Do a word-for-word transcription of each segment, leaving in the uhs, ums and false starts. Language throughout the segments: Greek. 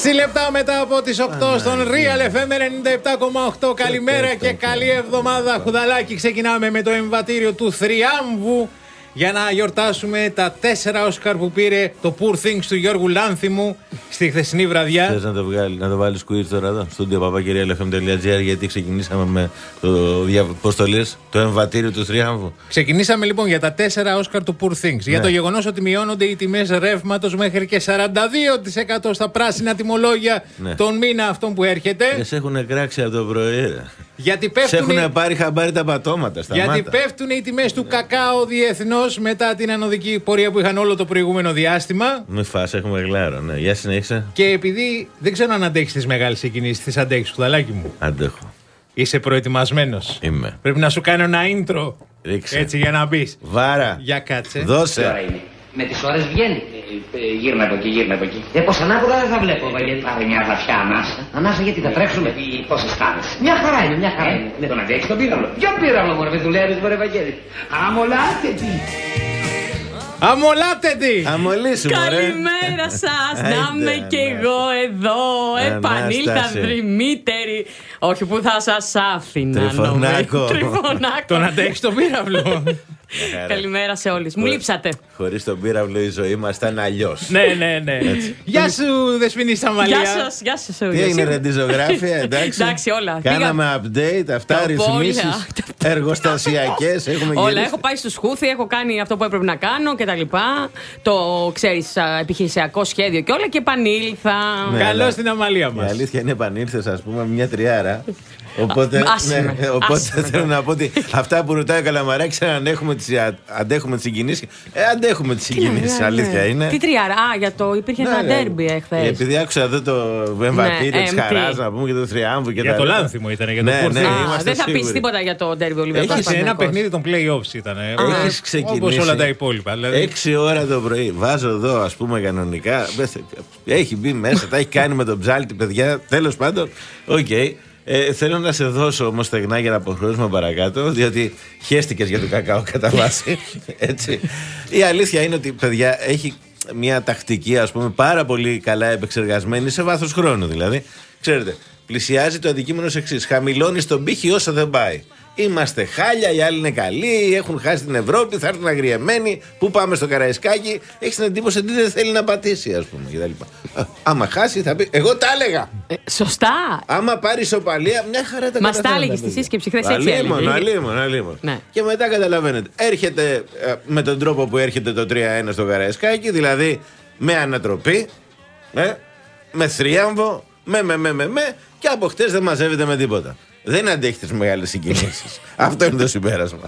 έξι λεπτά μετά από τις οκτώ στον Real εφ εμ ενενήντα επτά κόμμα οκτώ. Καλημέρα και καλή εβδομάδα, Χουδαλάκη. Ξεκινάμε με το εμβατήριο του θριάμβου για να γιορτάσουμε τα τέσσερα Όσκαρ που πήρε το Poor Things του Γιώργου Λάνθιμου στη χθεσινή βραδιά. Θες να το, βγάλει, να το βάλεις quiz τώρα εδώ, στούντιο παπάκυρια ελ εφ εμ τελεία τζι άρ, γιατί ξεκινήσαμε με το, πώς το λες, το εμβατήριο του θριάμβου. Ξεκινήσαμε λοιπόν για τα τέσσερα Όσκαρ του Poor Things. Ναι. Για το γεγονός ότι μειώνονται οι τιμές ρεύματος μέχρι και σαράντα δύο τοις εκατό στα πράσινα τιμολόγια, ναι, τον μήνα αυτόν που έρχεται. Και σε έχουν κράξει από το πρωί. Γιατί πέφτουν, σε έχουν πάρει χαμπάρι τα πατώματα. Σταμάτα. Γιατί πέφτουν οι τιμές του κακάο διεθνώς μετά την ανωδική πορεία που είχαν όλο το προηγούμενο διάστημα. Μη φας, έχουμε γλάρο, ναι. Για συνέχισε. Και επειδή δεν ξέρω αν αντέχεις τις μεγάλες συγκινήσεις, τις αντέχεις, Χουδαλάκη μου? Αντέχω. Είσαι προετοιμασμένος? Είμαι. Πρέπει να σου κάνω ένα intro. Ρίξε. Έτσι για να μπεις. Βάρα. Για κάτσε. Δώσε. Με τις ώρες βγαίνει. Ε, ε, γύρνα από εκεί, γύρνα από εκεί. Ε, πως ανάποδα δεν θα βλέπω, Βαγγέλη. Πάρε μια βαθιά ανάσα. Ανάσα γιατί θα τρέξουμε. Ε, πόσες κάνεις? Μια χαρά είναι, μια χαρά είναι. Με τον αντέξεις τον πύραυλο. Ποιο πύραυλο, μωρέ, με δουλεύεις, μωρέ, Βαγγέλη. Αμολάτε τι. Αμολάτε τι. Αμολύσου, μωρέ. Καλημέρα σας. Να είμαι κι εγώ εδώ. Επανήλθα δρυμύτερη. Όχι που θα σας άφηνα. Τριφωνάκο. Τριφωνάκο. Τον αντέχεις τον πύραυλο. Καλημέρα σε όλους. Μου λείψατε. Χωρίς τον πύραυλο η ζωή μας ήταν αλλιώς. Ναι, ναι, ναι. Γεια σου, Δεσποινή Σαμαλία. Γεια σας, γεια σας. Τι έγινε, ρεντιζογράφια, εντάξει. Εντάξει, όλα. Κάναμε update, αυτά, ρυθμίσεις εργοστασιακές. Όλα. Έχω πάει στο Σκούθι, έχω κάνει αυτό που έπρεπε να κάνω κτλ. Το ξέρεις, επιχειρησιακό σχέδιο και όλα και επανήλθα. Καλώς στην Αμαλία μας. Η αλήθεια είναι επανήλθες, ας πούμε, μια τριάρα. Οπότε, ναι, οπότε θέλω να πω ότι αυτά που ρωτάει ο Καλαμαράκης, αν έχουμε τις, αντέχουμε τις συγκινήσεις. Ε, αντέχουμε τις συγκινήσεις, ναι, αλήθεια ναι. είναι. Τι τριάρα, α, για το υπήρχε ναι, ένα ντέρμπι εχθές. Επειδή άκουσα εδώ το εμβατήριο ναι, της χαράς, να πούμε, και το θριάμβου και για τα το Λάνθιμο ήταν, για το ναι, ναι, δεν θα πεις τίποτα για το ντέρμπι Ολυμπιακός. Έχει ένα παιχνίδι των play-offs ήταν. Έχεις ξεκινήσει. Όπως όλα τα υπόλοιπα. Δηλαδή. Έξι ώρα το πρωί. Βάζω εδώ, ας πούμε, κανονικά. Έχει μπει μέσα, τα έχει κάνει με τον ψάλτη, παιδιά. Τέλος πάντων, οκ. Okay. Ε, θέλω να σε δώσω όμως στεγνά για να προχωρήσουμε παρακάτω, διότι χέστηκες για το κακάο κατά βάση. Έτσι. Η αλήθεια είναι ότι, παιδιά, έχει μια τακτική, ας πούμε, πάρα πολύ καλά επεξεργασμένη σε βάθος χρόνου. Δηλαδή, ξέρετε, πλησιάζει το αντικείμενο ως εξής: χαμηλώνει τον πύχη όσο δεν πάει. Είμαστε χάλια, οι άλλοι είναι καλοί, έχουν χάσει την Ευρώπη, θα έρθουν αγριεμένοι. Πού πάμε στο Καραϊσκάκι, έχει την εντύπωση ότι δεν θέλει να πατήσει, ας πούμε, κτλ. Άμα χάσει, θα πει: εγώ τα έλεγα. Ε, σωστά. Άμα πάρει ισοπαλία, μια χαρά τα καταφέρνει. Μας τα έλεγε στη σύσκεψη χθες, έτσι έλεγε. Αλίμον, αλίμον. Ναι. Και μετά καταλαβαίνετε, έρχεται ε, με τον τρόπο που έρχεται το τρία ένα στο Καραϊσκάκι, δηλαδή με ανατροπή, ε, με θρίαμβο, με με με με, με και από χτες δεν μαζεύεται με τίποτα. Δεν αντέχει τις μεγάλες συγκινήσεις. Αυτό είναι το συμπέρασμα.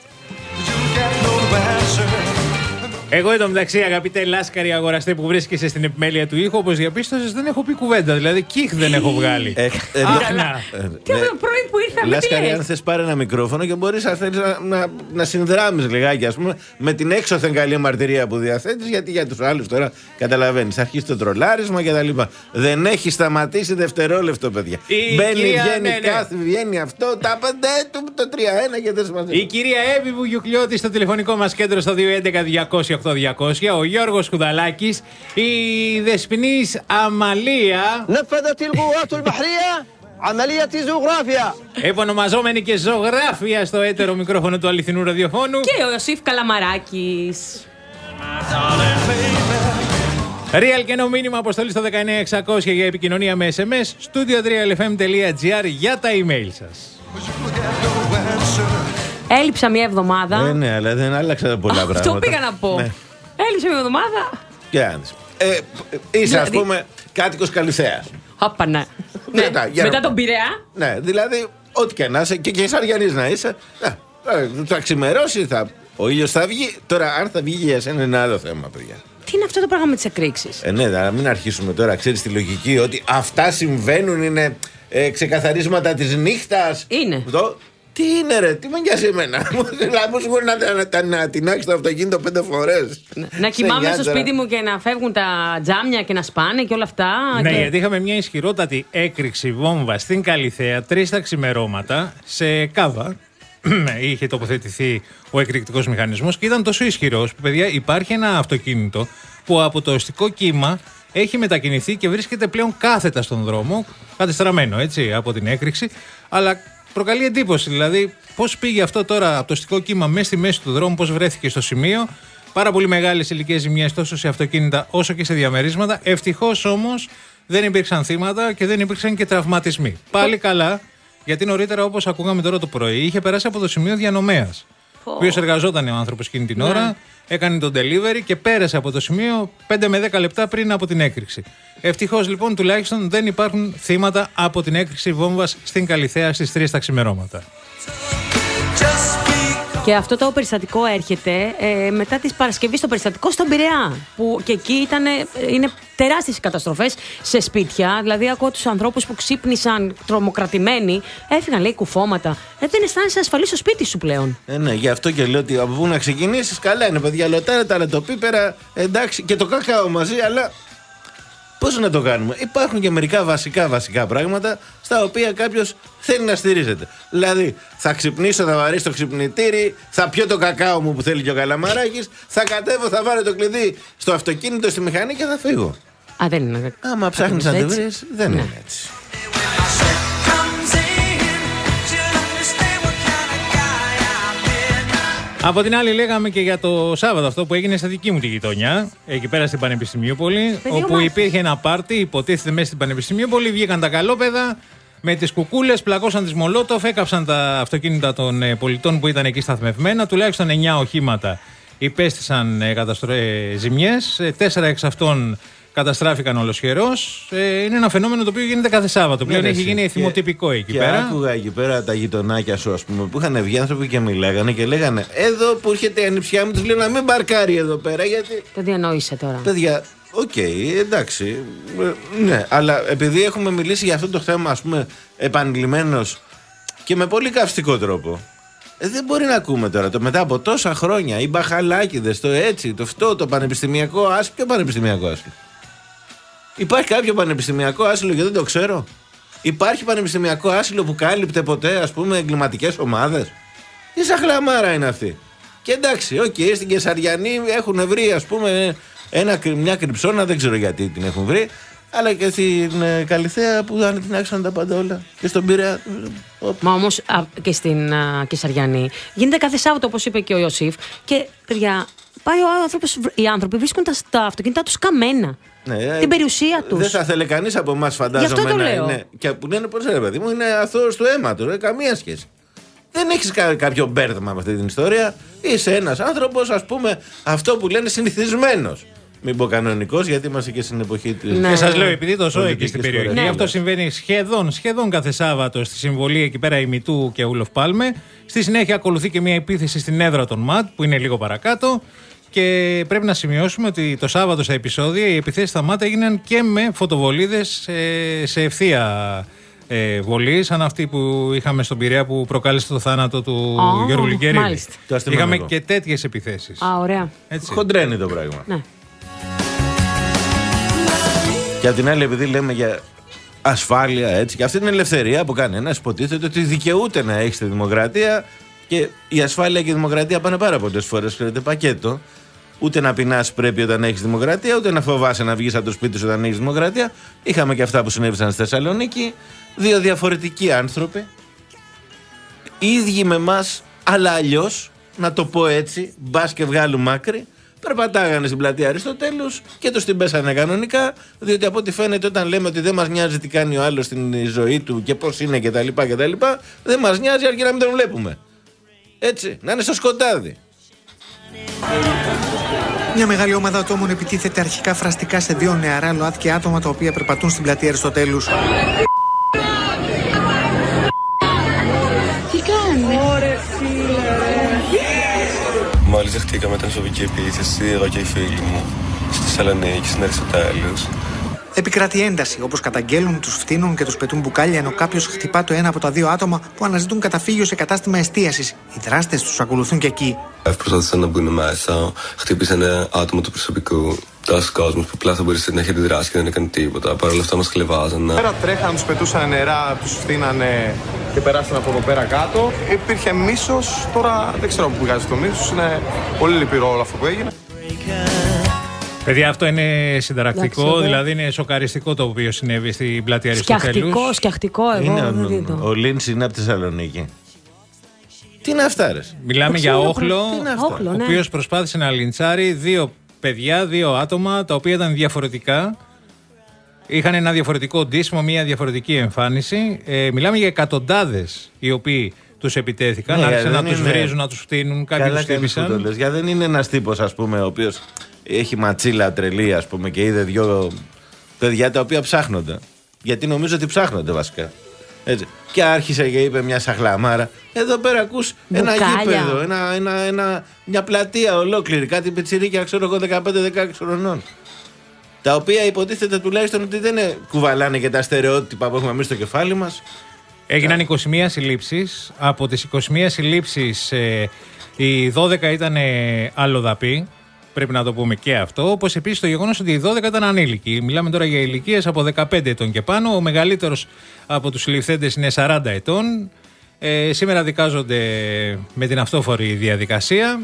Εγώ εντωμεταξύ, αγαπητέ Λάσκαρη αγοραστέ που βρίσκεσαι στην επιμέλεια του ήχου, όπως διαπίστωσες, δεν έχω πει κουβέντα. Δηλαδή, κιχ δεν έχω βγάλει. Ε, ε, Άχνα. Τι το πρωί που ήρθαμε, Λάσκαρη, αν θες πάρε ένα μικρόφωνο και μπορείς να, να, να, να συνδράμεις λιγάκι, ας πούμε, με την έξωθεν καλή μαρτυρία που διαθέτεις, γιατί για τους άλλους τώρα καταλαβαίνεις. Αρχίζει το τρολάρισμα κτλ. Δεν έχει σταματήσει δευτερόλεπτο, παιδιά. Η Μπαίνει, κυρία, βγαίνει, ναι, ναι. κάθε βγαίνει αυτό, τα πέντε του, το τρία ένα και δεν σημαίνει. Η κυρία Εύη Βουγιουκλιώτη στο τηλεφωνικό μας κέντρο στο δύο έντεκα διακόσια οκτώ διακόσια, ο Γιώργος Χουδαλάκης, η Δεσποινής Αμαλία. نفذت القوات البحرية عملية زوغرافيا. Επωνομαζόμενη και ζωγράφια στο έτερο μικρόφωνο του αληθινού ραδιοφώνου. Και ο Ιωσήφ Καλαμαράκης. Real και ένα μήνυμα αποστολή στο δεκαεννιά εξακόσια για επικοινωνία με ες εμ ες, studio τρία εφ εμ τελεία τζι άρ για τα email σας. Έλειψα μια εβδομάδα. Ε, ναι, αλλά δεν άλλαξα πολλά πράγματα. Αυτό πήγα να πω. Ναι. Έλειψα μια εβδομάδα. Και άντε. Ε, είσαι, ας πούμε, κάτοικος Καλυθέας. Χάπα, ναι. ναι. Μετά, Μετά τον Πειραιά. Ναι, δηλαδή, ό,τι και να είσαι, και, και Σαριανής να είσαι, ναι, θα ξημερώσει, θα, ο ήλιος θα βγει. Τώρα, αν θα βγει για εσένα, είναι άλλο θέμα, παιδιά. Τι είναι αυτό το πράγμα με τις εκρήξεις? Ε, ναι, να μην αρχίσουμε τώρα, ξέρεις τη λογική ότι αυτά συμβαίνουν, είναι ε, ξεκαθαρίσματα της νύχτας. Είναι. Το, τι είναι, ρε, τι με νοιάζει εμένα. Πώς μπορεί να τεινάξει το αυτοκίνητο πέντε φορές. Να κοιμάμαι στο σπίτι μου και να φεύγουν τα τζάμια και να σπάνε και όλα αυτά. Ναι, και... γιατί είχαμε μια ισχυρότατη έκρηξη βόμβα στην Καλυθέα τρεις τα ξημερώματα σε Κάβα. Είχε τοποθετηθεί ο εκρηκτικός μηχανισμός και ήταν τόσο ισχυρός που, παιδιά, υπάρχει ένα αυτοκίνητο που από το οστικό κύμα έχει μετακινηθεί και βρίσκεται πλέον κάθετα στον δρόμο, κατεστραμμένο έτσι από την έκρηξη, αλλά προκαλεί εντύπωση. Δηλαδή, πώς πήγε αυτό τώρα από το αστικό κύμα μέσα στη μέση του δρόμου, πώς βρέθηκε στο σημείο. Πάρα πολύ μεγάλες ηλικές ζημιές τόσο σε αυτοκίνητα όσο και σε διαμερίσματα. Ευτυχώς όμως δεν υπήρξαν θύματα και δεν υπήρξαν και τραυματισμοί. Πάλι καλά, γιατί νωρίτερα, όπως ακούγαμε τώρα το πρωί, είχε περάσει από το σημείο διανομέας. Ο οποίος εργαζόταν ο άνθρωπος εκείνη την ώρα, ναι. έκανε τον delivery και πέρασε από το σημείο πέντε με δέκα λεπτά πριν από την έκρηξη. Ευτυχώς λοιπόν τουλάχιστον δεν υπάρχουν θύματα από την έκρηξη βόμβας στην Καλιθέα στις τρεις τα ξημερώματα. Και αυτό το περιστατικό έρχεται ε, μετά τις Παρασκευής στο περιστατικό στον Πειραιά. Που και εκεί ήταν, είναι τεράστιες οι καταστροφές σε σπίτια. Δηλαδή, ακούω τους ανθρώπους που ξύπνησαν τρομοκρατημένοι, έφυγαν λέει κουφώματα. Ε, δεν αισθάνεσαι ασφαλής στο σπίτι σου πλέον. Ε, ναι, γι' αυτό και λέω ότι από πού να ξεκινήσεις, καλά είναι παιδιά. Λοτάρα, τα λατοπίπερα, εντάξει, και το κακάο μαζί, αλλά. Πώς να το κάνουμε? Υπάρχουν και μερικά βασικά βασικά πράγματα στα οποία κάποιος θέλει να στηρίζεται. Δηλαδή, θα ξυπνήσω, θα βαρύσω το ξυπνητήρι, θα πιω το κακάο μου που θέλει και ο Καλαμαράκης, θα κατέβω, θα βάλω το κλειδί στο αυτοκίνητο, στη μηχανή και θα φύγω. Α, δεν είναι. Άμα ψάχνεις να το βρεις, δεν ναι. είναι έτσι. Από την άλλη, λέγαμε και για το Σάββατο αυτό που έγινε στα δική μου τη γειτονιά, εκεί πέρα στην Πανεπιστημιούπολη, όπου μας... υπήρχε ένα πάρτι, υποτίθεται μέσα στην Πανεπιστημιούπολη, βγήκαν τα καλόπαιδα με τις κουκούλες, πλακώσαν τις Μολότοφ, έκαψαν τα αυτοκίνητα των ε, πολιτών που ήταν εκεί σταθμευμένα, τουλάχιστον εννιά οχήματα υπέστησαν ε, καταστρο... ε, ζημιές, ε, τέσσερα εξ αυτών καταστράφηκαν ολοσχερός. Ε, είναι ένα φαινόμενο το οποίο γίνεται κάθε Σάββατο. Πλέον ναι, έχει γίνει θυμοτυπικό εκεί και πέρα. Και άκουγα εκεί πέρα τα γειτονάκια σου, ας πούμε, που είχαν βγει άνθρωποι και μιλάγανε και λέγανε: εδώ που έρχεται η ανιψιά μου, τους λέω να μην μπαρκάρει εδώ πέρα. Γιατί. Το διανοείσαι τώρα. Παιδιά, οκ, okay, εντάξει. Ναι, αλλά επειδή έχουμε μιλήσει για αυτό το θέμα, ας πούμε, επανειλημμένος και με πολύ καυστικό τρόπο. Ε, δεν μπορεί να ακούμε τώρα το μετά από τόσα χρόνια οι μπαχαλάκιδες, το έτσι, το αυτό, το πανεπιστημιακό άσυλο. Ποιο πανεπιστημιακό άσυλο? Υπάρχει κάποιο πανεπιστημιακό άσυλο και δεν το ξέρω? Υπάρχει πανεπιστημιακό άσυλο που κάλυπτε ποτέ, ας πούμε, εγκληματικές ομάδες? Τι σαχλαμάρα είναι αυτή? Και εντάξει, οκ, okay, στην Κεσαριανή έχουν βρει, ας πούμε, ένα, μια κρυψώνα, δεν ξέρω γιατί την έχουν βρει, αλλά και στην ε, Καλιθέα που αν την άξαν τα πάντα όλα. Και στον Πειραιά. Μα όμως α, και στην α, Κεσαριανή γίνεται κάθε Σάββατο, όπως είπε και ο Ιωσήφ. Και παιδιά, πάει ο άνθρωπος, οι άνθρωποι βρίσκουν τα, τα αυτοκίνητά τους καμένα. Ναι, την περιουσία τους. Δεν θα θέλει κανείς από εμάς, φαντάζομαι, να είναι. Και που λένε, πώς ρε παιδί μου, είναι αθώος του αίματος. Ε, καμία σχέση. Δεν έχεις κα, κάποιο μπέρδεμα με αυτή την ιστορία. Είσαι ένας άνθρωπος, ας πούμε, αυτό που λένε συνηθισμένος. Μην πω κανονικός, γιατί είμαστε και στην εποχή της. Ναι. Και σας λέω, επειδή το ζω εκεί στην περιοχή, ναι. αυτό συμβαίνει σχεδόν, σχεδόν κάθε Σάββατο στη συμβολή εκεί πέρα ημιτού και Ούλοφ Πάλμε. Στη συνέχεια ακολουθεί και μια επίθεση στην έδρα των ΜΑΤ, που είναι λίγο παρακάτω. Και πρέπει να σημειώσουμε ότι το Σάββατο στα επεισόδια οι επιθέσεις στα ΜΑΤ έγιναν και με φωτοβολίδες ε, σε ευθεία ε, βολή, σαν αυτή που είχαμε στον Πειραιά που προκάλεσε το θάνατο του oh, Γιώργου Λυκερίδη. Είχαμε και τέτοιες επιθέσεις. Α, ωραία. Χοντρένει το πράγμα. Ναι. Και απ' την άλλη, επειδή λέμε για ασφάλεια, έτσι, και αυτή είναι ελευθερία που κάνει ένας, υποτίθεται ότι δικαιούται να έχει τη δημοκρατία. Και η ασφάλεια και η δημοκρατία πάνε πάρα πολλές φορές. Χρειάζεται πακέτο. Ούτε να πεινάς πρέπει όταν έχεις δημοκρατία, ούτε να φοβάσαι να βγεις από το σπίτι σου όταν έχεις δημοκρατία. Είχαμε και αυτά που συνέβησαν στη Θεσσαλονίκη. Δύο διαφορετικοί άνθρωποι. Ίδιοι με εμάς, αλλά αλλιώς. Να το πω έτσι, μπας και βγάλουν άκρη. Περπατάγανε στην πλατεία Αριστοτέλους και τους την πέσανε κανονικά. Διότι από ό,τι φαίνεται, όταν λέμε ότι δεν μας νοιάζει τι κάνει ο άλλος στην ζωή του και πώς είναι κτλ. κτλ δεν μας νοιάζει αρκεί να μην τον βλέπουμε. Έτσι, να είναι στο σκοτάδι. Μια μεγάλη ομάδα ατόμων επιτίθεται αρχικά φραστικά σε δύο νεαρά ΛΟΑΤΚΙ άτομα τα οποία περπατούν στην πλατεία Αριστοτέλους. Τι κάνει? Μόλις δεχτήκαμε την σοβική επίθεση, εγώ και οι φίλοι μου, στη Θεσσαλονίκη, στην Αριστοτέλους. Επικρατεί ένταση, όπως καταγγέλουν, τους φτύνουν και τους πετούν μπουκάλια, ενώ κάποιος χτυπά το ένα από τα δύο άτομα που αναζητούν καταφύγιο σε κατάστημα εστίασης. Οι δράστες τους ακολουθούν και εκεί. Προσπάθησαν να μπουν μέσα, χτύπησαν άτομο του προσωπικού. Τόσος κόσμος που απλά θα μπορούσε να έχει αντιδράσει και δεν έκανε τίποτα. Παρ' όλα αυτά μας χλεβάζανε. Πέρα τρέχαν, τους πετούσαν νερά, τους φτύνανε και περάσαν από εδώ πέρα κάτω. Υπήρχε μίσος, τώρα δεν ξέρω πού βγάζει το μίσος, είναι πολύ λυπηρό όλο αυτό που έγινε. Παιδιά, αυτό είναι συνταρακτικό, Εντάξει, δηλαδή είναι σοκαριστικό το οποίο συνέβη στην πλατεία Αριστοτέλους. Σκιαχτικό, σκιαχτικό, εγώ Είναι δεν ο, δίνω. ο Λίνς είναι από τη Θεσσαλονίκη. Τι είναι αυτά, ρε? Μιλάμε για ξέρω, όχλο, τι είναι αυτό. Όχλο, ο ναι. οποίος προσπάθησε να λιντσάρει δύο παιδιά, δύο άτομα, τα οποία ήταν διαφορετικά. Είχαν ένα διαφορετικό ντύσιμο, μια διαφορετική εμφάνιση. Ε, μιλάμε για εκατοντάδες οι οποίοι τους επιτέθηκαν, Ναι, άρχισαν να δεν τους είναι- βρίζουν, να τους φτύνουν, κάποιοι Καλά τους κάνεις που το χτύπησαν. λες. Γιατί δεν είναι ένας τύπος, ας πούμε, ο οποίος έχει ματσίλα τρελή, ας πούμε, και είδε δύο παιδιά τα οποία ψάχνονται. Γιατί νομίζω ότι ψάχνονται βασικά. Έτσι. Και άρχισε και είπε μια σαχλαμάρα. Εδώ πέρα ακούς ένα Μπουκάλια. γήπεδο, ένα, ένα, ένα, μια πλατεία ολόκληρη, κάτι πιτσιρίκια, ξέρω εγώ, δεκαπέντε δεκαέξι χρονών. Τα οποία υποτίθεται τουλάχιστον ότι δεν είναι- κουβαλάνε και τα στερεότυπα που έχουμε εμείς στο κεφάλι μας. Έγιναν είκοσι μία συλλήψεις. Από τις είκοσι μία συλλήψεις, ε, οι δώδεκα ήταν ε, αλλοδαποί. Πρέπει να το πούμε και αυτό. Όπως επίσης το γεγονός ότι οι δώδεκα ήταν ανήλικοι. Μιλάμε τώρα για ηλικίες από δεκαπέντε ετών και πάνω. Ο μεγαλύτερος από τους συλληφθέντες είναι σαράντα ετών. Ε, σήμερα δικάζονται με την αυτόφορη διαδικασία.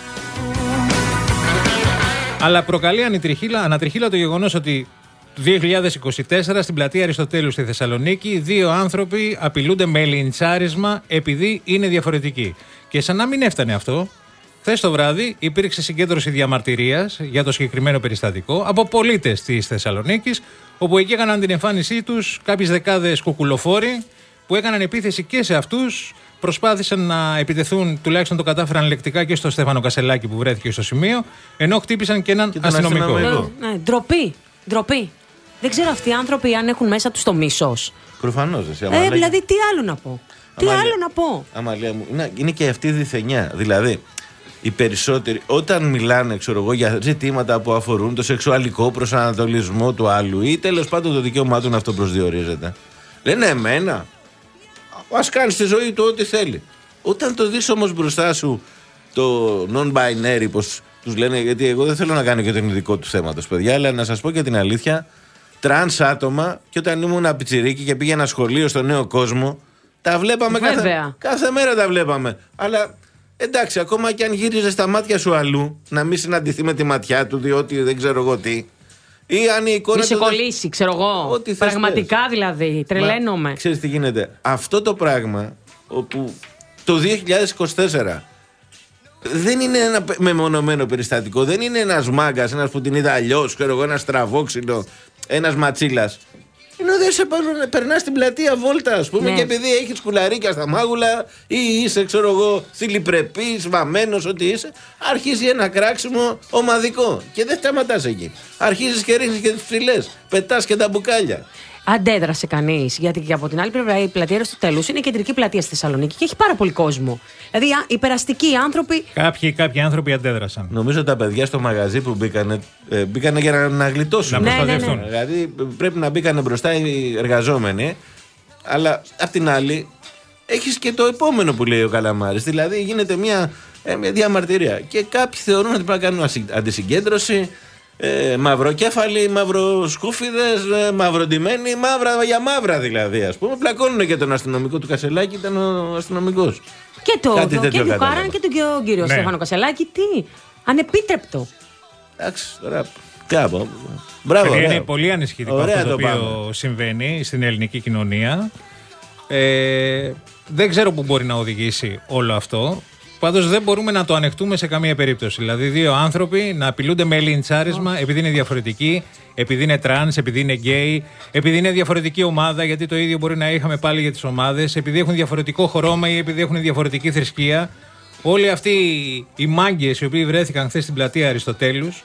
Αλλά προκαλεί ανατριχύλα, ανατριχύλα το γεγονός ότι το δύο χιλιάδες είκοσι τέσσερα στην πλατεία Αριστοτέλους στη Θεσσαλονίκη δύο άνθρωποι απειλούνται με λιντσάρισμα επειδή είναι διαφορετικοί. Και σαν να μην έφτανε αυτό, χθες το βράδυ υπήρξε συγκέντρωση διαμαρτυρίας για το συγκεκριμένο περιστατικό από πολίτες της Θεσσαλονίκης, όπου εκεί έκαναν την εμφάνισή τους κάποιες δεκάδες κουκουλοφόροι που έκαναν επίθεση και σε αυτούς. Προσπάθησαν να επιτεθούν, τουλάχιστον το κατάφεραν λεκτικά, και στο Στέφανο Κασελάκη που βρέθηκε στο σημείο, ενώ χτύπησαν και έναν τον αστυνομικό. αστυνομικό. Ναι, ναι, ντροπή. Ντροπή. Δεν ξέρω αυτοί οι άνθρωποι αν έχουν μέσα τους το μίσος. Προφανώς. εσύ, άμα Ε, λέγει- δηλαδή, τι άλλο να πω. Τι Αμαλία. άλλο να πω. Αμαλία μου, είναι, είναι και αυτή η διθενιά. Δηλαδή, οι περισσότεροι, όταν μιλάνε, ξέρω εγώ, για ζητήματα που αφορούν το σεξουαλικό προσανατολισμό του άλλου ή τέλος πάντων το δικαίωμά του να αυτοπροσδιορίζεται, λένε εμένα. Ας κάνει στη ζωή του ό,τι θέλει. Όταν το δεις όμως μπροστά σου το non-binary, πως τους λένε, γιατί εγώ δεν θέλω να κάνω και τον ειδικό του θέματος, παιδιά, αλλά να σας πω και την αλήθεια, τρανς άτομα, και όταν ήμουν πιτσιρίκι και πήγαινα σχολείο στο Νέο Κόσμο, τα βλέπαμε κάθε, Βέβαια. κάθε μέρα τα βλέπαμε. Αλλά εντάξει, ακόμα και αν γύριζε στα μάτια σου αλλού, να μην συναντηθεί με τη ματιά του, διότι δεν ξέρω εγώ τι. Ή αν η εικόνα Μη σε του δεν- κολλήσει, ξέρω εγώ. Ό,τι θες Πραγματικά πες. δηλαδή. Τρελαίνομαι. Μα, ξέρεις τι γίνεται. Αυτό το πράγμα, όπου το δύο χιλιάδες είκοσι τέσσερα δεν είναι ένα πε- μεμονωμένο περιστατικό, δεν είναι ένας μάγκας, ένας που την είδα αλλιώς, ξέρω εγώ, ένας τραβόξυλο, ένας ματσίλας. Ενώ δεν σε πάρουν, περνάς στην πλατεία βόλτα, ας πούμε, Ναι. και επειδή έχεις κουλαρίκια στα μάγουλα ή είσαι, ξέρω εγώ, θηλυπρεπής, βαμμένος, ό,τι είσαι, αρχίζει ένα κράξιμο ομαδικό. Και δεν σταματάς εκεί. Αρχίζεις και ρίχνεις και τις ψηλές, πετάς και τα μπουκάλια. Αντέδρασε κανεί. Γιατί και από την άλλη πλευρά η πλατεία Αριστοτέλους είναι κεντρική πλατεία στη Θεσσαλονίκη και έχει πάρα πολύ κόσμο. Δηλαδή α, οι περαστικοί άνθρωποι. Κάποιοι, κάποιοι άνθρωποι αντέδρασαν. Νομίζω τα παιδιά στο μαγαζί που μπήκανε, ε, μπήκανε για να, να γλιτώσουν. Να Ναι, ναι, προσπαθήσουν. ναι. Δηλαδή πρέπει να μπήκανε μπροστά οι εργαζόμενοι, αλλά απ' την άλλη έχεις και το επόμενο που λέει ο Καλαμάρης. Δηλαδή γίνεται μια, ε, μια διαμαρτυρία. Και κάποιοι θεωρούν ότι πρέπει να κάνουν ασυ- αντισυγκέντρωση, ε, μαυροκέφαλοι, μαυροσκούφιδες, ε, μαυροντημένοι, μαύρα για μαύρα δηλαδή. Ας πούμε, πλακώνουν και τον αστυνομικό του Κασελάκη, ήταν ο αστυνομικός. Και το Κάτι το- τέτοιο και του κατάλαβα. Κάραν και τον κύριο- κύριο Ναι. Στέφανο Κασελάκη. Τι. Ανεπίτρεπτο. Εντάξει, τώρα κάπου. Μπράβο, Παιδιά, ωραία. είναι πολύ ανησυχητικό Ωραία αυτό το το οποίο πάμε. συμβαίνει στην ελληνική κοινωνία. Ε, δεν ξέρω πού μπορεί να οδηγήσει όλο αυτό. Πάντως δεν μπορούμε να το ανεχτούμε σε καμία περίπτωση. Δηλαδή, δύο άνθρωποι να απειλούνται με λιντσάρισμα επειδή είναι διαφορετικοί, επειδή είναι τρανς, επειδή είναι γκέι, επειδή είναι διαφορετική ομάδα, γιατί το ίδιο μπορεί να είχαμε πάλι για τις ομάδες, επειδή έχουν διαφορετικό χρώμα ή επειδή έχουν διαφορετική θρησκεία. Όλοι αυτοί οι μάγκες οι οποίοι βρέθηκαν χθες στην πλατεία Αριστοτέλους,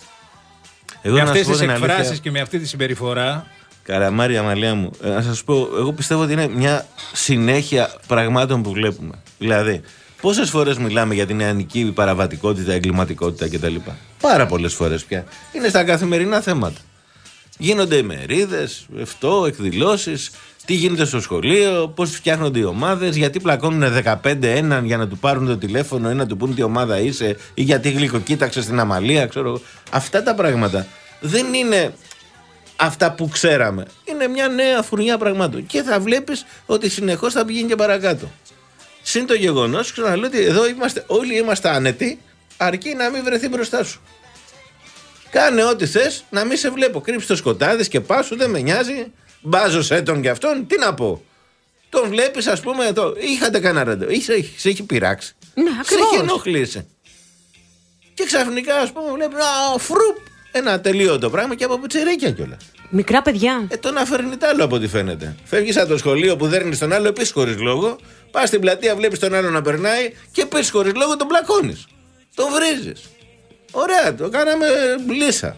Εγώ με να σου αυτές πω τις την αλήθεια, εκφράσεις και με αυτή τη συμπεριφορά. Καραμάρια, Αμαλία μου, ε, να σας πω, εγώ πιστεύω ότι είναι μια συνέχεια πραγμάτων που βλέπουμε. Δηλαδή, πόσες φορές μιλάμε για την νεανική παραβατικότητα, εγκληματικότητα κτλ. Πάρα πολλές φορές πια. Είναι στα καθημερινά θέματα. Γίνονται ημερίδες, αυτό, εκδηλώσεις, τι γίνεται στο σχολείο, πώς φτιάχνονται οι ομάδες, γιατί πλακώνουν δεκαπέντε έναν για να του πάρουν το τηλέφωνο ή να του πούν τι ομάδα είσαι ή γιατί γλυκοκοίταξε στην Αμαλία, ξέρω εγώ. Αυτά τα πράγματα δεν είναι αυτά που ξέραμε. Είναι μια νέα φουρνιά πραγμάτων. Και θα βλέπεις ότι συνεχώς θα πηγαίνει και παρακάτω. Συν το γεγονός, ξαναλέω ότι εδώ είμαστε, όλοι είμαστε άνετοι, αρκεί να μην βρεθεί μπροστά σου. Κάνε ό,τι θες, να μην σε βλέπω. Κρύψε το σκοτάδι και πάσου, δεν με νοιάζει. Μπάζωσέ τον κι αυτόν, τι να πω. Τον βλέπεις, ας πούμε, εδώ. Είχατε κανένα ραντεβού. Σε έχει πειράξει. Ναι, ακριβώς. Σε έχει ενοχλήσει. Και ξαφνικά, ας πούμε, βλέπει ένα φρουπ. Ένα ατελείωτο πράγμα και από πιτσιρίκια κιόλας. Μικρά παιδιά. Ε, τον αφαιρνητάλο από ό,τι φαίνεται. Φεύγεις από το σχολείο που δέρνεις τον άλλο επίσης χωρίς λόγο. Πας στην πλατεία, βλέπεις τον άλλο να περνάει και επίσης χωρίς λόγο τον πλακώνεις. Τον βρίζεις. Ωραία, το κάναμε λύσα.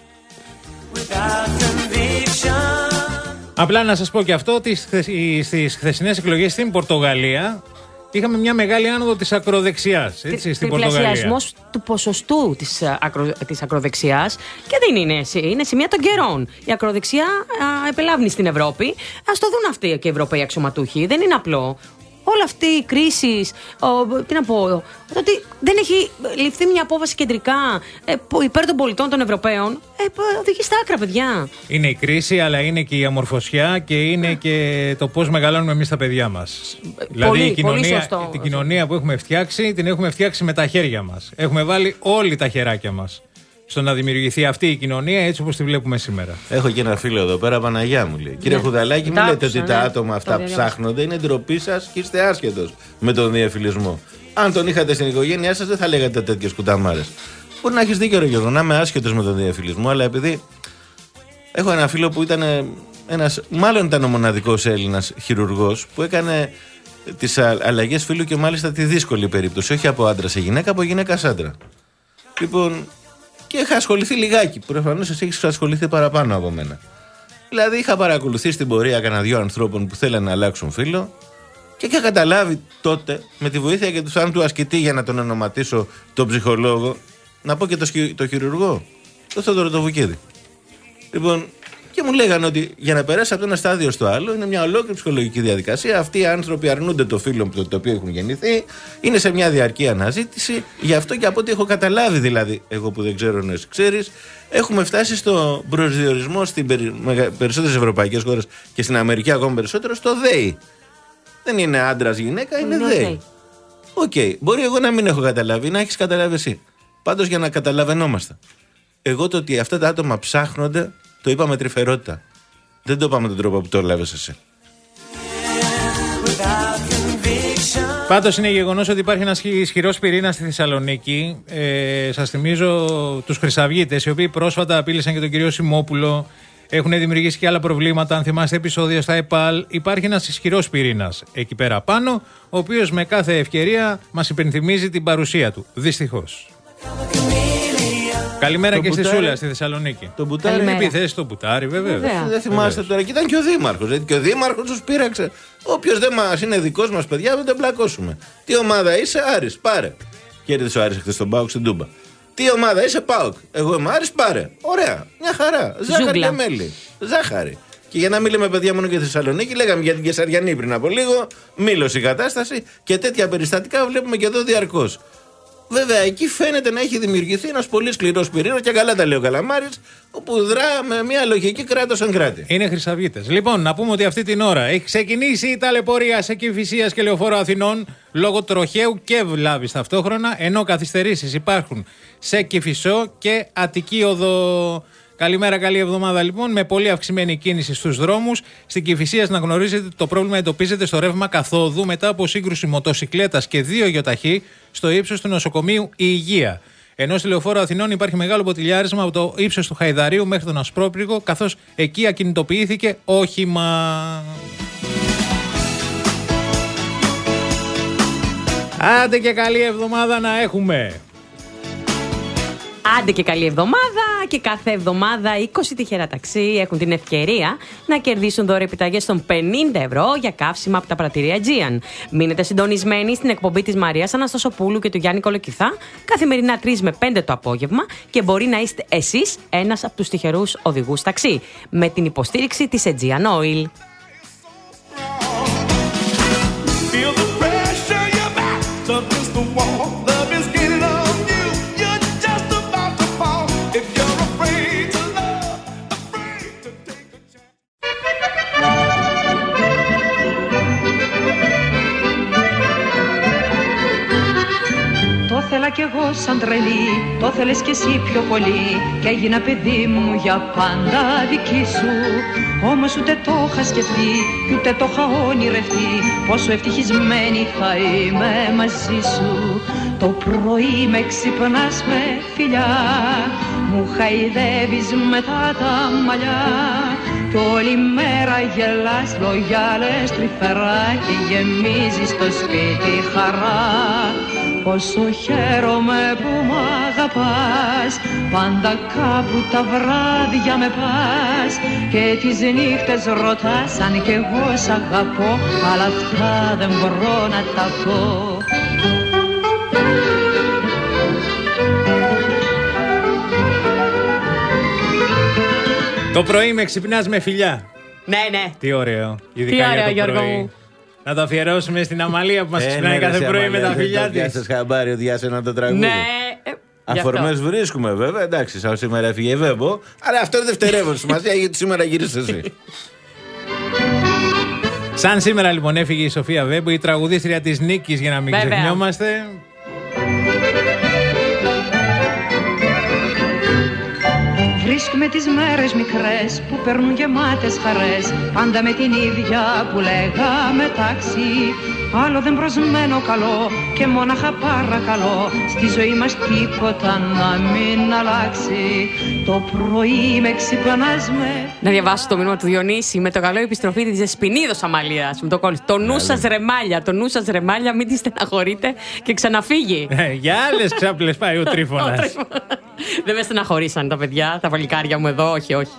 Απλά να σας πω και αυτό ότι στις χθεσινές εκλογές στην Πορτογαλία είχαμε μια μεγάλη άνοδο της ακροδεξιάς. Έτσι, στην Πορτογαλία. Τριπλασιασμός του ποσοστού της, ακρο, της ακροδεξιάς και δεν είναι, είναι σημεία των καιρών. Η ακροδεξιά α, επελάβνει στην Ευρώπη. Ας το δουν αυτοί και οι Ευρωπαίοι αξιωματούχοι. Δεν είναι απλό. Όλα αυτή η κρίση, τι να πω, ότι δεν έχει ληφθεί μια απόφαση κεντρικά ε, υπέρ των πολιτών των Ευρωπαίων, ε, οδηγεί στα άκρα, παιδιά. Είναι η κρίση, αλλά είναι και η αμορφωσιά και είναι και το πώς μεγαλώνουμε εμείς τα παιδιά μας. Πολύ, δηλαδή η κοινωνία, πολύ σωστό. την κοινωνία που έχουμε φτιάξει, την έχουμε φτιάξει με τα χέρια μας. Έχουμε βάλει όλοι τα χεράκια μας στο να δημιουργηθεί αυτή η κοινωνία έτσι όπως τη βλέπουμε σήμερα. Έχω και ένα φίλο εδώ πέρα, Παναγιά μου λέει. Κύριε Ναι. Χουδαλάκη, μην Τα λέτε άκουσα, ότι τα ναι. άτομα αυτά Το διαβάσα. ψάχνονται. Είναι ντροπή σας και είστε άσχετος με τον διαφιλισμό. Αν τον είχατε στην οικογένειά σας, δεν θα λέγατε τέτοιες κουταμάρες. Μπορεί να έχεις δίκιο, ρε Γιώργο, να είμαι άσχετος με τον διαφιλισμό, αλλά επειδή έχω ένα φίλο που ήταν ένας, μάλλον ήταν ο μοναδικός Έλληνας χειρουργός που έκανε τις αλλαγές φύλου και μάλιστα τη δύσκολη περίπτωση. Όχι από άντρα σε γυναίκα, από γυναίκα σε άντρα. Λοιπόν. Και είχα ασχοληθεί λιγάκι. Προφανώς εσύ έχεις ασχοληθεί παραπάνω από μένα. Δηλαδή, είχα παρακολουθήσει την πορεία κανένα δυο ανθρώπων που θέλανε να αλλάξουν φύλο και είχα καταλάβει τότε, με τη βοήθεια και του θάνατου ασκητή, για να τον ονοματίσω τον ψυχολόγο, να πω και το, το χειρουργό, το Θόδωρο το Βουκίδη. Λοιπόν, και μου λέγανε ότι για να περάσει από το ένα στάδιο στο άλλο είναι μια ολόκληρη ψυχολογική διαδικασία. Αυτοί οι άνθρωποι αρνούνται το φύλο το, το οποίο έχουν γεννηθεί, είναι σε μια διαρκή αναζήτηση. Γι' αυτό και από ό,τι έχω καταλάβει, δηλαδή, εγώ που δεν ξέρω, εσύ ξέρεις, έχουμε φτάσει στο προσδιορισμό στις περισσότερες ευρωπαϊκές χώρες και στην Αμερική ακόμα περισσότερο στο ΔΕΗ. Δεν είναι άντρας γυναίκα, είναι Ναι, ΔΕΗ. Οκ, okay. Μπορεί εγώ να μην έχω καταλάβει, να έχεις καταλάβει εσύ. Πάντως για να καταλαβαίνόμαστε. Εγώ το ότι αυτά τα άτομα ψάχνονται. Το είπα με τρυφερότητα. Δεν το είπα με τον τρόπο που το έλαβες εσύ. Πάντως είναι γεγονός ότι υπάρχει ένας ισχυρός πυρήνας στη Θεσσαλονίκη. Ε, σας θυμίζω τους Χρυσαυγίτες, οι οποίοι πρόσφατα απείλησαν και τον κύριο Σιμόπουλο. Έχουν δημιουργήσει και άλλα προβλήματα. Αν θυμάστε επεισόδια στα ΕΠΑΛ, υπάρχει ένας ισχυρός πυρήνας εκεί πέρα πάνω, ο οποίος με κάθε ευκαιρία μας υπενθυμίζει την παρουσία του. Δυστυχώς. Καλημέρα το και μπουτάρι, στη Σούλα, στη Θεσσαλονίκη. Το μπουτάρι. Είναι επιθέσει στο μπουτάρι, βέβαια. Βέβαια. Δεν θυμάστε τώρα, και ήταν και ο Δήμαρχος. Δηλαδή και ο Δήμαρχος τους πείραξε. Όποιος δεν μας είναι δικός μας, παιδιά, δεν τον πλακώσουμε. Τι ομάδα είσαι, Άρης, πάρε. Κέρδισε ο Άρης χθες τον ΠΑΟΚ στην Τούμπα. Τι ομάδα είσαι, ΠΑΟΚ. Εγώ είμαι Άρης, πάρε. Ωραία, μια χαρά. Ζάχαρη Ζούγκλα. και μέλι. Ζάχαρη. Και για να μην λέμε, παιδιά, μόνο για τη Θεσσαλονίκη, λέγαμε για την Κεσαριανή πριν από λίγο. Μήλωσε η κατάσταση και τέτοια περιστατικά βλέπουμε και εδώ διαρκώς. Βέβαια, εκεί φαίνεται να έχει δημιουργηθεί ένας πολύ σκληρός πυρήνας και καλά τα λέει ο Καλαμάρης, όπου δρά με μια λογική κράτος εν κράτη. Είναι Χρυσαυγίτες. Λοιπόν, να πούμε ότι αυτή την ώρα έχει ξεκινήσει η ταλαιπωρία σε Κηφισίας και Λεωφόρο Αθηνών λόγω τροχαίου και βλάβης ταυτόχρονα, ενώ καθυστερήσεις υπάρχουν σε Κηφισό και Αττική Οδό. Καλημέρα, καλή εβδομάδα λοιπόν, με πολύ αυξημένη κίνηση στους δρόμους. Στην Κηφισίας, να γνωρίζετε, το πρόβλημα εντοπίζεται στο ρεύμα καθόδου μετά από σύγκρουση μοτοσικλέτας και δύο γιοταχή στο ύψος του νοσοκομείου Η Υγεία. Ενώ στη Λεωφόρο Αθηνών υπάρχει μεγάλο ποτηλιάρισμα από το ύψος του Χαϊδαρίου μέχρι τον Ασπρόπυργο, καθώς εκεί ακινητοποιήθηκε όχημα. Άντε και καλή εβδομάδα να έχουμε. Άντε και καλή εβδομάδα, και κάθε εβδομάδα είκοσι τυχερά ταξί έχουν την ευκαιρία να κερδίσουν δώρο επιταγές των πενήντα ευρώ για καύσιμα από τα πρατήρια Aegean. Μείνετε συντονισμένοι στην εκπομπή της Μαρίας Αναστασοπούλου και του Γιάννη Κολοκυθά καθημερινά τρεις με πέντε το απόγευμα και μπορεί να είστε εσείς ένας από τους τυχερούς οδηγούς ταξί με την υποστήριξη της Aegean Oil. ήθελα κι εγώ σαν τρελή, το θέλες κι εσύ πιο πολύ και έγινα παιδί μου για πάντα δική σου. Όμως ούτε το είχα σκεφτεί, ούτε το είχα ονειρευτεί, πόσο ευτυχισμένη θα είμαι μαζί σου. Το πρωί με ξυπνάς με φιλιά, μου χαϊδεύεις μετά τα μαλλιά κι όλη μέρα γελάς λόγια λες τρυφερά και γεμίζεις το σπίτι χαρά. Πόσο χαίρομαι που μ' αγαπάς, πάντα κάπου τα βράδια με πας και τις νύχτες ρωτάς αν κι εγώ σ' αγαπώ, αλλά αυτά δεν μπορώ να τα πω. Το πρωί με ξυπνάς με φιλιά. Ναι, ναι. Τι ωραίο. Ειδικά τι ωραίο, Γιώργο μου. Να το αφιερώσουμε στην Αμαλία που μας ξυπνάει κάθε πρωί με τα φιλιά της. Διάσες χαμπάρι ότι διάσαι το τραγούδι. Ναι. Αφορμές βρίσκουμε βέβαια. Εντάξει, σαν σήμερα έφυγε η Βέμπο. Αλλά αυτό είναι δευτερεύον σημασία γιατί σήμερα γύρισες εσύ. Σαν σήμερα λοιπόν έφυγε η Σοφία Βέμπο, η τραγουδίστρια της Νίκης, για να μην βέβαια ξεχνιόμαστε. Βρίσκουμε τις μέρες μικρές που παίρνουν γεμάτες χαρές, πάντα με την ίδια που λέγαμε τάξη. Άλλο δεν προσμένω καλό και μόναχα παρακαλώ, στη ζωή μας τίποτα να μην αλλάξει. Το πρωί με ξυπνάς με... Να διαβάσω το μήνυμα του Διονύση με το καλό επιστροφή της Εσπινίδος Αμαλίας. Μου το κόλλησε. Το νου σας ρεμάλια, το νου σας ρεμάλια, μην τη στεναχωρείτε και ξαναφύγει. Για άλλες ξάπλες πάει ο Τρίφωνας. Δεν με στεναχωρήσαν τα παιδιά, τα βαλικάρια μου εδώ, όχι, όχι.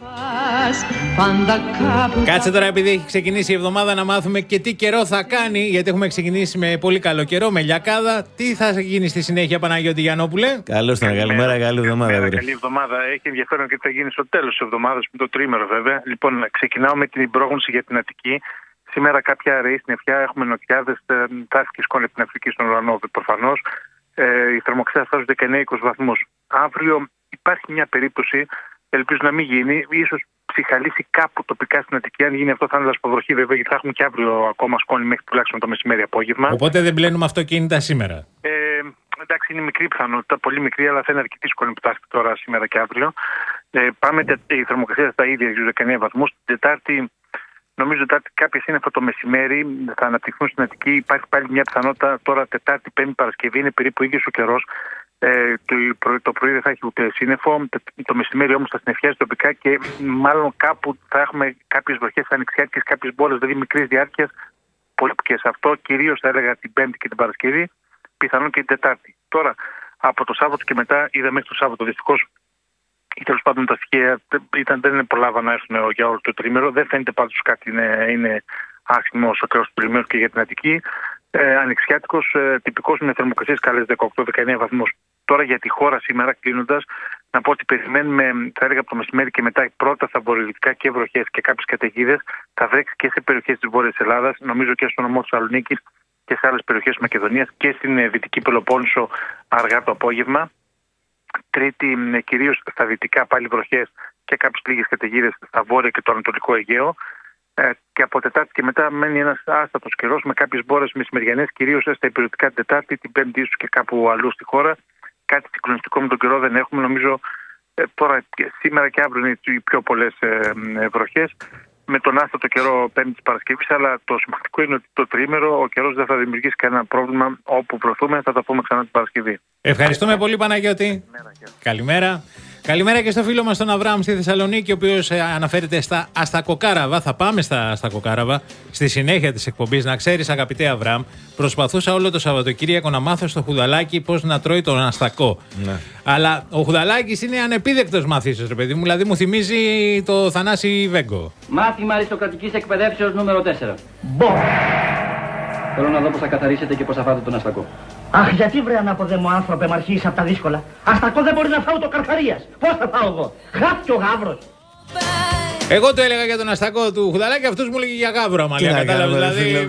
Κάτσε τώρα, επειδή έχει ξεκινήσει η εβδομάδα, να μάθουμε και τι καιρό θα κάνει. Γιατί έχουμε ξεκινήσει με πολύ καλό καιρό, με λιακάδα. Τι θα γίνει στη συνέχεια, Παναγιώτη Γιαννόπουλε? Καλώς τον, καλημέρα, καλή εβδομάδα. Καλημέρα, καλή εβδομάδα. Έχει ενδιαφέρον και τι θα γίνει στο τέλος της εβδομάδας, με το τρίμερο βέβαια. Λοιπόν, ξεκινάω με την πρόγνωση για την Αττική. Σήμερα κάποια αραιή συννεφιά, έχουμε νοτιάδες, τάφικη σκόνη από την Αφρική στον ουρανό προφανώς. Ε, η θερμοκρασία φτάσει δεκαεννέα είκοσι βαθμούς. Αύριο υπάρχει μια περίπτωση, ελπίζω να μην γίνει, ίσως ψυχαλίσει κάπου τοπικά στην Αττική. Αν γίνει αυτό θα είναι δασποδροχή βέβαια, γιατί θα έχουμε και αύριο ακόμα σκόνη μέχρι τουλάχιστον το μεσημέρι απόγευμα. Οπότε δεν μπλένουμε αυτοκίνητα σήμερα. Ε, εντάξει, είναι μικρή πιθανότητα, πολύ μικρή, αλλά θα είναι αρκετή σκόνη που τάσσεται τώρα σήμερα και αύριο. Ε, πάμε, η θερμοκρασία στα ίδια στους δεκαεννέα βαθμούς. Την Τετάρτη, νομίζω ότι κάποια σύννεφα το μεσημέρι θα αναπτυχθούν στην Αττική. Υπάρχει πάλι μια πιθανότητα τώρα Τετάρτη, Πέμπτη, Παρασκευή, είναι περίπου ίδιος ο καιρός. Ε, το, το πρωί δεν θα έχει ούτε σύννεφο, το μεσημέρι όμως θα συννεφιάζει τοπικά και μάλλον κάπου θα έχουμε κάποιες βροχές ανοιξιάτικες, κάποιες μπόρες, δηλαδή μικρής διάρκειας, και σε αυτό κυρίως θα έλεγα την Πέμπτη και την Παρασκευή, πιθανόν και την Τετάρτη. Τώρα από το Σάββατο και μετά, είδα μέχρι το Σάββατο δυστυχώς, ή τέλος πάντων τα στοιχεία ήταν, δεν είναι πολλά να έρθουν για όλο το τρίμερο, δεν φαίνεται πάντως κάτι είναι, είναι άσχημο ο καιρός του τριμέρου και για την Αττική. Ε, ανοιξιάτικος, ε, τυπικός με θερμοκρασίες καλές δεκαοκτώ δεκαεννέα βαθμούς. Τώρα για τη χώρα σήμερα, κλείνοντας, να πω ότι περιμένουμε, θα έλεγα από το μεσημέρι και μετά, πρώτα στα βορειοδυτικά και βροχές και κάποιες καταιγίδες. Θα βρέξει και σε περιοχές της Βόρειας Ελλάδας, νομίζω και στο νομό Θεσσαλονίκης και σε άλλες περιοχές της Μακεδονίας και στην ε, Δυτική Πελοπόννησο αργά το απόγευμα. Τρίτη, ε, κυρίως στα δυτικά πάλι βροχές και κάποιες λίγες καταιγίδες στα βόρεια και το Ανατολικό Αιγαίο. Ε, και από Τετάρτη και μετά μένει ένας άστατος καιρός με κάποιες μπόρες μεσημεριανές, κυρίως στα υπηρετικά την Τετάρτη, την Πέμπτη ίσως και κάπου αλλού στη χώρα. Κάτι συγκλονιστικό με τον καιρό δεν έχουμε. Νομίζω ε, τώρα σήμερα και αύριο είναι οι πιο πολλές ε, ε, βροχές. Με τον άστατο καιρό Πέμπτη Παρασκευής, αλλά το σημαντικό είναι ότι το τριήμερο ο καιρός δεν θα δημιουργήσει κανένα πρόβλημα όπου βρεθούμε. Θα τα πούμε ξανά την Παρασκευή. Ευχαριστούμε πολύ, Παναγιώτη. Καλημέρα. Καλημέρα. Καλημέρα και στο φίλο μας τον Αβραάμ στη Θεσσαλονίκη, ο οποίος ε, αναφέρεται στα Αστακοκάραβα. Θα πάμε στα Αστακοκάραβα στη συνέχεια της εκπομπής. Να ξέρεις, αγαπητέ Αβραάμ, προσπαθούσα όλο το Σαββατοκύριακο να μάθω στο Χουδαλάκι πώς να τρώει τον αστακό. Ναι. Αλλά ο Χουδαλάκης είναι ανεπίδεκτος μαθήσεως, ρε παιδί μου. Δηλαδή μου θυμίζει το Θανάση Βέγκο. Μάθημα αριστοκρατικής εκπαιδεύσεως νούμερο τέσσερα. Μπο! Θέλω να δω πώς θα καθαρίσετε και πώς θα φάτε τον αστακό. Αχ, γιατί βρε ανάποδε άνθρωπε μ' αρχίσεις από τα δύσκολα. Αστακό δεν μπορεί να φάω το Καρχαρίας. Πώς θα φάω εγώ? Χάπιο γάβρος. Εγώ το έλεγα για τον αστακό του Χουδαλάκη, αυτός μου έλεγε για γάβρο. Αμαλία, κατάλαβες δηλαδή.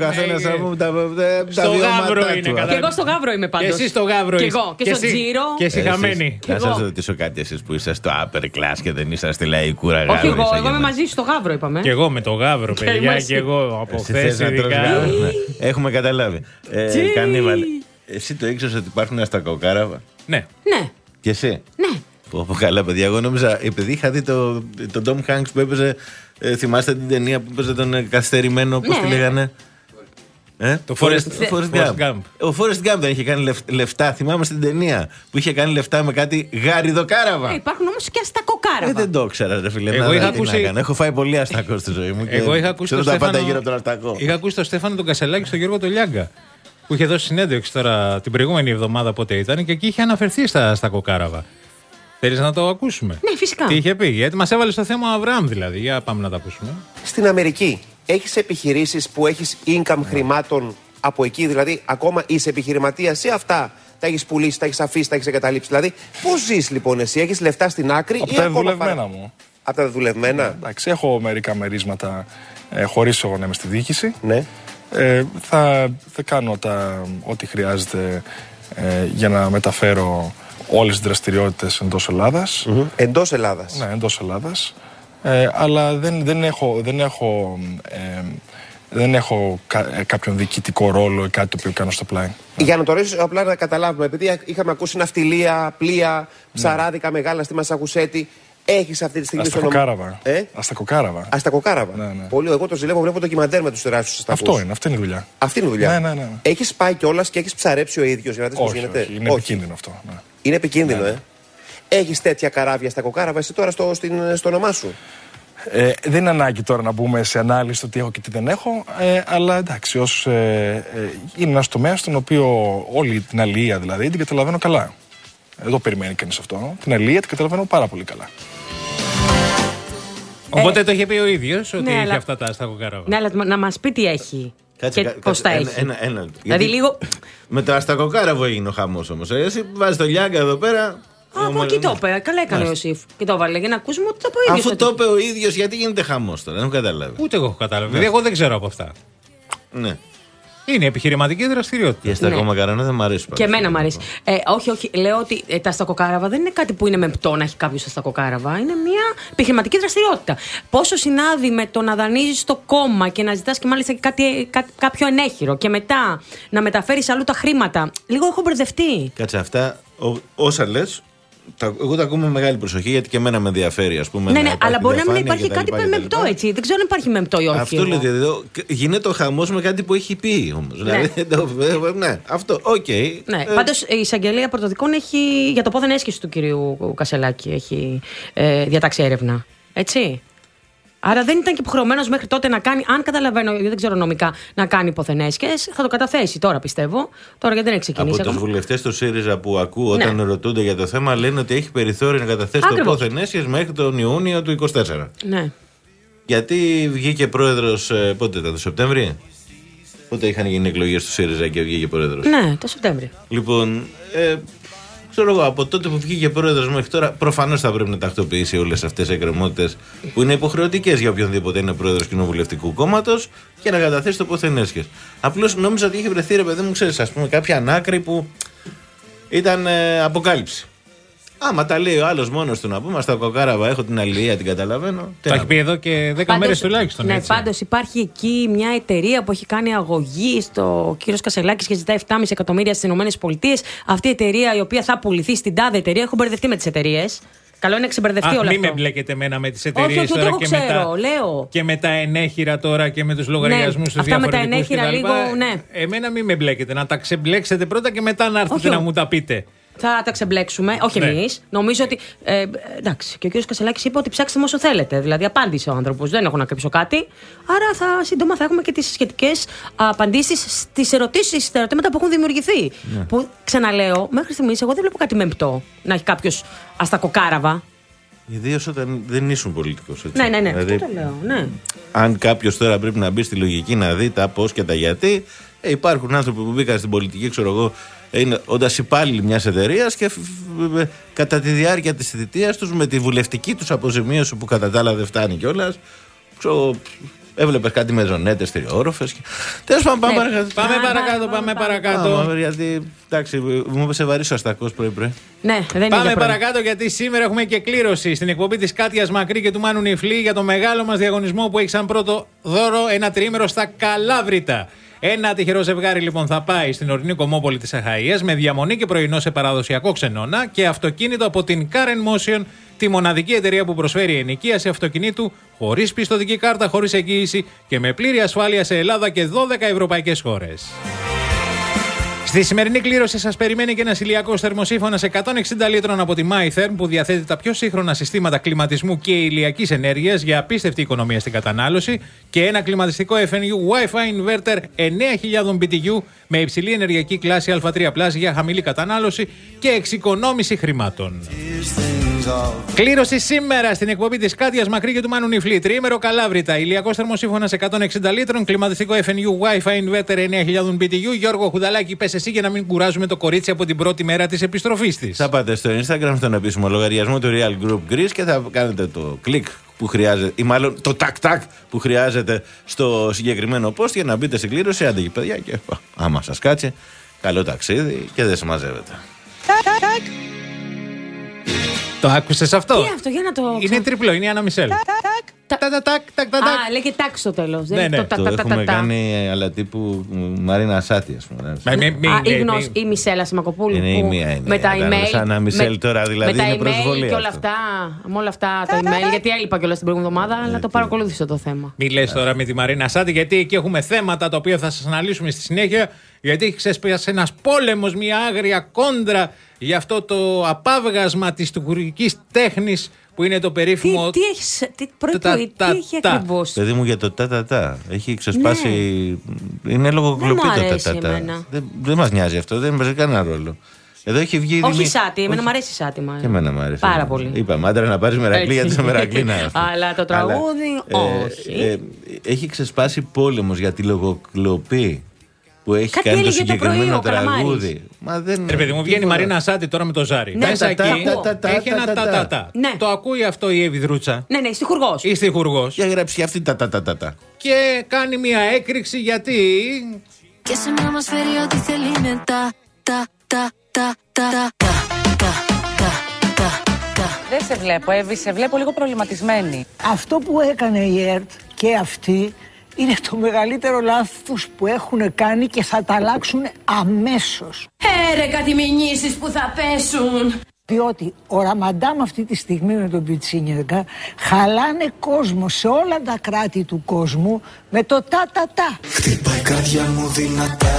Στο γάβρο είναι, κατάλαβες. Και εγώ στο γάβρο είμαι πάντως. Και εσύ στο γάβρο είσαι. Και εγώ. Και στο τζίρο. Και εσύ χαμένη. Να σας ρωτήσω κάτι, εσείς που είσαστε στο upper class και δεν είσαστε λαϊκούρα γάβρο. Όχι εγώ, εγώ είμαι μαζί στο γάβρο είπαμε. Και εγώ με το γάβρο, παιδιά, και εγώ από χθες ειδικά. Έχουμε καταλάβει. Κανίβαλε. Εσύ το ήξερες ότι υπάρχουν αστακοκάραβα? Ναι. Ναι. Και εσύ? Ναι. Πω, πω, καλά, παιδιά. Εγώ νόμιζα, επειδή είχα δει τον το Tom Hanks που έπαιζε. Ε, θυμάστε την ταινία που έπαιζε τον ε, καθυστερημένο, πώς Ναι. τη λέγανε? Ε? Το Forrest, ο Forrest Gump. Gump. Ο Forrest Gump δεν είχε κάνει λεφ, λεφτά. Θυμάμαι στην ταινία που είχε κάνει λεφτά με κάτι γάριδοκάραβα. Ε, υπάρχουν όμως και αστακοκάραβα. Ε, δεν το ήξερα, ρε φίλε. Εγώ να, είχα τι ακούσει- να κάνω. Έχω φάει πολύ αστακό στη ζωή μου. Και Εγώ είχα ακούσει ξέρω τον τα πάντα Στέφανο- γύρω από τον αστακό. Είχα ακούσει τον Στέφανο τον Κασελάκη στον Γιώργο τον Λιάγκα. Που είχε δώσει συνέντευξη τώρα την προηγούμενη εβδομάδα, πότε ήταν, και εκεί είχε αναφερθεί στα, στα κοκάραβα. Θέλεις να το ακούσουμε? Ναι, φυσικά. Τι είχε πει? Γιατί μας έβαλε στο θέμα ο Αβραάμ, δηλαδή. Για πάμε να τα ακούσουμε. Στην Αμερική έχεις επιχειρήσεις που έχεις income χρημάτων από εκεί, δηλαδή ακόμα είσαι επιχειρηματίας ή αυτά τα έχεις πουλήσει, τα έχεις αφήσει, τα έχεις εγκαταλείψει? Δηλαδή, πώς ζεις λοιπόν εσύ, έχεις λεφτά στην άκρη Από ή τα ακόμα δουλευμένα παρα- μου. Από τα δουλευμένα. Εντάξει, έχω μερικά μερίσματα ε, χωρίς εγώ να είμαι στη διοίκηση. Ναι. Ε, θα, θα κάνω τα, ό,τι χρειάζεται ε, για να μεταφέρω όλες τις δραστηριότητες εντός Ελλάδας. Mm-hmm. Εντός Ελλάδας. Ναι, εντός Ελλάδας. Ε, αλλά δεν, δεν έχω, δεν έχω, ε, δεν έχω κα, ε, κάποιον διοικητικό ρόλο ή κάτι το οποίο κάνω στο πλάι. Για να το ρωτήσω απλά να καταλάβουμε, επειδή είχαμε ακούσει ναυτιλία, πλοία, ψαράδικα μεγάλα στη Μασαχουσέτη, έχεις αυτή τη στιγμή στο νομό. Αστακοκάραβα. Ε? Αστακοκάραβα. Αστακοκάραβα. Ναι, ναι. Πολύ, εγώ το ζηλεύω, βλέπω ντοκιμαντέρ με τους τεράστιους αστακούς. Αυτό είναι, αυτή είναι η δουλειά. Αυτή είναι η δουλειά. Ναι, ναι, ναι. Έχεις πάει κιόλας και έχεις ψαρέψει ο ίδιος για να δεις πώς Όχι, γίνεται? όχι, είναι επικίνδυνο αυτό. Ναι. Είναι επικίνδυνο, Ναι, ναι. ε. Έχεις τέτοια καράβια στα κοκάραβα εσύ τώρα στο, στην, στο όνομά σου? Ε, δεν είναι ανάγκη τώρα να μπούμε σε ανάλυση το τι έχω και τι δεν έχω, ε, αλλά εντάξει, ως, ε, ε, είναι ένας τομέας στον οποίο όλη την αλληλεία δηλαδή την καταλαβαίνω καλά. Εδώ περιμένει κανείς αυτό. Την αλληλεία την καταλαβαίνω πάρα πολύ καλά. Οπότε Ε, το είχε πει ο ίδιος ότι ναι, είχε αλλά- αυτά τα αστακοκάραβα. Ναι, αλλά να μας πει τι έχει. Κάτσε, και κα- πώς κάτσε, τα ένα- έχει. ένα- ένα λεπτό. Δηλαδή Γιατί λίγο. Με το αστακοκάραβο έγινε ο χαμός όμως. Ε, εσύ βάζεις το Λιάγκα εδώ πέρα. Α, από εκεί το είπε. Καλά έκανε ο Ιωσήφ. Και το έβαλε για να ακούσουμε ότι το είπε ο ίδιος. Αφού ότι- το είπε ο ίδιος, γιατί γίνεται χαμός τώρα, δεν έχω καταλάβει. Ούτε εγώ έχω καταλάβει. Δηλαδή, εγώ δεν ξέρω από αυτά. Ναι. Είναι επιχειρηματική δραστηριότητα. Για στα ακόμα καρανά δεν μ' αρέσει. Και εμένα μου αρέσει. Ε, όχι, όχι. Λέω ότι ε, τα αστακοκάραβα δεν είναι κάτι που είναι μεμπτό να έχει κάποιο αστακοκάραβα. Είναι μια επιχειρηματική δραστηριότητα. Πόσο συνάδει με το να δανείζει το κόμμα και να ζητά και μάλιστα και κάτι, κά, κάποιο ενέχειρο και μετά να μεταφέρει αλλού τα χρήματα. Λίγο έχω μπερδευτεί. Κάτσε αυτά, ο- όσα λες, τα, εγώ τα ακούμε με μεγάλη προσοχή γιατί και εμένα με ενδιαφέρει, ας πούμε. Ναι, να ναι, υπάρχει αλλά μπορεί να μην διαφάνεια υπάρχει και τα κάτι λοιπά και τα μεμπτό λοιπά. έτσι. Δεν ξέρω αν υπάρχει μεμπτό ή όχι. Αυτό εγώ. λέω. Δηλαδή, εδώ γίνεται ο χαμός με κάτι που έχει πει όμως. Δηλαδή, το- ναι, αυτό, οκ. Ναι, Ε, πάντως η εισαγγελία πρωτοδικών έχει, για το πόθεν έσχεση του κυρίου Κασελάκη έχει ε, διατάξει έρευνα. Έτσι. Άρα δεν ήταν και υποχρεωμένο μέχρι τότε να κάνει, αν καταλαβαίνω, δεν ξέρω νομικά, να κάνει ποθενέσχες. Θα το καταθέσει τώρα, πιστεύω. Τώρα γιατί δεν έχει ξεκινήσει Από τους ακόμα. βουλευτές του ΣΥΡΙΖΑ που ακούω όταν Ναι. ρωτούνται για το θέμα λένε ότι έχει περιθώριο να καταθέσει το Ακριβώς. πόθεν έσχες μέχρι τον Ιούνιο του είκοσι τέσσερα. Ναι. Γιατί βγήκε πρόεδρος, ε, πότε ήταν, το Σεπτέμβρη? Πότε είχαν γίνει εκλογές του ΣΥΡΙΖΑ και βγήκε πρόεδρος? Ναι, το Σεπτέμβριο. Λοιπόν, ε, ξέρω εγώ, από τότε που βγήκε πρόεδρος μέχρι τώρα, προφανώς θα πρέπει να τακτοποιήσει όλες αυτές τις εκκρεμότητες που είναι υποχρεωτικές για οποιονδήποτε είναι πρόεδρος κοινοβουλευτικού κόμματος και να καταθέσει το πόθεν έσχες. Απλώς νόμιζα ότι είχε βρεθεί, ρε παιδί μου, ξέρεις, ας πούμε, κάποια ανάκρη που ήταν ε, αποκάλυψη. Άμα τα λέει ο άλλος μόνος του να πούμε, στα κοκάραβα έχω την αλληλεία, την καταλαβαίνω. Τι Το να έχει πει εδώ και δέκα μέρες τουλάχιστον. Ναι, έτσι. πάντως υπάρχει εκεί μια εταιρεία που έχει κάνει αγωγή στο κύριο Κασελάκης και ζητάει επτά κόμμα πέντε εκατομμύρια στις ΗΠΑ. Αυτή η εταιρεία η οποία θα πουληθεί στην τάδε εταιρεία. Έχω μπερδευτεί με τις εταιρείες. Καλό είναι να ξεμπερδευτεί Αχ, όλο μην αυτό. με μπλέκετε εμένα με τις Όχι, εταιρείες όχι, ούτε τώρα εγώ και, ξέρω, με τα, λέω. και με τα ενέχειρα τώρα και με τους λογαριασμούς τους αυτά με τα διαφορετικούς ενέχειρα κτλ. λίγο, ναι. Εμένα μην με μπλέκετε, να τα ξεμπλέξετε πρώτα και μετά να έρθετε Όχι, να όχι. μου τα πείτε. Θα τα ξεμπλέξουμε, όχι Ναι. εμείς. Νομίζω ότι. Ε, εντάξει, και ο κύριος Κασελάκης είπε ότι ψάξτε με όσο θέλετε. Δηλαδή, απάντησε ο άνθρωπος. Δεν έχω να κρύψω κάτι. Άρα, θα, σύντομα θα έχουμε και τις σχετικές απαντήσεις στις ερωτήσεις, στα ερωτήματα που έχουν δημιουργηθεί. Ναι. Που ξαναλέω, μέχρι στιγμής εγώ δεν βλέπω κάτι μεμπτό να έχει κάποιος αστακοκάραβα. Ιδίως όταν δεν ήσουν πολιτικός. Έτσι. Ναι, ναι, ναι. Δηλαδή, Αυτό το λέω. Ναι. αν κάποιος τώρα πρέπει να μπει στη λογική να δει τα πώς και τα γιατί, ε, υπάρχουν άνθρωποι που μπήκαν στην πολιτική, ξέρω εγώ, είναι όντας υπάλληλοι μιας εταιρείας και φ- φ- ε, κατά τη διάρκεια της θητείας τους με τη βουλευτική τους αποζημίωση που κατά τα άλλα δεν φτάνει κιόλας, ξέρω, έβλεπες κάτι με ζωνέτες, τριόροφες. Και... Τέλος πάντων, πάμε Ναι. παρακάτω. Πάμε παρακάτω, πάμε παρακάτω. Πάμε, γιατί εντάξει, μου έπεσε βαρύς ο αστακός πρωί-πρωί. Ναι, δεν είναι Πάμε για πρωί. παρακάτω γιατί σήμερα έχουμε και κλήρωση στην εκπομπή της Κάτιας Μακρύ και του Μάνου Νιφλή για το μεγάλο μας διαγωνισμό που έχει σαν πρώτο δώρο ένα τριήμερο στα Καλάβρητα. Ένα τυχερό ζευγάρι λοιπόν θα πάει στην ορεινή Κομμόπολη της Αχαΐας με διαμονή και πρωινό σε παραδοσιακό ξενώνα και αυτοκίνητο από την Car and Motion, τη μοναδική εταιρεία που προσφέρει ενοικίαση αυτοκινήτου χωρίς πιστωτική κάρτα, χωρίς εγγύηση και με πλήρη ασφάλεια σε Ελλάδα και δώδεκα ευρωπαϊκές χώρες. Στη σημερινή κλήρωση σας περιμένει και ένας ηλιακός θερμοσύφωνας εκατόν εξήντα λίτρων από τη MyTherm που διαθέτει τα πιο σύγχρονα συστήματα κλιματισμού και ηλιακής ενέργειας για απίστευτη οικονομία στην κατανάλωση και ένα κλιματιστικό εφ εν γιου Wi-Fi inverter εννέα χιλιάδες μπι τι γιου με υψηλή ενεργειακή κλάση Α τρία πλας για χαμηλή κατανάλωση και εξοικονόμηση χρημάτων. Κλήρωση σήμερα στην εκπομπή της Κάτιας Μακρύ και του Μάνου Νιφλή. Τριήμερο Καλάβρητα, ηλιακός θερμοσύφωνας εκατόν εξήντα λίτρων, κλιματιστικό εφ εν γιου Wi-Fi inverter εννέα χιλιάδες μπι τι γιου. Γιώργο Χουδαλάκη, πες εσύ για να μην κουράζουμε το κορίτσι από την πρώτη μέρα της επιστροφής της. Θα πάτε στο Instagram, στον επίσημο λογαριασμό του Real Group Greece και θα κάνετε το κλικ που χρειάζεται, ή μάλλον το τακ-τακ που χρειάζεται στο συγκεκριμένο post για να μπείτε στην κλήρωση. Άντε παιδιά, και άμα σας κάτσε, καλό ταξίδι και δεν συμμαζεύετε. Το άκουσες αυτό? Τι αυτό, για να το. Είναι τριπλό, είναι η Άννα Μισελ. Α, λέει και τάκ στο τέλος. Ναι, ναι, το έχουμε κάνει, αλλά τύπου Μαρίνα Σάτι, ας πούμε. Η Μισέλα Σιμακοπούλου. Είναι η μία, είναι. Με τα email. Σαν Άννα Μισελ τώρα, δηλαδή είναι προσβολή. Και όλα αυτά, με όλα αυτά τα email. Γιατί έλειπα κιόλας την προηγούμενη εβδομάδα, αλλά το παρακολούθησα το θέμα. Μην λες τώρα με τη Μαρίνα Σάτι, γιατί εκεί έχουμε θέματα τα οποία θα σας αναλύσουμε στη συνέχεια. Γιατί έχει ξέσπασε ένας πόλεμος, μια άγρια κόντρα για αυτό το απάβγασμα της τουρκικής τέχνης που είναι το περίφημο. Τι, τι έχεις, τι, πρώτη, τι έχει ακριβώς. Παιδί μου, για το τα-τα-τα. Έχει ξεσπάσει. Ναι. Είναι λογοκλοπή το τα-τα-τα. Δεν, δεν μας νοιάζει αυτό, δεν παίζει κανένα ρόλο. Εδώ έχει βγει. Όχι Σάτι, εμένα μου αρέσει Σάτι. Και εμένα μου αρέσει. Πάρα πολύ. Είπαμε, άντρα να πάρει Μερακλή γιατί είσαι Μερακλίνα. Αλλά το τραγούδι, όχι. Έχει ξεσπάσει πόλεμος για τη λογοκλοπή που έχει κάτι κάνει το συγκεκριμένο το τραγούδι. Μα δεν. Ρε παιδί μου, βγαίνει η Μαρίνα Σάτι τώρα με το ζάρι. Ναι, μέσα τα, εκεί τα, τα, τα, έχει ένα τα-τα-τα. Ναι. Το ακούει αυτό η Εβιδρούτσα. Ναι, ναι, στιχουργός. Ή στιχουργός. Και γράψει και αυτή τα τα-τα-τα. Και κάνει μια έκρηξη γιατί. Και σε μια μας φέρει ό,τι θέλει είναι τα τα τα τα τα τα. Δεν σε βλέπω, Εύη, σε βλέπω λίγο προβληματισμένη. Αυτό που έκανε η ΕΡΤ και αυτή είναι το μεγαλύτερο λάθος που έχουν κάνει και θα τα αλλάξουν αμέσως. Έρε κάτι μηνύσεις που θα πέσουν. Διότι ο Ραμαντάμ αυτή τη στιγμή με τον Πιτσίνιεγκα χαλάνε κόσμο σε όλα τα κράτη του κόσμου με το τα-τα-τα. Χτυπάει η καρδιά μου δυνατά,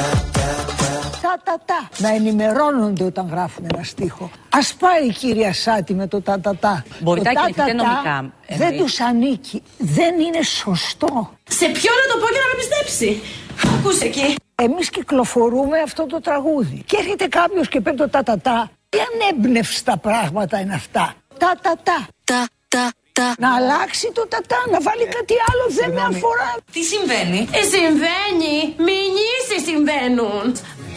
τα-τα-τα. Να ενημερώνονται όταν γράφουν ένα στίχο. Ας πάει η κυρία Σάτι με το τα-τα-τα. Μπορεί να κινηθείτε νομικά. Δεν τους ανήκει. Δεν είναι σωστό. Σε ποιον να το πω για να με πιστέψει. Ακούς εκεί. Εμείς κυκλοφορούμε αυτό το τραγούδι. Και έρχεται κάποιος και παίρνει το τα-τα-τα. Τι ανέμπνευστα πράγματα είναι αυτά. Τα-τα-τα. Τα-τα-τα. Να αλλάξει το τα-τα, να βάλει κάτι άλλο, δεν με αφορά. Τι συμβαίνει? Ε, συμβαίνει. Μηνύσεις συμβαίνουν.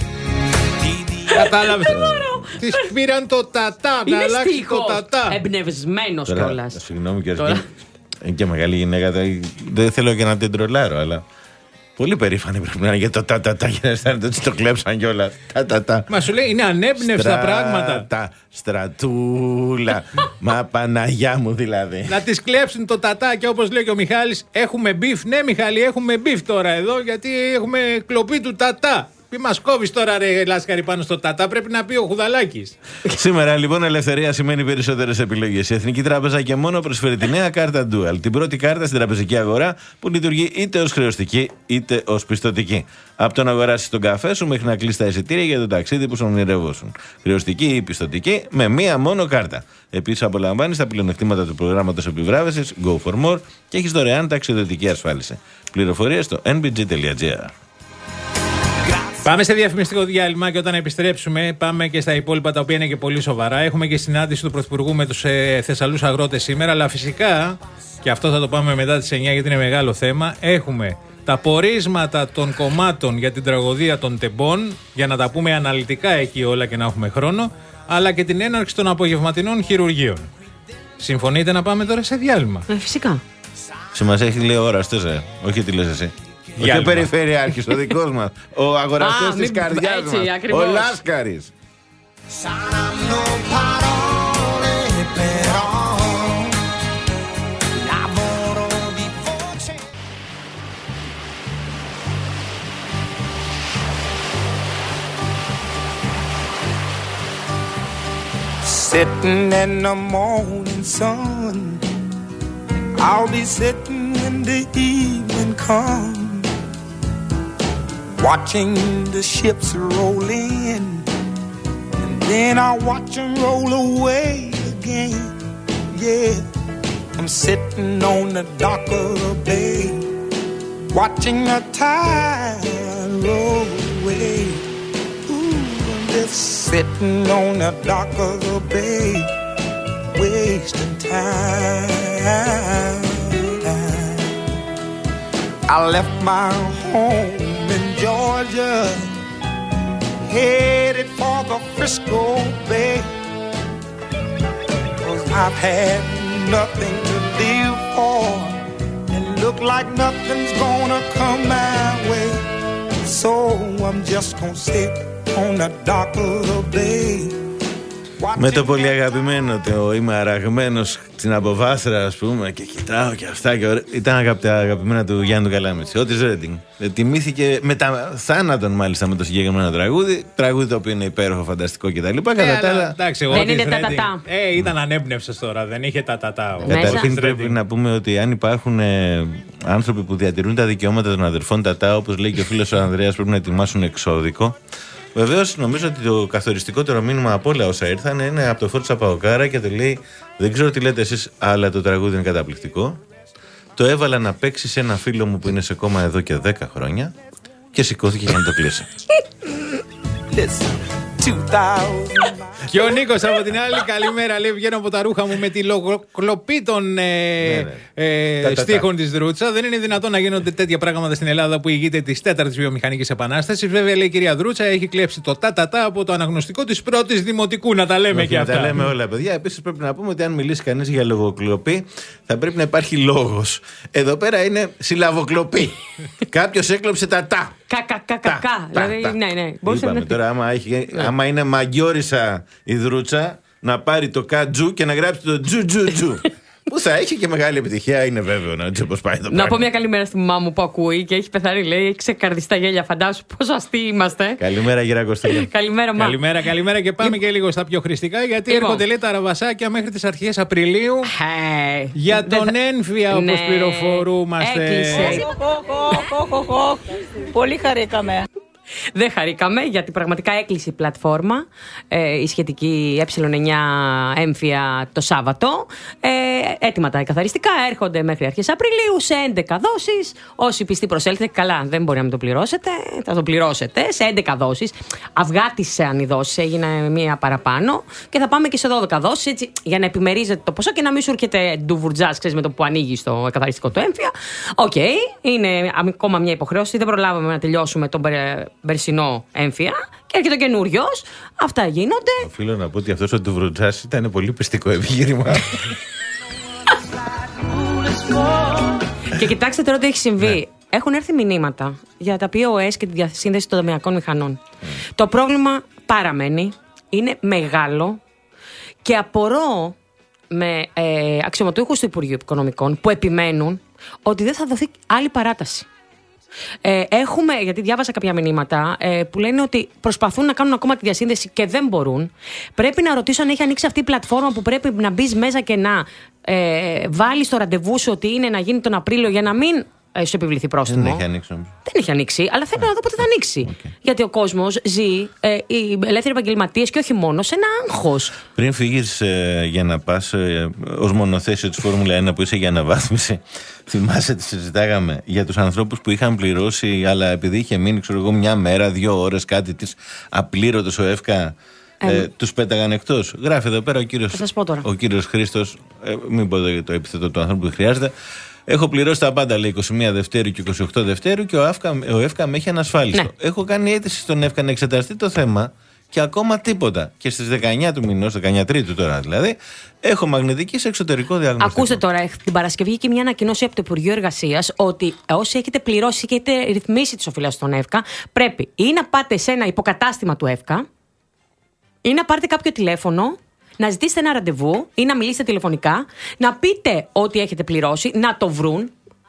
Κατάλαβες. Της πήραν το τατά, να αλλάξει το τατά. Εμπνευσμένος κιόλας. Συγγνώμη και είναι και μεγάλη γυναίκα. Δεν θέλω και να την τρολάρω, αλλά πολύ περήφανη πρέπει να είναι για το τατατά για να αισθάνεται ότι το κλέψαν κιόλας. Μα σου λέει είναι ανέμπνευστα πράγματα. Τα στρατούλα. Μα Παναγιά μου δηλαδή. Να τις κλέψουν το τατά και όπως λέει και ο Μιχάλης, έχουμε μπιφ. Ναι, Μιχάλη, έχουμε μπιφ τώρα εδώ γιατί έχουμε κλοπή του τατά. Μη μας κόβεις τώρα, ρε Λάσκαρη, πάνω στο τατά. Πρέπει να πει ο Χουδαλάκης. Σήμερα λοιπόν ελευθερία σημαίνει περισσότερες επιλογές. Η Εθνική Τράπεζα και μόνο προσφέρει τη νέα κάρτα Dual. Την πρώτη κάρτα στην τραπεζική αγορά που λειτουργεί είτε ως χρεωστική είτε ως πιστωτική. Από το να αγοράσεις τον καφέ σου μέχρι να κλείσεις τα εισιτήρια για το ταξίδι που σου ονειρευόσουν. Χρεωστική ή πιστωτική με μία μόνο κάρτα. Επίσης απολαμβάνεις τα πλεονεκτήματα του προγράμματος επιβράβευσης Go for More και έχεις δωρεάν ταξιδιωτική ασφάλιση. Πληροφορίες στο εν μπι τζι τελεία τζι άρ. Πάμε σε διαφημιστικό διάλειμμα και όταν επιστρέψουμε πάμε και στα υπόλοιπα τα οποία είναι και πολύ σοβαρά. Έχουμε και συνάντηση του Πρωθυπουργού με τους ε, Θεσσαλούς αγρότες σήμερα, αλλά φυσικά, και αυτό θα το πάμε μετά τις εννιά γιατί είναι μεγάλο θέμα, έχουμε τα πορίσματα των κομμάτων για την τραγωδία των Τεμπών, για να τα πούμε αναλυτικά εκεί όλα και να έχουμε χρόνο, αλλά και την έναρξη των απογευματινών χειρουργείων. Συμφωνείτε να πάμε τώρα σε διάλειμμα? Ε, φυσικά. Σημασία έχει λέει ώραστες, ε. Όχι τι λες εσύ. Όχι ο περιφερειάρχης, ο δικός μας. Ο αγοραστής της καρδιάς μας. Ο Λάσκαρης. Sitting in the morning sun, I'll be sitting when the evening comes, watching the ships roll in, and then I'll watch them roll away again. Yeah, I'm sitting on the dock of the bay, watching the tide roll away. Ooh, I'm just sitting on the dock of the bay, wasting time. I left my home in Georgia, headed for the Frisco Bay, 'cause I've had nothing to live for, and look like nothing's gonna come my way. So I'm just gonna sit on the dock of the bay. Με το πολύ αγαπημένο, το είμαι αραγμένος στην αποβάθρα, ας πούμε, και κοιτάω και αυτά και ωραία. Ήταν αγαπητά, αγαπημένα του Γιάννη του Καλάμετση. Ό,τι Ρέντινγκ. Τιμήθηκε με τα θάνατον μάλιστα με το συγκεκριμένο τραγούδι. Τραγούδι το οποίο είναι υπέροχο, φανταστικό κτλ. Ε, Κατά τα άλλα. Δεν είναι τα τα. Ε, ήταν ανέμπνευσες τώρα, δεν είχε τα τα τα. Καταρχήν πρέπει να πούμε ότι αν υπάρχουν ε, άνθρωποι που διατηρούν τα δικαιώματα των αδερφών Τατά, όπως λέει και ο φίλος ο Ανδρέας, πρέπει να ετοιμάσουν εξώδικο. Βεβαίως, νομίζω ότι το καθοριστικότερο μήνυμα από όλα όσα ήρθαν είναι από το Φόρτσα Παοκάρα και το λέει: δεν ξέρω τι λέτε εσείς, αλλά το τραγούδι είναι καταπληκτικό. Το έβαλα να παίξει σε ένα φίλο μου που είναι σε κόμμα εδώ και δέκα χρόνια και σηκώθηκε για να το κλείσει. Και ο Νίκος από την άλλη, καλημέρα, λέει: βγαίνω από τα ρούχα μου με τη λογοκλοπή των ε, ναι, ναι. ε, στίχων της Δρούτσα. Δεν είναι δυνατόν να γίνονται τέτοια πράγματα στην Ελλάδα που ηγείται της τέταρτης βιομηχανικής επανάστασης. Βέβαια, λέει η κυρία Δρούτσα, έχει κλέψει το τα-τα-τα από το αναγνωστικό της πρώτης δημοτικού. Να τα λέμε. Όχι, και να αυτά. Τα λέμε όλα, παιδιά. Επίσης, πρέπει να πούμε ότι αν μιλήσει κανείς για λογοκλοπή, θα πρέπει να υπάρχει λόγος. Εδώ πέρα είναι συλλαβοκλοπή. Κάποιος έκλωψε τα τα. Κακα-κακα. Δηλαδή, ναι, ναι. Είπαμε τώρα, άμα, έχει, άμα είναι μαγκιόρισα η Δρούτσα, να πάρει το κατζού και να γράψει το τζου τζου τζου. Που θα έχει και μεγάλη επιτυχία, είναι βέβαιο, να έτσι όπως πάει το πράγμα. Να πω μια καλημέρα στη μαμά μου που ακούει και έχει πεθάρει, λέει: έχει ξεκαρδιστεί τα γέλια. Φαντάσου πόσο αστείοι είμαστε. Καλημέρα, γυρά Κωστέλια. Καλημέρα, μα. Καλημέρα, καλημέρα και πάμε και λίγο στα πιο χρηστικά, γιατί Λοιπόν. έρχονται, λέει, τα ραβασάκια μέχρι τις αρχές Απριλίου. Hey. Για τον θα... Ένφια, όπως ναι. πληροφορούμαστε. Έκλεισε. Πολύ χαρήκαμε. Δεν χαρήκαμε γιατί πραγματικά έκλεισε η πλατφόρμα, ε, η σχετική ε εννιά έμφυα το Σάββατο. Ε, έτοιμα τα καθαριστικά έρχονται μέχρι αρχές Απριλίου σε έντεκα δόσεις. Όσοι πιστοί προσέλθετε, καλά, δεν μπορεί να μην το πληρώσετε, θα το πληρώσετε σε έντεκα δόσεις. Αυγάτισαν οι δόσεις, έγινε μία παραπάνω και θα πάμε και σε δώδεκα δόσεις, έτσι, για να επιμερίζετε το ποσό και να μην σου έρχεται ντουβουρτζάς, ξέρεις, με το που ανοίγει το καθαριστικό του έμφυα. Οκ, okay, είναι ακόμα μια υποχρέωση, δεν προλάβαμε να τελειώσουμε τον περσινό έμφυα και έρχεται ο καινούριος. Αυτά γίνονται. Οφείλω να πω ότι αυτός ο ντουβουρτζάς ήταν πολύ πιστικό επιχείρημα. Και κοιτάξτε τώρα τι έχει συμβεί. Ναι. Έχουν έρθει μηνύματα για τα πι ο ες και τη διασύνδεση των τομεακών μηχανών. Mm. Το πρόβλημα παραμένει, είναι μεγάλο και απορώ με ε, αξιωματούχους του Υπουργείου Οικονομικών που επιμένουν ότι δεν θα δοθεί άλλη παράταση. Ε, έχουμε, γιατί διάβασα κάποια μηνύματα ε, που λένε ότι προσπαθούν να κάνουν ακόμα τη διασύνδεση και δεν μπορούν. Πρέπει να ρωτήσω αν έχει ανοίξει αυτή η πλατφόρμα που πρέπει να μπει μέσα και να ε, βάλει το ραντεβού σου ότι είναι να γίνει τον Απρίλιο για να μην ε, σου επιβληθεί πρόστιμο. Δεν έχει ανοίξει όμως. Δεν έχει ανοίξει, αλλά θέλω να δω πότε θα ανοίξει. Okay. Γιατί ο κόσμος ζει, ε, οι ελεύθεροι επαγγελματίες και όχι μόνο, σε ένα άγχος. Πριν φύγεις ε, για να πας ε, ως μονοθέσιο της Φόρμουλα ένα που είσαι για αναβάθμιση, θυμάσαι τι συζητάγαμε για τους ανθρώπους που είχαν πληρώσει, αλλά επειδή είχε μείνει, ξέρω εγώ, μια μέρα, δύο ώρες κάτι της απλήρωτος ο ΕΦΚΑ. Ε, ε, τους πέταγαν εκτός. Γράφει εδώ πέρα ο κύριος, ο κύριος Χρήστος, ε, μην πω το, το επίθετο του ανθρώπου που χρειάζεται. Έχω πληρώσει τα πάντα, λέει, είκοσι μία Δευτέρου και είκοσι οκτώ Δευτέρου και ο, ΑΦΚΑ, ο ΕΦΚΑ με έχει ανασφάλιστο. Ναι. Έχω κάνει αίτηση στον ΕΦΚΑ να εξεταστεί το θέμα και ακόμα τίποτα. Και στις δεκαεννιά του μηνός, δεκαεννιά Τρίτου τώρα δηλαδή, έχω μαγνητική σε εξωτερικό διαγνωστικό. Ακούστε τώρα, την Παρασκευή και μια ανακοίνωση από το Υπουργείο Εργασίας ότι όσοι έχετε πληρώσει και έχετε ρυθμίσει τις οφειλές στον ΕΦΚΑ, πρέπει ή να πάτε σε ένα υποκατάστημα του ΕΦΚΑ ή να πάρετε κάποιο τηλέφωνο, να ζητήσετε ένα ραντεβού ή να μιλήσετε τηλεφωνικά, να πείτε ότι έχετε πληρώσει, να το βρουν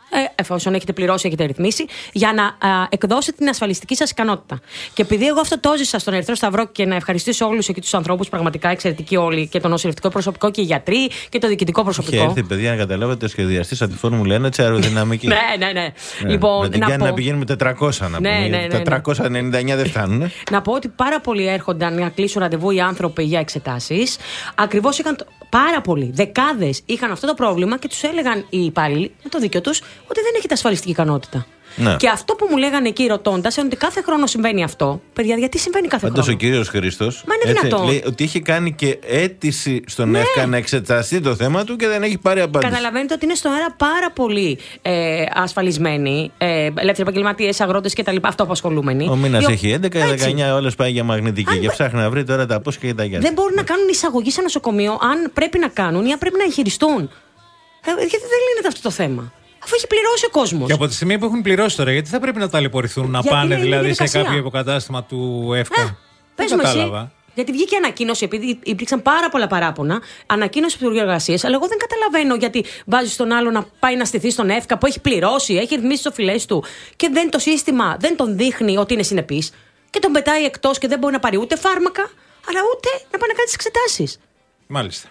εφόσον έχετε πληρώσει, έχετε ρυθμίσει, για να α, εκδώσετε την ασφαλιστική σας ικανότητα. Και επειδή εγώ αυτό το ζήσα στον Ερυθρό Σταυρό, και να ευχαριστήσω όλους εκεί τους ανθρώπους, πραγματικά εξαιρετικοί όλοι, και το νοσηλευτικό προσωπικό και οι γιατροί και το διοικητικό προσωπικό. Είχε έρθει, παιδιά, να καταλάβετε, ο σχεδιαστής από τη Φόρμουλα ένα της αεροδυναμικής. ναι, ναι, ναι. ναι. Λοιπόν, με την να, πω... πω... να πηγαίνουμε τετρακόσια να ναι, πούμε. Ναι, ναι, ναι. τετρακόσια ενενήντα εννιά δεν φτάνουν. Να πω ότι πάρα πολλοί έρχονταν να κλείσουν ραντεβού οι άνθρωποι για εξετάσεις. Ακριβώς είχαν. Πάρα πολλοί, δεκάδες είχαν αυτό το πρόβλημα και τους έλεγαν οι υπάλληλοι, με το δίκιο τους, ότι δεν έχετε ασφαλιστική ικανότητα. Ναι. Και αυτό που μου λέγανε εκεί ρωτώντας, είναι ότι κάθε χρόνο συμβαίνει αυτό. Παιδιά, γιατί συμβαίνει κάθε Πάντως χρόνο. ο κύριος Χρήστος Μα είναι δυνατόν. Λέει ότι είχε κάνει και αίτηση στον ναι. ΕΦΚΑ να εξεταστεί το θέμα του και δεν έχει πάρει απάντηση. Καταλαβαίνετε ότι είναι στον αέρα πάρα πολύ ε, ασφαλισμένοι, ε, ελεύθεροι επαγγελματίες, αγρότες κτλ. Αυτοαπασχολούμενοι. Ο μήνας ο... έχει έντεκα, δεκαεννιά όλες πάει για μαγνητική. Αν... και ψάχνει να βρει τώρα τα πώς και τα γιάννη. Δεν μπορούν να κάνουν εισαγωγή σε νοσοκομείο αν πρέπει να κάνουν ή αν πρέπει να εγχειριστούν. Ε, γιατί δεν λύνεται αυτό το θέμα. Αφού έχει πληρώσει ο κόσμος. Και από τη στιγμή που έχουν πληρώσει τώρα, γιατί θα πρέπει να ταλαιπωρηθούν, να γιατί πάνε δηλαδή σε κάποιο υποκατάστημα του ΕΦΚΑ. Πες μου εσύ. Γιατί βγήκε ανακοίνωση, επειδή υπήρξαν πάρα πολλά παράπονα, ανακοίνωση του Υπουργείου Εργασίας, αλλά εγώ δεν καταλαβαίνω γιατί βάζει τον άλλο να πάει να στηθεί στον ΕΦΚΑ που έχει πληρώσει, έχει ρυθμίσει τις οφειλές του και δεν, το σύστημα δεν τον δείχνει ότι είναι συνεπής και τον πετάει εκτός και δεν μπορεί να πάρει ούτε φάρμακα, αλλά ούτε να πάει να κάνει τις εξετάσεις. Μάλιστα.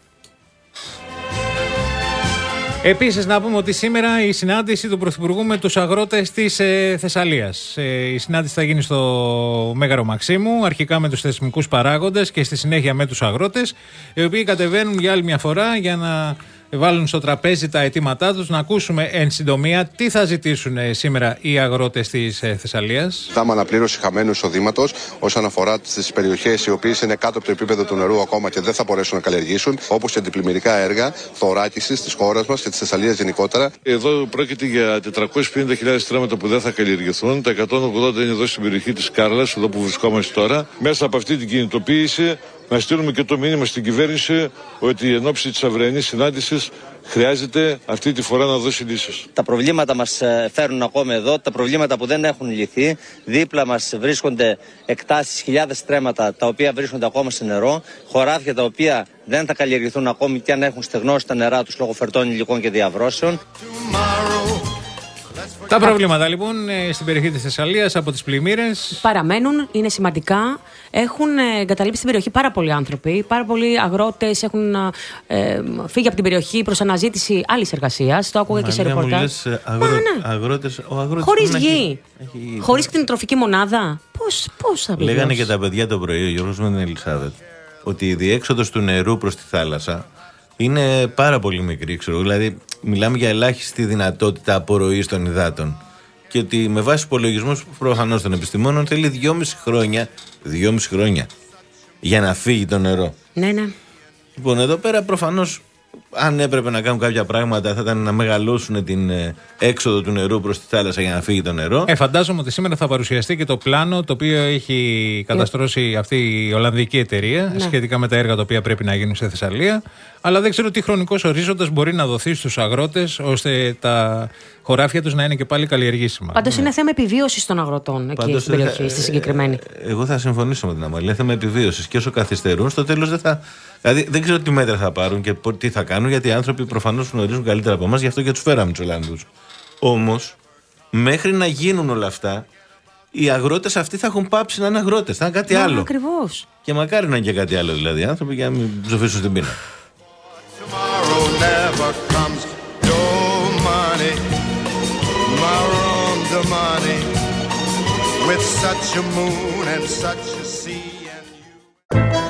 Επίσης, να πούμε ότι σήμερα η συνάντηση του Πρωθυπουργού με τους αγρότες της ε, Θεσσαλίας. Ε, η συνάντηση θα γίνει στο Μέγαρο Μαξίμου, αρχικά με τους θεσμικούς παράγοντες και στη συνέχεια με τους αγρότες, οι οποίοι κατεβαίνουν για άλλη μια φορά για να βάλουν στο τραπέζι τα αιτήματά τους. Να ακούσουμε εν συντομία τι θα ζητήσουν σήμερα οι αγρότες της ε, Θεσσαλίας. Ζητάμε αναπλήρωση χαμένου εισοδήματος όσον αφορά τις περιοχές οι οποίες είναι κάτω από το επίπεδο του νερού ακόμα και δεν θα μπορέσουν να καλλιεργήσουν, όπως και αντιπλημμυρικά έργα θωράκισης της χώρας μας και της Θεσσαλίας γενικότερα. Εδώ πρόκειται για τετρακόσιες πενήντα χιλιάδες στρέμματα που δεν θα καλλιεργηθούν. Τα εκατόν ογδόντα είναι εδώ στην περιοχή της Κάρλας, εδώ που βρισκόμαστε τώρα. Μέσα από αυτή την κινητοποίηση να στείλουμε και το μήνυμα στην κυβέρνηση ότι εν ώψη της αυριανής συνάντησης χρειάζεται αυτή τη φορά να δώσει λύσεις. Τα προβλήματα μας φέρνουν ακόμα εδώ, τα προβλήματα που δεν έχουν λυθεί. Δίπλα μας βρίσκονται εκτάσεις, χιλιάδες στρέμματα τα οποία βρίσκονται ακόμα σε νερό, χωράφια τα οποία δεν θα καλλιεργηθούν ακόμη και αν έχουν στεγνώσει τα νερά τους λόγω φερτών υλικών και διαβρώσεων. Τα προβλήματα λοιπόν στην περιοχή της Θεσσαλίας από τις πλημμύρες παραμένουν, είναι σημαντικά. Έχουν εγκαταλείψει την περιοχή πάρα πολλοί άνθρωποι. Πάρα πολλοί αγρότες έχουν ε, φύγει από την περιοχή προς αναζήτηση άλλης εργασίας. Το άκουγα και σε ρεπορτάζ. Αγρό... ναι. αγρότες, αγρότες χωρίς γη, έχει... έχει... χωρίς κτηνοτροφική μονάδα. Πώς, πώς θα Λέγανε βιώσει. Και τα παιδιά το πρωί, ο Γιώργος με την Ελισάβετ, ότι η διέξοδος του νερού προς τη θάλασσα είναι πάρα πολύ μικρή, ξέρω. Δηλαδή, μιλάμε για ελάχιστη δυνατότητα απορροής των υδάτων. Και ότι με βάση υπολογισμούς προφανώς των επιστημόνων θέλει δυόμιση χρόνια, δυόμιση χρόνια για να φύγει το νερό. Ναι, ναι. Λοιπόν, εδώ πέρα προφανώς, αν έπρεπε να κάνουν κάποια πράγματα, θα ήταν να μεγαλώσουν την έξοδο του νερού προς τη θάλασσα για να φύγει το νερό. Ε, φαντάζομαι ότι σήμερα θα παρουσιαστεί και το πλάνο το οποίο έχει καταστρώσει αυτή η Ολλανδική εταιρεία, ναι, σχετικά με τα έργα τα οποία πρέπει να γίνουν σε Θεσσαλία. Αλλά δεν ξέρω τι χρονικός ορίζοντας μπορεί να δοθεί στους αγρότες ώστε τα χωράφια τους να είναι και πάλι καλλιεργήσιμα. Πάντως ναι, είναι θέμα επιβίωσης των αγροτών εκεί. Πάντως, στην περιοχή, ε, στη συγκεκριμένη. Εγώ θα συμφωνήσω με την Αμαλία. Είναι θέμα επιβίωσης. Και όσο καθυστερούν, στο τέλος δεν θα. Δηλαδή δεν ξέρω τι μέτρα θα πάρουν και τι θα κάνουν, γιατί οι άνθρωποι προφανώς γνωρίζουν καλύτερα από εμάς, γι' αυτό και τους φέραμε τους Ολλανδούς. Όμως, μέχρι να γίνουν όλα αυτά, οι αγρότες αυτοί θα έχουν πάψει να είναι αγρότες. Θα είναι κάτι ναι, άλλο. Ακριβώς. Και μακάρι να είναι και κάτι άλλο δηλαδή άνθρωποι για να μην ψοφήσουν στην πείνα. Never comes no money, tomorrow the money, with such a moon and such a sea and you.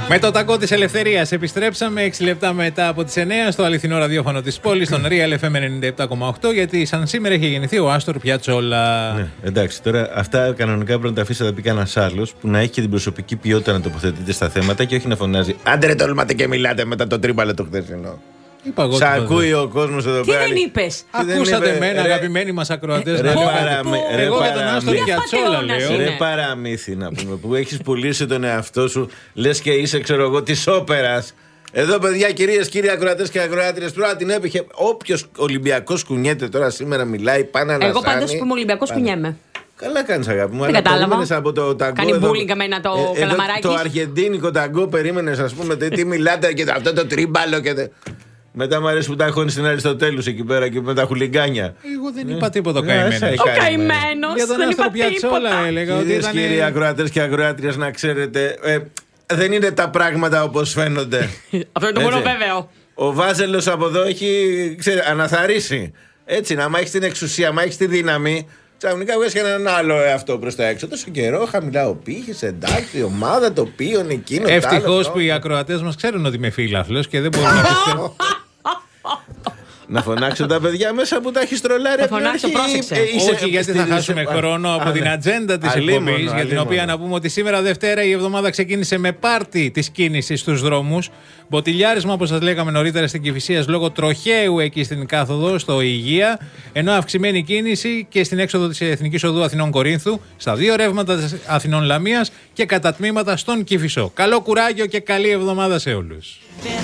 Με το ταγκό της ελευθερίας επιστρέψαμε έξι λεπτά μετά από τις εννιά στο αληθινό ραδιόφωνο της πόλης, στον Real εφ εμ ενενήντα επτά κόμμα οκτώ, γιατί σαν σήμερα είχε γεννηθεί ο Άστορ Πιατσόλα. Ναι, εντάξει, τώρα αυτά κανονικά πρέπει να τα αφήσει να τα πει κανένας άλλος που να έχει και την προσωπική ποιότητα να τοποθετείται στα θέματα και όχι να φωνάζει «Άντε ρε, τολμάτε και μιλάτε μετά το τρίμπαλο το χθεσινό». Σ' ακούει ο κόσμος εδώ πέρα. Τι δεν είπες? Ακούσατε εμένα, αγαπημένοι μας ακροατές, να λέω εγώ για τον Άστορ Πιατσόλα λέω. Ρε παραμύθι να πούμε, που έχεις πουλήσει τον εαυτό σου, λες και είσαι ξέρω εγώ της όπερας. Εδώ παιδιά, κυρίες, κύριοι ακροατές και ακροάτριες, τώρα την έπαιχε. Όποιος Ολυμπιακός κουνιέται τώρα σήμερα μιλάει, πάνε να Εγώ πάντως που είμαι Ολυμπιακός κουνιέμαι. Καλά κάνεις αγάπη μου. Δεν κατάλαβα. Από το ταγκό, κάνει εδώ, μπούλινγκ εμένα το ε, καλαμαράκι. Το αργεντίνικο ταγκό περίμενες, ας πούμε, τι μιλάτε και αυτό το τρίμπαλο και. Μετά μου αρέσει που τα χώνει στην Αριστοτέλους εκεί πέρα και με τα χουλιγκάνια. Εγώ δεν είπα τίποτα καημένο. Ο καημένος. Για τον Άστορ Πιατσόλα έλεγα ότι ήταν. Κύριοι ακροατές και ακροάτριες, να ξέρετε, ε, δεν είναι τα πράγματα όπως φαίνονται. Αυτό είναι το μόνο βέβαιο. Ο Βάζελος από εδώ έχει ξέρει, αναθαρρήσει. Έτσι, να έχεις την εξουσία, να έχεις τη δύναμη. Ξαφνικά βγες και έναν άλλο εαυτό προς τα έξω. Τόσο καιρό, χαμηλά ο πύχης, εντάξει, ομάδα, το ποιον, εκείνο. Ευτυχώς που οι ακροατές μας ξέρουν ότι είμαι φίλαθλος και δεν μπορούν να πιστεύουν. Να φωνάξω τα παιδιά μέσα που τα έχει τρολάρει. Θα φωνάξω, πρόσεξε. Όχι, γιατί θα χάσουμε χρόνο από την ατζέντα της εκπομπής, για την οποία να πούμε ότι σήμερα Δευτέρα η εβδομάδα ξεκίνησε με πάρτι της κίνησης στους δρόμους. Μποτιλιάρισμα, όπως σας λέγαμε νωρίτερα, στην Κηφισίας λόγω τροχαίου εκεί στην κάθοδο, στο Υγεία. Ενώ αυξημένη κίνηση και στην έξοδο της Εθνικής Οδού Αθηνών Κορίνθου, στα δύο ρεύματα της Αθηνών Λαμίας και κατά τμήματα στον Κηφισό. Καλό κουράγιο και καλή εβδομάδα σε όλους.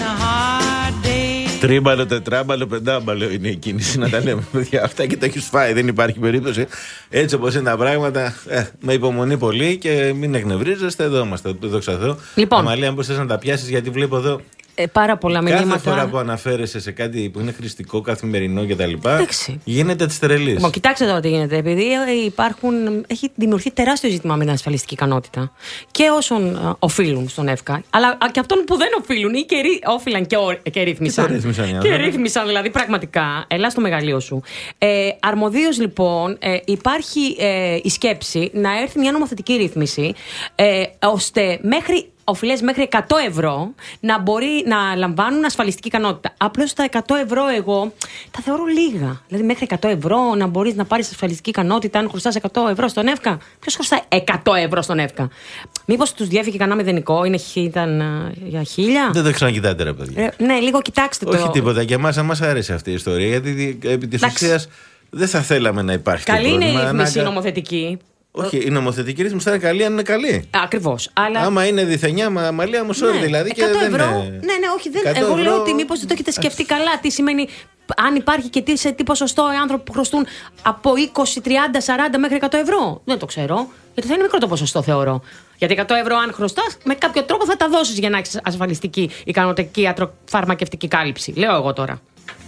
Τρίμπαλο, τετράμπαλο, πεντάμπαλο είναι η κίνηση. Να τα λέμε, παιδιά. Αυτά και το έχει φάει. Δεν υπάρχει περίπτωση. Έτσι όπως είναι τα πράγματα, ε, με υπομονή πολύ και μην εκνευρίζεστε. Εδώ είμαστε. Δόξα Θεώ. Λοιπόν. Αμαλία, πώς θες να τα πιάσεις, γιατί βλέπω εδώ. Ε, πάρα πολλά μηνύματα. Κάθε φορά που αναφέρεσαι σε κάτι που είναι χρηστικό, καθημερινό κτλ. Γίνεται τη τρελή. Λοιπόν, κοιτάξτε τώρα τι γίνεται. Επειδή υπάρχουν, έχει δημιουργηθεί τεράστιο ζήτημα με την ασφαλιστική ικανότητα και όσων α, οφείλουν στον ΕΦΚΑ, αλλά α, και αυτών που δεν οφείλουν ή και ρί, όφυλαν και, ο, και ρύθμισαν. Και ρύθμισαν, και ρύθμισαν, δηλαδή πραγματικά. Ελά στο μεγαλείο σου. Ε, αρμοδίως λοιπόν ε, υπάρχει ε, η σκέψη να έρθει μια νομοθετική ρύθμιση ε, ώστε μέχρι. Οφειλές μέχρι εκατό ευρώ να μπορεί να λαμβάνουν ασφαλιστική ικανότητα. Απλώς τα εκατό ευρώ εγώ τα θεωρώ λίγα. Δηλαδή μέχρι εκατό ευρώ να μπορείς να πάρεις ασφαλιστική ικανότητα αν χρωστάς εκατό ευρώ στον ΕΦΚΑ. Ποιος χρωστάει εκατό ευρώ στον ΕΦΚΑ? Μήπως τους διέφυγε κανένα μηδενικό, είναι, ήταν uh, για χίλια. Δεν το ξανακοιτάτε ρε παιδιά. Ε, ναι, λίγο κοιτάξτε το. Όχι τίποτα. Για εμάς μας άρεσε αυτή η ιστορία, γιατί επί της ουσίας δεν θα θέλαμε να υπάρχει. Καλή είναι η ρύθμιση νομοθετική. Όχι, η νομοθετική ρύθμιση θα είναι καλή αν είναι καλή. Ακριβώς. Αλλά... Άμα είναι διθενιά, μα μαλλιά μου σόρι, ναι, δηλαδή. Και εκατό δεν ευρώ. είναι... Ναι, ναι, όχι, δεν... εγώ ευρώ... λέω ότι μήπως δεν το έχετε σκεφτεί καλά. Τι σημαίνει, αν υπάρχει και τι, σε τι ποσοστό οι άνθρωποι που χρωστούν από είκοσι, τριάντα, σαράντα μέχρι εκατό ευρώ. Δεν το ξέρω. Γιατί θα είναι μικρό το ποσοστό, θεωρώ. Γιατί εκατό ευρώ, αν χρωστάς, με κάποιο τρόπο θα τα δώσεις για να έχεις ασφαλιστική ικανοτική ιατροφαρμακευτική κάλυψη. Λέω εγώ τώρα.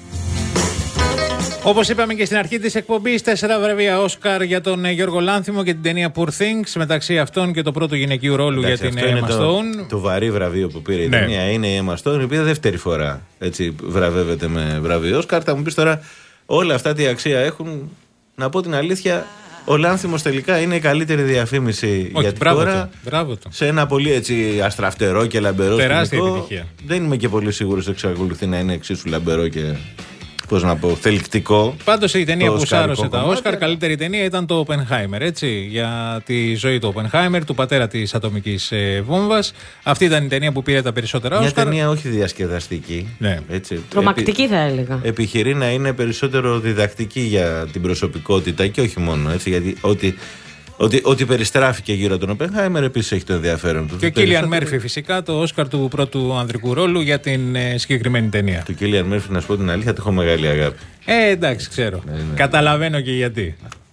Όπως είπαμε και στην αρχή της εκπομπής, τέσσερα βραβεία Όσκαρ για τον Γιώργο Λάνθιμο και την ταινία Poor Things. Μεταξύ αυτών και το πρώτο γυναικείου ρόλου. Εντάξει, για την Emma Stone. Το, το βαρύ βραβείο που πήρε η ναι. ταινία είναι η Emma Stone, η οποία δεύτερη φορά έτσι, βραβεύεται με βραβείο Όσκαρ. Θα μου πεις τώρα, όλα αυτά τι αξία έχουν? Να πω την αλήθεια, ο Λάνθιμος τελικά είναι η καλύτερη διαφήμιση. Όχι, για την μπράβο χώρα. Το, μπράβο το. Σε ένα πολύ έτσι αστραφτερό και λαμπερό τεράστια σκηνικό. επιτυχία. Δεν είμαι και πολύ σίγουρος ότι εξακολουθεί να είναι εξίσου λαμπερό και. Πώς να πω, θελκτικό. Πάντως η ταινία που σάρωσε τα Όσκαρ, καλύτερη ταινία ήταν το Oppenheimer, έτσι. Για τη ζωή του Oppenheimer, του πατέρα της ατομικής ε, βόμβας. Αυτή ήταν η ταινία που πήρε τα περισσότερα Όσκαρ. Μια ταινία όχι διασκεδαστική. Ναι. Έτσι. Τρομακτική θα έλεγα. Επιχειρεί να είναι περισσότερο διδακτική για την προσωπικότητα και όχι μόνο. Έτσι, γιατί ότι. Ότι, ότι περιστράφηκε γύρω από τον Οπενχάιμερ επίσης έχει το ενδιαφέρον του. Και ο Κίλιαν Μέρφυ φυσικά, το Όσκαρ του πρώτου ανδρικού ρόλου για την ε, συγκεκριμένη ταινία. Του Κίλιαν Μέρφυ, να σου πω την αλήθεια, το έχω μεγάλη αγάπη. Ε, εντάξει, ξέρω. Ναι, ναι. Καταλαβαίνω και γιατί.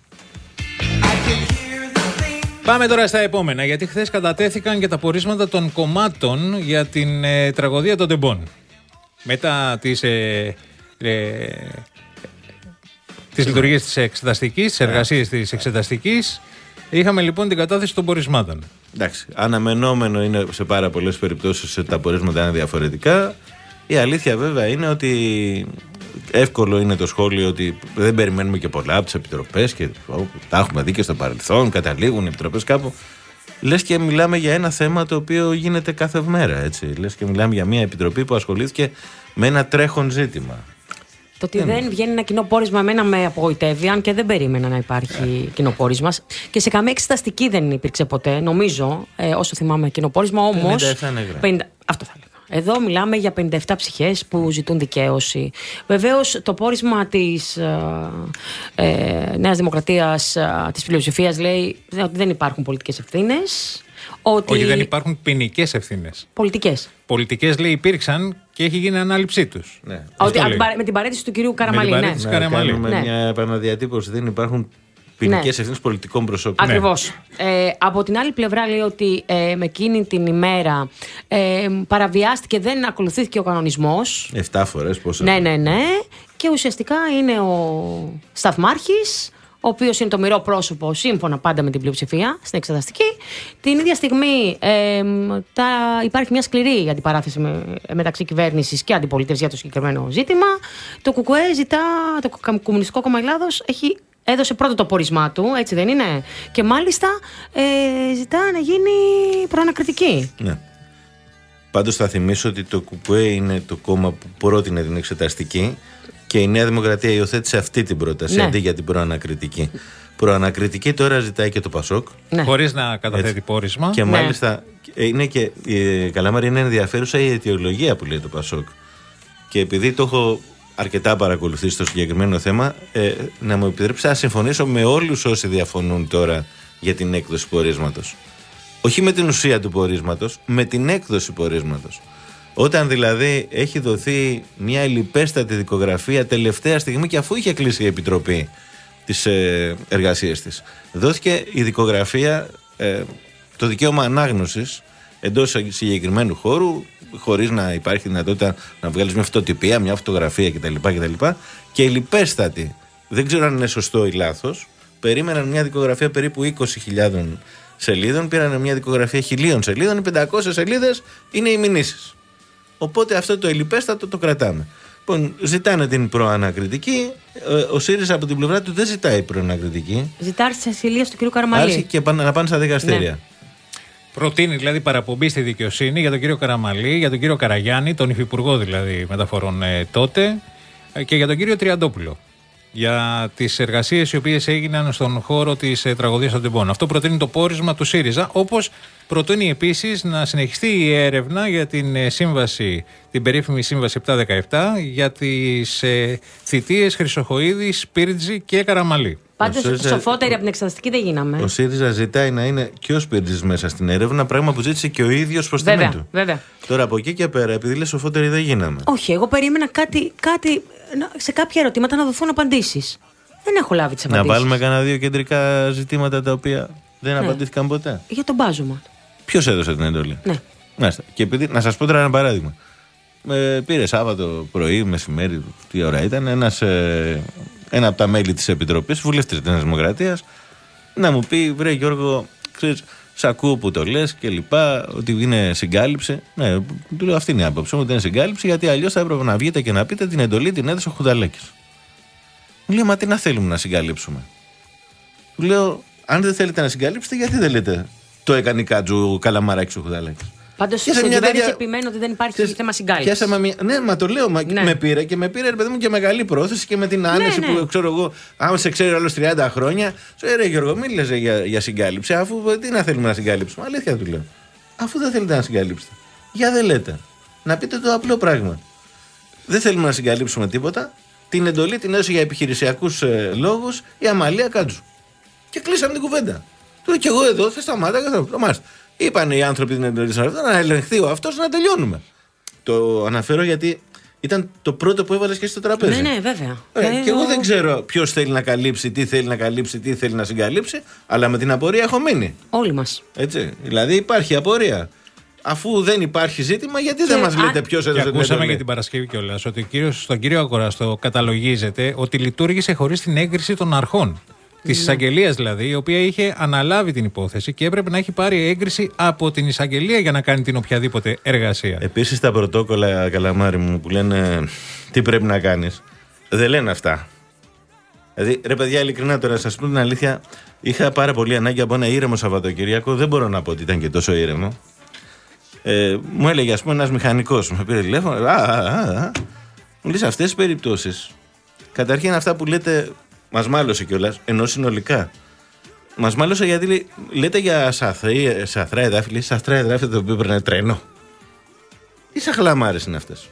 Πάμε τώρα στα επόμενα, γιατί χθες κατατέθηκαν και τα πορίσματα των κομμάτων για την ε, τραγωδία των τεμπών. Μετά τις... Ε, ε, τις λειτουργίες της εξεταστικής, τις εργασίες της εξεταστικής. Είχαμε λοιπόν την κατάθεση των πορισμάτων. Εντάξει, αναμενόμενο είναι σε πάρα πολλές περιπτώσεις τα πορίσματα είναι διαφορετικά. Η αλήθεια βέβαια είναι ότι εύκολο είναι το σχόλιο ότι δεν περιμένουμε και πολλά από τις επιτροπές και τα έχουμε δει και στο παρελθόν, καταλήγουν οι επιτροπές κάπου. λες και μιλάμε για ένα θέμα το οποίο γίνεται κάθε μέρα. Έτσι. Λες και μιλάμε για μια επιτροπή που ασχολήθηκε με ένα τρέχον ζήτημα. Το ότι δεν βγαίνει ένα κοινό πόρισμα εμένα με απογοητεύει, αν και δεν περίμενα να υπάρχει κοινό πόρισμα. Και σε καμία εξεταστική δεν υπήρξε ποτέ, νομίζω, ε, όσο θυμάμαι κοινό πόρισμα. Όμως. πενήντα Αυτό θα έλεγα. Εδώ μιλάμε για πενήντα επτά ψυχές που ζητούν δικαίωση. Βεβαίως το πόρισμα της ε, ε, Νέας Δημοκρατίας, ε, της πλειοψηφίας, λέει ότι δεν υπάρχουν πολιτικές ευθύνες. Ότι... Όχι, δεν υπάρχουν ποινικές ευθύνες. Πολιτικές. Πολιτικές, λέει, υπήρξαν και έχει γίνει ανάληψή τους. Ναι. Ότι, με την παρέτηση του κυρίου Καραμαλή. Με την παρέτηση ναι. του Καραμαλή. Κάνουμε ναι. μια επαναδιατύπωση. Δεν υπάρχουν ποινικές ναι. ευθύνες πολιτικών προσώπων. Ακριβώς. Ναι. Ε, από την άλλη πλευρά, λέει ότι ε, με εκείνη την ημέρα ε, παραβιάστηκε, δεν ακολουθήθηκε ο κανονισμός. Εφτά φορές, πόσο. Ναι, ναι, ναι. Και ουσιαστικά είναι ο σταθμάρχης, ο οποίος είναι το μοιρό πρόσωπο, σύμφωνα πάντα με την πλειοψηφία, στην εξεταστική. Την ίδια στιγμή ε, τα, υπάρχει μια σκληρή αντιπαράθεση με, μεταξύ κυβέρνησης και αντιπολίτευσης για το συγκεκριμένο ζήτημα. Το ΚΚΕ ζητά, το Κομμουνιστικό Κόμμα Ελλάδος έχει, έδωσε πρώτο το πόρισμά του, έτσι δεν είναι? Και μάλιστα ε, ζητά να γίνει προανακριτική. Ναι. Πάντως θα θυμίσω ότι το ΚΚΕ είναι το κόμμα που πρότεινε την εξεταστική. Και η Νέα Δημοκρατία υιοθέτησε αυτή την πρόταση, ναι. αντί για την προανακριτική. Προανακριτική τώρα ζητάει και το Πασόκ. Ναι. Χωρίς να καταθέτει έτσι. Πόρισμα. Και ναι. μάλιστα είναι και, ε, Καλαμάρη, είναι ενδιαφέρουσα η αιτιολογία που λέει το Πασόκ. Και επειδή το έχω αρκετά παρακολουθήσει στο συγκεκριμένο θέμα, ε, να μου επιτρέψει να συμφωνήσω με όλους όσοι διαφωνούν τώρα για την έκδοση πορίσματος. Όχι με την ουσία του πορίσματος, με την έκδοση πορίσματος. Όταν δηλαδή έχει δοθεί μια ελλιπέστατη δικογραφία τελευταία στιγμή και αφού είχε κλείσει η Επιτροπή τις ε, εργασίες της, δόθηκε η δικογραφία, ε, το δικαίωμα ανάγνωσης εντός συγκεκριμένου χώρου, χωρίς να υπάρχει δυνατότητα να βγάλεις μια φωτοτυπία, μια φωτογραφία κτλ. κτλ. Και ελλιπέστατη, δεν ξέρω αν είναι σωστό ή λάθος, περίμεναν μια δικογραφία περίπου είκοσι χιλιάδες σελίδων, πήραν μια δικογραφία χιλίων σελίδων, οι πεντακόσιες σελίδες είναι οι μηνύσεις. Οπότε αυτό το ελλιπέστατο το κρατάμε. Λοιπόν, ζητάνε την προανακριτική. Ο ΣΥΡΙΖΑ από την πλευρά του δεν ζητάει προανακριτική. Ζητάει τη ασυλία του κ. Καραμαλή. Άρχισε και να πάνε στα δικαστήρια. Ναι. Προτείνει δηλαδή παραπομπή στη δικαιοσύνη για τον κύριο Καραμαλή, για τον κύριο Καραγιάννη, τον υφυπουργό δηλαδή μεταφορών ε, τότε, ε, και για τον κύριο Τριαντόπουλο. Για τις εργασίες οι οποίες έγιναν στον χώρο της ε, τραγωδίας των Τεμπών. Αυτό προτείνει το πόρισμα του ΣΥΡΙΖΑ, όπως προτείνει επίσης να συνεχιστεί η έρευνα για την ε, σύμβαση, την περίφημη σύμβαση επτακόσια δεκαεπτά, για τις ε, θητείες Χρυσοχοΐδη, Σπίρτζη και Καραμαλή. Πάντως ΣΥΡΙΖΑ... σοφότεροι από την εξεταστική δεν γίναμε. Ο ΣΥΡΙΖΑ ζητάει να είναι και ο Σπίρτζης μέσα στην έρευνα, πράγμα που ζήτησε και ο ίδιος προς τιμή του. Βέβαια. Τώρα από εκεί και πέρα, επειδή λέει σοφότεροι δεν γίναμε. Όχι, εγώ περίμενα κάτι, κάτι, σε κάποια ερωτήματα να δοθούν απαντήσεις. Δεν έχω λάβει τις απαντήσεις. Να βάλουμε κανένα δύο κεντρικά ζητήματα τα οποία δεν ναι. απαντήθηκαν ποτέ. Για τον μπάζωμα. Ποιος έδωσε την εντολή? Ναι. Μάλιστα. Και επειδή, να σας πω τώρα ένα παράδειγμα. Ε, πήρε Σάββατο πρωί, μεσημέρι, τι ώρα ήταν, ένας, ε, ένα από τα μέλη της Επιτροπής, βουλευτής της Νέας Δημοκρατίας, να μου πει: βρε Γιώργο, ξέρεις, σ' ακούω που το λες και λοιπά, ότι είναι συγκάλυψη. Ναι, του λέω: αυτή είναι η άποψη μου, ότι είναι συγκάλυψη, γιατί αλλιώς θα έπρεπε να βγείτε και να πείτε την εντολή την έδωσε ο Χουδαλέκης. Μου λέει: μα τι να θέλουμε να συγκαλύψουμε? Του λέω: αν δεν θέλετε να συγκαλύψετε, γιατί δεν λέτε το έκανε η Κάτζου Καλαμαράκης ο Χουδαλέκης? Πάντως σε κυβέρνηση τέτοια... επιμένω ότι δεν υπάρχει Τες... θέμα συγκάλυψης. Μια... Ναι, μα το λέω, μα... ναι. με πήρε και με πήρε, ρε παιδί μου, και μεγάλη πρόθεση και με την άνεση ναι, ναι. που ξέρω εγώ, άμα σε ξέρει άλλο τριάντα χρόνια, σου λέει: ρε Γιώργο, μην λες για, για συγκάλυψη, αφού τι να θέλουμε να συγκαλύψουμε? Αλήθεια του λέω. Αφού δεν θέλετε να συγκαλύψετε, για δεν λέτε. Να πείτε το απλό πράγμα. Δεν θέλουμε να συγκαλύψουμε τίποτα. Την εντολή την έδωσε για επιχειρησιακούς ε, λόγους η Αμαλία Κάτζου. Και κλείσαμε την κουβέντα. Τώρα κι εγώ εδώ θα σταμάτα και θα. Μάλιστα. Είπαν οι άνθρωποι την εντολή να ελεγχθεί ο αυτός να τελειώνουμε. Το αναφέρω γιατί ήταν το πρώτο που έβαλες και στο τραπέζι. Ναι, ναι, βέβαια. Ε, ε, και εγώ δεν ξέρω ποιος θέλει να καλύψει, τι θέλει να καλύψει, τι θέλει να συγκαλύψει, αλλά με την απορία έχω μείνει. Όλοι μας. Έτσι. Δηλαδή υπάρχει απορία. Αφού δεν υπάρχει ζήτημα, γιατί και δεν μας λέτε ποιος έδωσε την εντολή? Ακούσαμε για την Παρασκευή κιόλας ότι κύριος, στον κύριο Αγοραστό καταλογίζεται ότι λειτουργήσε χωρίς την έγκριση των αρχών. Της εισαγγελίας δηλαδή, η οποία είχε αναλάβει την υπόθεση και έπρεπε να έχει πάρει έγκριση από την εισαγγελία για να κάνει την οποιαδήποτε εργασία. Επίσης τα πρωτόκολλα, Καλαμάρη μου, που λένε τι πρέπει να κάνεις, δεν λένε αυτά. Δηλαδή, ρε παιδιά, ειλικρινά τώρα, σας πω την αλήθεια, είχα πάρα πολύ ανάγκη από ένα ήρεμο Σαββατοκύριακο. Δεν μπορώ να πω ότι ήταν και τόσο ήρεμο. Ε, μου έλεγε, ας πούμε, ένας μηχανικός, με πήρε τηλέφωνο. Α, α, α, α. Μου λέει σε αυτές τις περιπτώσεις, καταρχήν αυτά που λέτε, μας μάλωσε κιόλας, ενώ συνολικά. Μας μάλωσε γιατί λέει, λέτε για σαθρά εδάφη, λέει σαθρά εδάφη το οποίο παίρνει τρένο. Τι σαν χλαμάρες είναι αυτές.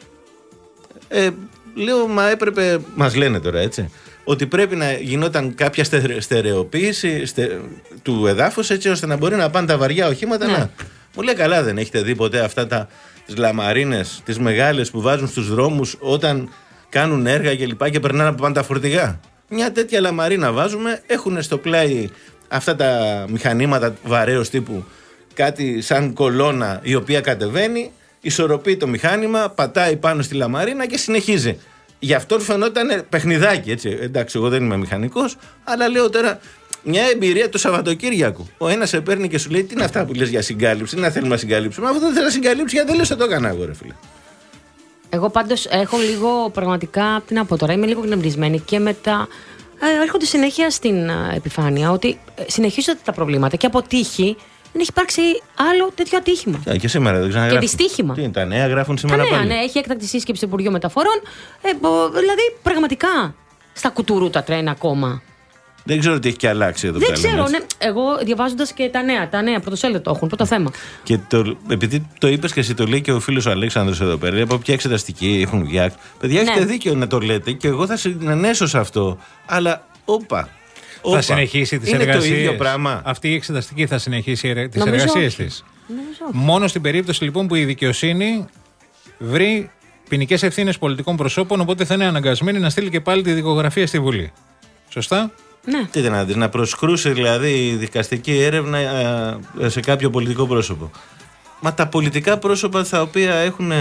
Ε, λέω, μα έπρεπε, μας λένε τώρα έτσι, ότι πρέπει να γινόταν κάποια στερεοποίηση στε, του εδάφους έτσι ώστε να μπορεί να πάνε τα βαριά οχήματα. Ναι. Να. Μου λέει, καλά, δεν έχετε δει ποτέ αυτά τα, τις λαμαρίνες, τις μεγάλες που βάζουν στους δρόμους όταν κάνουν έργα και λοιπά και περνάνε από πάνω τα φορτηγά. Μια τέτοια λαμαρίνα βάζουμε, έχουν στο πλάι αυτά τα μηχανήματα βαρέως τύπου κάτι σαν κολόνα η οποία κατεβαίνει, ισορροπεί το μηχάνημα, πατάει πάνω στη λαμαρίνα και συνεχίζει. Γι' αυτό φαινόταν παιχνιδάκι, έτσι. Εντάξει, εγώ δεν είμαι μηχανικός, αλλά λέω τώρα μια εμπειρία του Σαββατοκύριακου. Ο ένας σε παίρνει και σου λέει: τι είναι αυτά που λες για συγκάλυψη, τι να θέλουμε να συγκαλύψουμε. Αυτό δεν θέλω να συγκαλύψω, γιατί δεν λες, θα το έκανα εγώ, ρε φίλε. Εγώ πάντως έχω λίγο πραγματικά, τι να πω τώρα, είμαι λίγο γνεμπρισμένη και μετά ε, έρχονται συνέχεια στην ε, επιφάνεια ότι ε, συνεχίζονται τα προβλήματα και από τύχη δεν έχει υπάρξει άλλο τέτοιο ατύχημα. Και, και σήμερα δεν ξαναγράφουν. Και δυστύχημα. Τι είναι, τα νέα γράφουν σήμερα τα νέα, πάλι. Ναι, έχει έκτακτη σύσκεψη στο Υπουργείο Μεταφορών. Ε, μπο, δηλαδή πραγματικά στα κουτουρού τα τρένα ακόμα. Δεν ξέρω τι έχει και αλλάξει εδώ πέρα. Δεν ξέρω, ναι. Εγώ διαβάζοντας και τα νέα, τα νέα πρωτοσέλιδα το έχουν, πρώτο θέμα. Και το, επειδή το είπες και εσύ, το λέει και ο φίλος ο Αλέξανδρος εδώ πέρα, λέει από ποια εξεταστική έχουν βγει. Παιδιά, ναι, έχετε δίκιο να το λέτε και εγώ θα συνενέσω σε αυτό. Αλλά, όπα. Θα συνεχίσει τις εργασίες. Είναι το ίδιο πράγμα. Αυτή η εξεταστική θα συνεχίσει τις εργασίες της. Μόνο στην περίπτωση λοιπόν που η δικαιοσύνη βρει ποινικές ευθύνες πολιτικών προσώπων, οπότε θα είναι αναγκασμένη να στείλει και πάλι τη δικογραφία στη Βουλή. Σωστά. Ναι. Τι να δεις, να προσκρούσει δηλαδή η δικαστική έρευνα σε κάποιο πολιτικό πρόσωπο. Μα τα πολιτικά πρόσωπα τα οποία έχουν,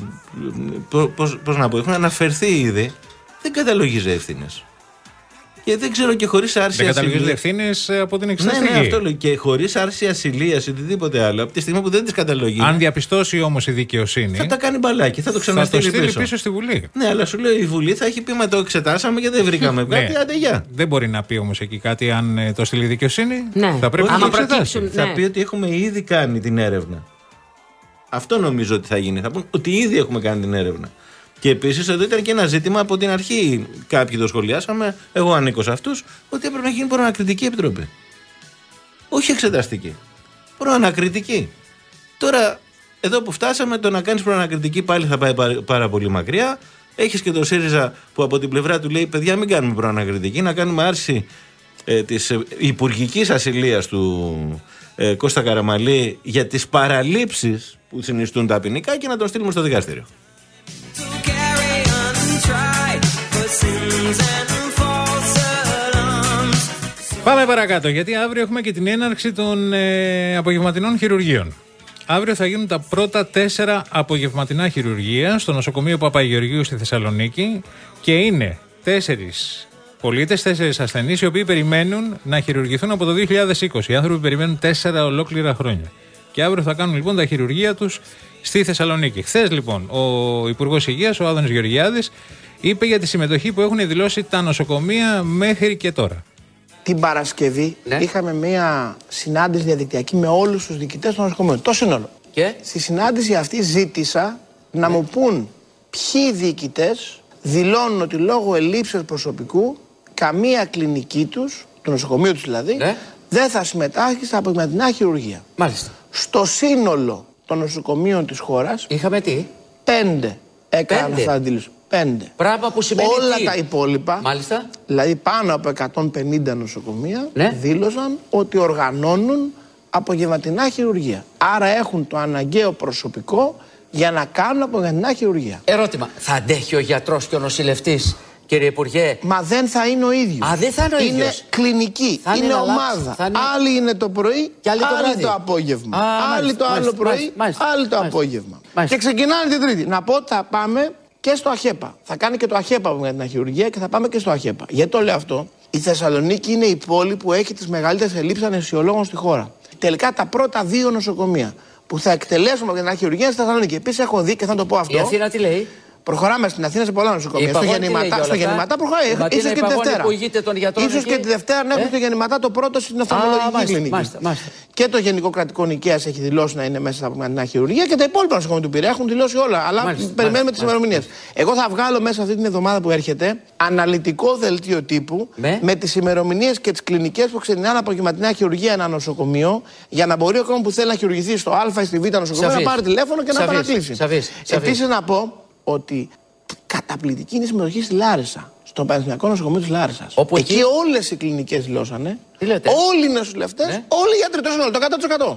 πώς, πώς να πω, έχουν αναφερθεί ήδη, δεν καταλογίζει ευθύνες. Και δεν ξέρω και χωρίς άρση ασυλίας. Δεν καταλογίζονται ευθύνες από την εξεταστική. Ναι, ναι, αυτό λέω. Και χωρίς άρση ασυλίας ή οτιδήποτε άλλο, από τη στιγμή που δεν τις καταλογεί. Αν διαπιστώσει όμως η δικαιοσύνη. Θα τα κάνει μπαλάκι, θα το ξαναστείλει πίσω. πίσω. πίσω στη Βουλή. Ναι, αλλά σου λέω η Βουλή θα έχει πει: μα το εξετάσαμε και δεν βρήκαμε κάτι. Ναι. Άντε, γεια. Δεν μπορεί να πει όμως εκεί κάτι αν το στείλει η δικαιοσύνη. Ναι. Θα πρέπει Άμα να το εξετάσει. Ναι. Θα πει ότι έχουμε ήδη κάνει την έρευνα. Αυτό νομίζω ότι θα γίνει. Θα πούν ότι ήδη έχουμε κάνει την έρευνα. Και επίσης εδώ ήταν και ένα ζήτημα από την αρχή. Κάποιοι το σχολιάσαμε, εγώ ανήκω σε αυτούς, ότι έπρεπε να γίνει προανακριτική επιτροπή. Όχι εξεταστική. Προανακριτική. Τώρα, εδώ που φτάσαμε, το να κάνεις προανακριτική πάλι θα πάει πάρα, πάρα πολύ μακριά. Έχεις και το ΣΥΡΙΖΑ που από την πλευρά του λέει: παιδιά, μην κάνουμε προανακριτική, να κάνουμε άρση ε, της ε, υπουργικής ασυλίας του ε, Κώστα Καραμανλή για τις παραλήψεις που συνιστούν τα ποινικά και να τον στείλουμε στο δικαστήριο. Πάμε παρακάτω, γιατί αύριο έχουμε και την έναρξη των ε, απογευματινών χειρουργείων. Αύριο θα γίνουν τα πρώτα τέσσερα απογευματινά χειρουργεία στο νοσοκομείο Παπαγεωργίου στη Θεσσαλονίκη και είναι τέσσερις πολίτες, τέσσερις ασθενείς οι οποίοι περιμένουν να χειρουργηθούν από το δύο χιλιάδες είκοσι. Οι άνθρωποι περιμένουν τέσσερα ολόκληρα χρόνια. Και αύριο θα κάνουν λοιπόν τα χειρουργεία τους στη Θεσσαλονίκη. Χθες λοιπόν ο Υπουργός Υγείας, ο Άδωνης Γεωργιάδης, είπε για τη συμμετοχή που έχουν δηλώσει τα νοσοκομεία μέχρι και τώρα. Την Παρασκευή ναι. είχαμε μία συνάντηση διαδικτυακή με όλους τους διοικητές των νοσοκομείων. Το σύνολο. Και στη συνάντηση αυτή ζήτησα ναι. να μου πούν ποιοι διοικητές δηλώνουν ότι λόγω ελλείψεως προσωπικού καμία κλινική τους, το νοσοκομείο τους δηλαδή, ναι. δεν θα συμμετάσχει στα απογευματινά χειρουργεία. Μάλιστα. Στο σύνολο των νοσοκομείων της χώρας είχαμε τι? Πέντε έκαναν αυτά τα δήλωση. Πέντε. Πράγμα που σημαίνει όλα τι? Τα υπόλοιπα, μάλιστα, δηλαδή πάνω από εκατόν πενήντα νοσοκομεία, ναι. δήλωσαν ότι οργανώνουν απογευματινά χειρουργεία. Άρα έχουν το αναγκαίο προσωπικό για να κάνουν απογευματινά χειρουργεία. Ερώτημα, θα αντέχει ο γιατρός και ο νοσηλευτής, κύριε Υπουργέ? Μα δεν θα είναι ο ίδιος. Α, δεν θα είναι ο ίδιος. Είναι κλινική, είναι, είναι ομάδα. Είναι... Άλλοι είναι το πρωί, και άλλοι το, άλλοι το απόγευμα. Α, άλλοι μάλιστα, το άλλο μάλιστα, πρωί, μάλιστα, άλλοι το μάλιστα, απόγευμα. Μάλιστα. Και ξεκινάνε την Τρίτη. Να πω ότι θα πάμε και στο ΑΧΕΠΑ. Θα κάνει και το ΑΧΕΠΑ για την χειρουργία και θα πάμε και στο ΑΧΕΠΑ. Γιατί το λέω αυτό? Η Θεσσαλονίκη είναι η πόλη που έχει τις μεγαλύτερες ελλείψεις αναισθησιολόγων στη χώρα. Τελικά τα πρώτα δύο νοσοκομεία που θα εκτελέσουμε για την χειρουργία είναι στη Θεσσαλονίκη. Επίσης έχω δει και θα το πω αυτό. Η Αθήνα τι λέει? Προχωράμε στην Αθήνα σε πολλά νοσοκομεία. Στο γεννηματά, στο γεννηματά προχωράει. Ίσως και τη Δευτέρα. Ίσως και τη Δευτέρα να έχουν το γεννηματά το πρώτο στην οφθαλμολογική κλινική. Και το Γενικό Κρατικό Νικαίας έχει δηλώσει να είναι μέσα στα απογευματινά χειρουργία και τα υπόλοιπα νοσοκομεία του Πειραιά έχουν δηλώσει όλα. Αλλά μάλιστα, περιμένουμε τις ημερομηνίες. Εγώ θα βγάλω μέσα αυτή την εβδομάδα που έρχεται αναλυτικό δελτίο τύπου με, με τις ημερομηνίες και τις κλινικές που ξεκινάνε απογευματινά χειρουργία ένα νοσοκομείο για να μπορεί ο κόσμος που θέλει να χειρουργηθεί στο Α ή στη Β νοσοκομείο να πάρει τηλέφωνο και Σαφής. να παρακλείσει. Επίσης να πω ότι καταπληκτική είναι η συμμετοχή στη Λάρισα, στο Πανεπιστημιακό Νοσοκομείο της Λάρισσας. Εκεί, εκεί όλες οι κλινικές δηλώσανε. Όλοι οι νοσηλευτές, ναι. όλοι οι γιατροί, το σύνολο, το εκατό τοις εκατό.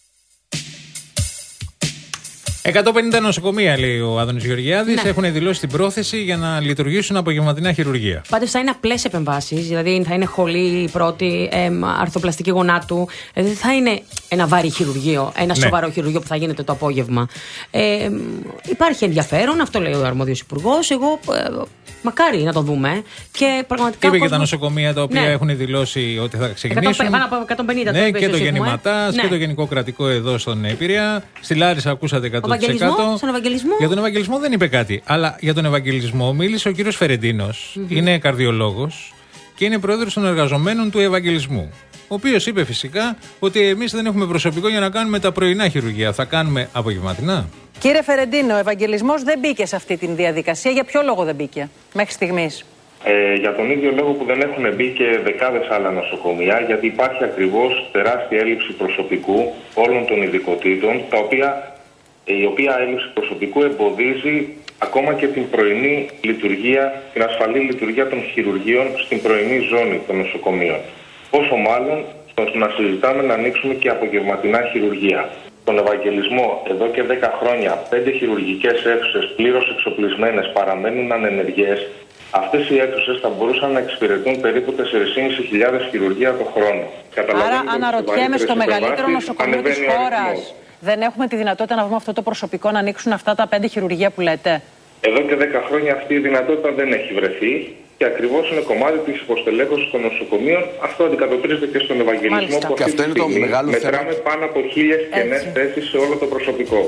εκατόν πενήντα νοσοκομεία, λέει ο Άδωνης Γεωργιάδης, ναι. έχουν δηλώσει την πρόθεση για να λειτουργήσουν απογευματινά χειρουργία. Πάντως θα είναι απλές επεμβάσεις, δηλαδή θα είναι χολή πρώτη, εμ, αρθροπλαστική γονάτου. Δεν δηλαδή θα είναι ένα βαρύ χειρουργείο, ένα ναι. σοβαρό χειρουργείο που θα γίνεται το απόγευμα. Ε, υπάρχει ενδιαφέρον, αυτό λέει ο αρμόδιος υπουργός. Εγώ. Ε, Μακάρι να το δούμε. Και πραγματικά. Είπε και τα νοσοκομεία τα οποία ναι. έχουν δηλώσει ότι θα ξεκινήσουν. Πάνω από εκατόν πενήντα ναι, το και το Γεννηματάς ναι. και το Γενικό Κρατικό εδώ στον Πειραιά. Στη Λάρισα ακούσατε εκατό τοις εκατό. Στον Ευαγγελισμό. Για τον Ευαγγελισμό δεν είπε κάτι. Αλλά για τον Ευαγγελισμό μίλησε ο κύριος Φερεντίνος. Mm-hmm. Είναι καρδιολόγος και είναι πρόεδρος των εργαζομένων του Ευαγγελισμού. Ο οποίος είπε φυσικά ότι εμείς δεν έχουμε προσωπικό για να κάνουμε τα πρωινά χειρουργία. Θα κάνουμε απογευματινά. Κύριε Φερεντίνο, ο Ευαγγελισμός δεν μπήκε σε αυτή τη διαδικασία. Για ποιο λόγο δεν μπήκε μέχρι στιγμής? Ε, για τον ίδιο λόγο που δεν έχουν μπει και δεκάδες άλλα νοσοκομεία, γιατί υπάρχει ακριβώς τεράστια έλλειψη προσωπικού όλων των ειδικοτήτων, τα οποία, η οποία έλλειψη προσωπικού εμποδίζει ακόμα και την πρωινή λειτουργία, την ασφαλή λειτουργία των χειρουργείων στην πρωινή ζώνη των νοσοκομείων. Πόσο μάλλον στο να συζητάμε να ανοίξουμε και απογευματινά χειρουργία. Στον Ευαγγελισμό εδώ και δέκα χρόνια πέντε χειρουργικές αίθουσες πλήρως εξοπλισμένες παραμένουν ανενεργές. Αυτές οι αίθουσες θα μπορούσαν να εξυπηρετούν περίπου τέσσερις χιλιάδες πεντακόσια χειρουργία το χρόνο. Άρα αναρωτιέμαι, στο μεγαλύτερο νοσοκομείο της χώρας δεν έχουμε τη δυνατότητα να βρούμε αυτό το προσωπικό να ανοίξουν αυτά τα πέντε χειρουργία που λέτε? Εδώ και δέκα χρόνια αυτή η δυνατότητα δεν έχει βρεθεί. Και ακριβώς είναι κομμάτι της υποστελέχωσης των νοσοκομείων. Αυτό αντικατοπτρίζεται και στον Ευαγγελισμό. Μάλιστα. Που αυτή και αυτό τη στιγμή μετράμε θέμα. Πάνω από χίλιες κενές θέσεις σε όλο το προσωπικό.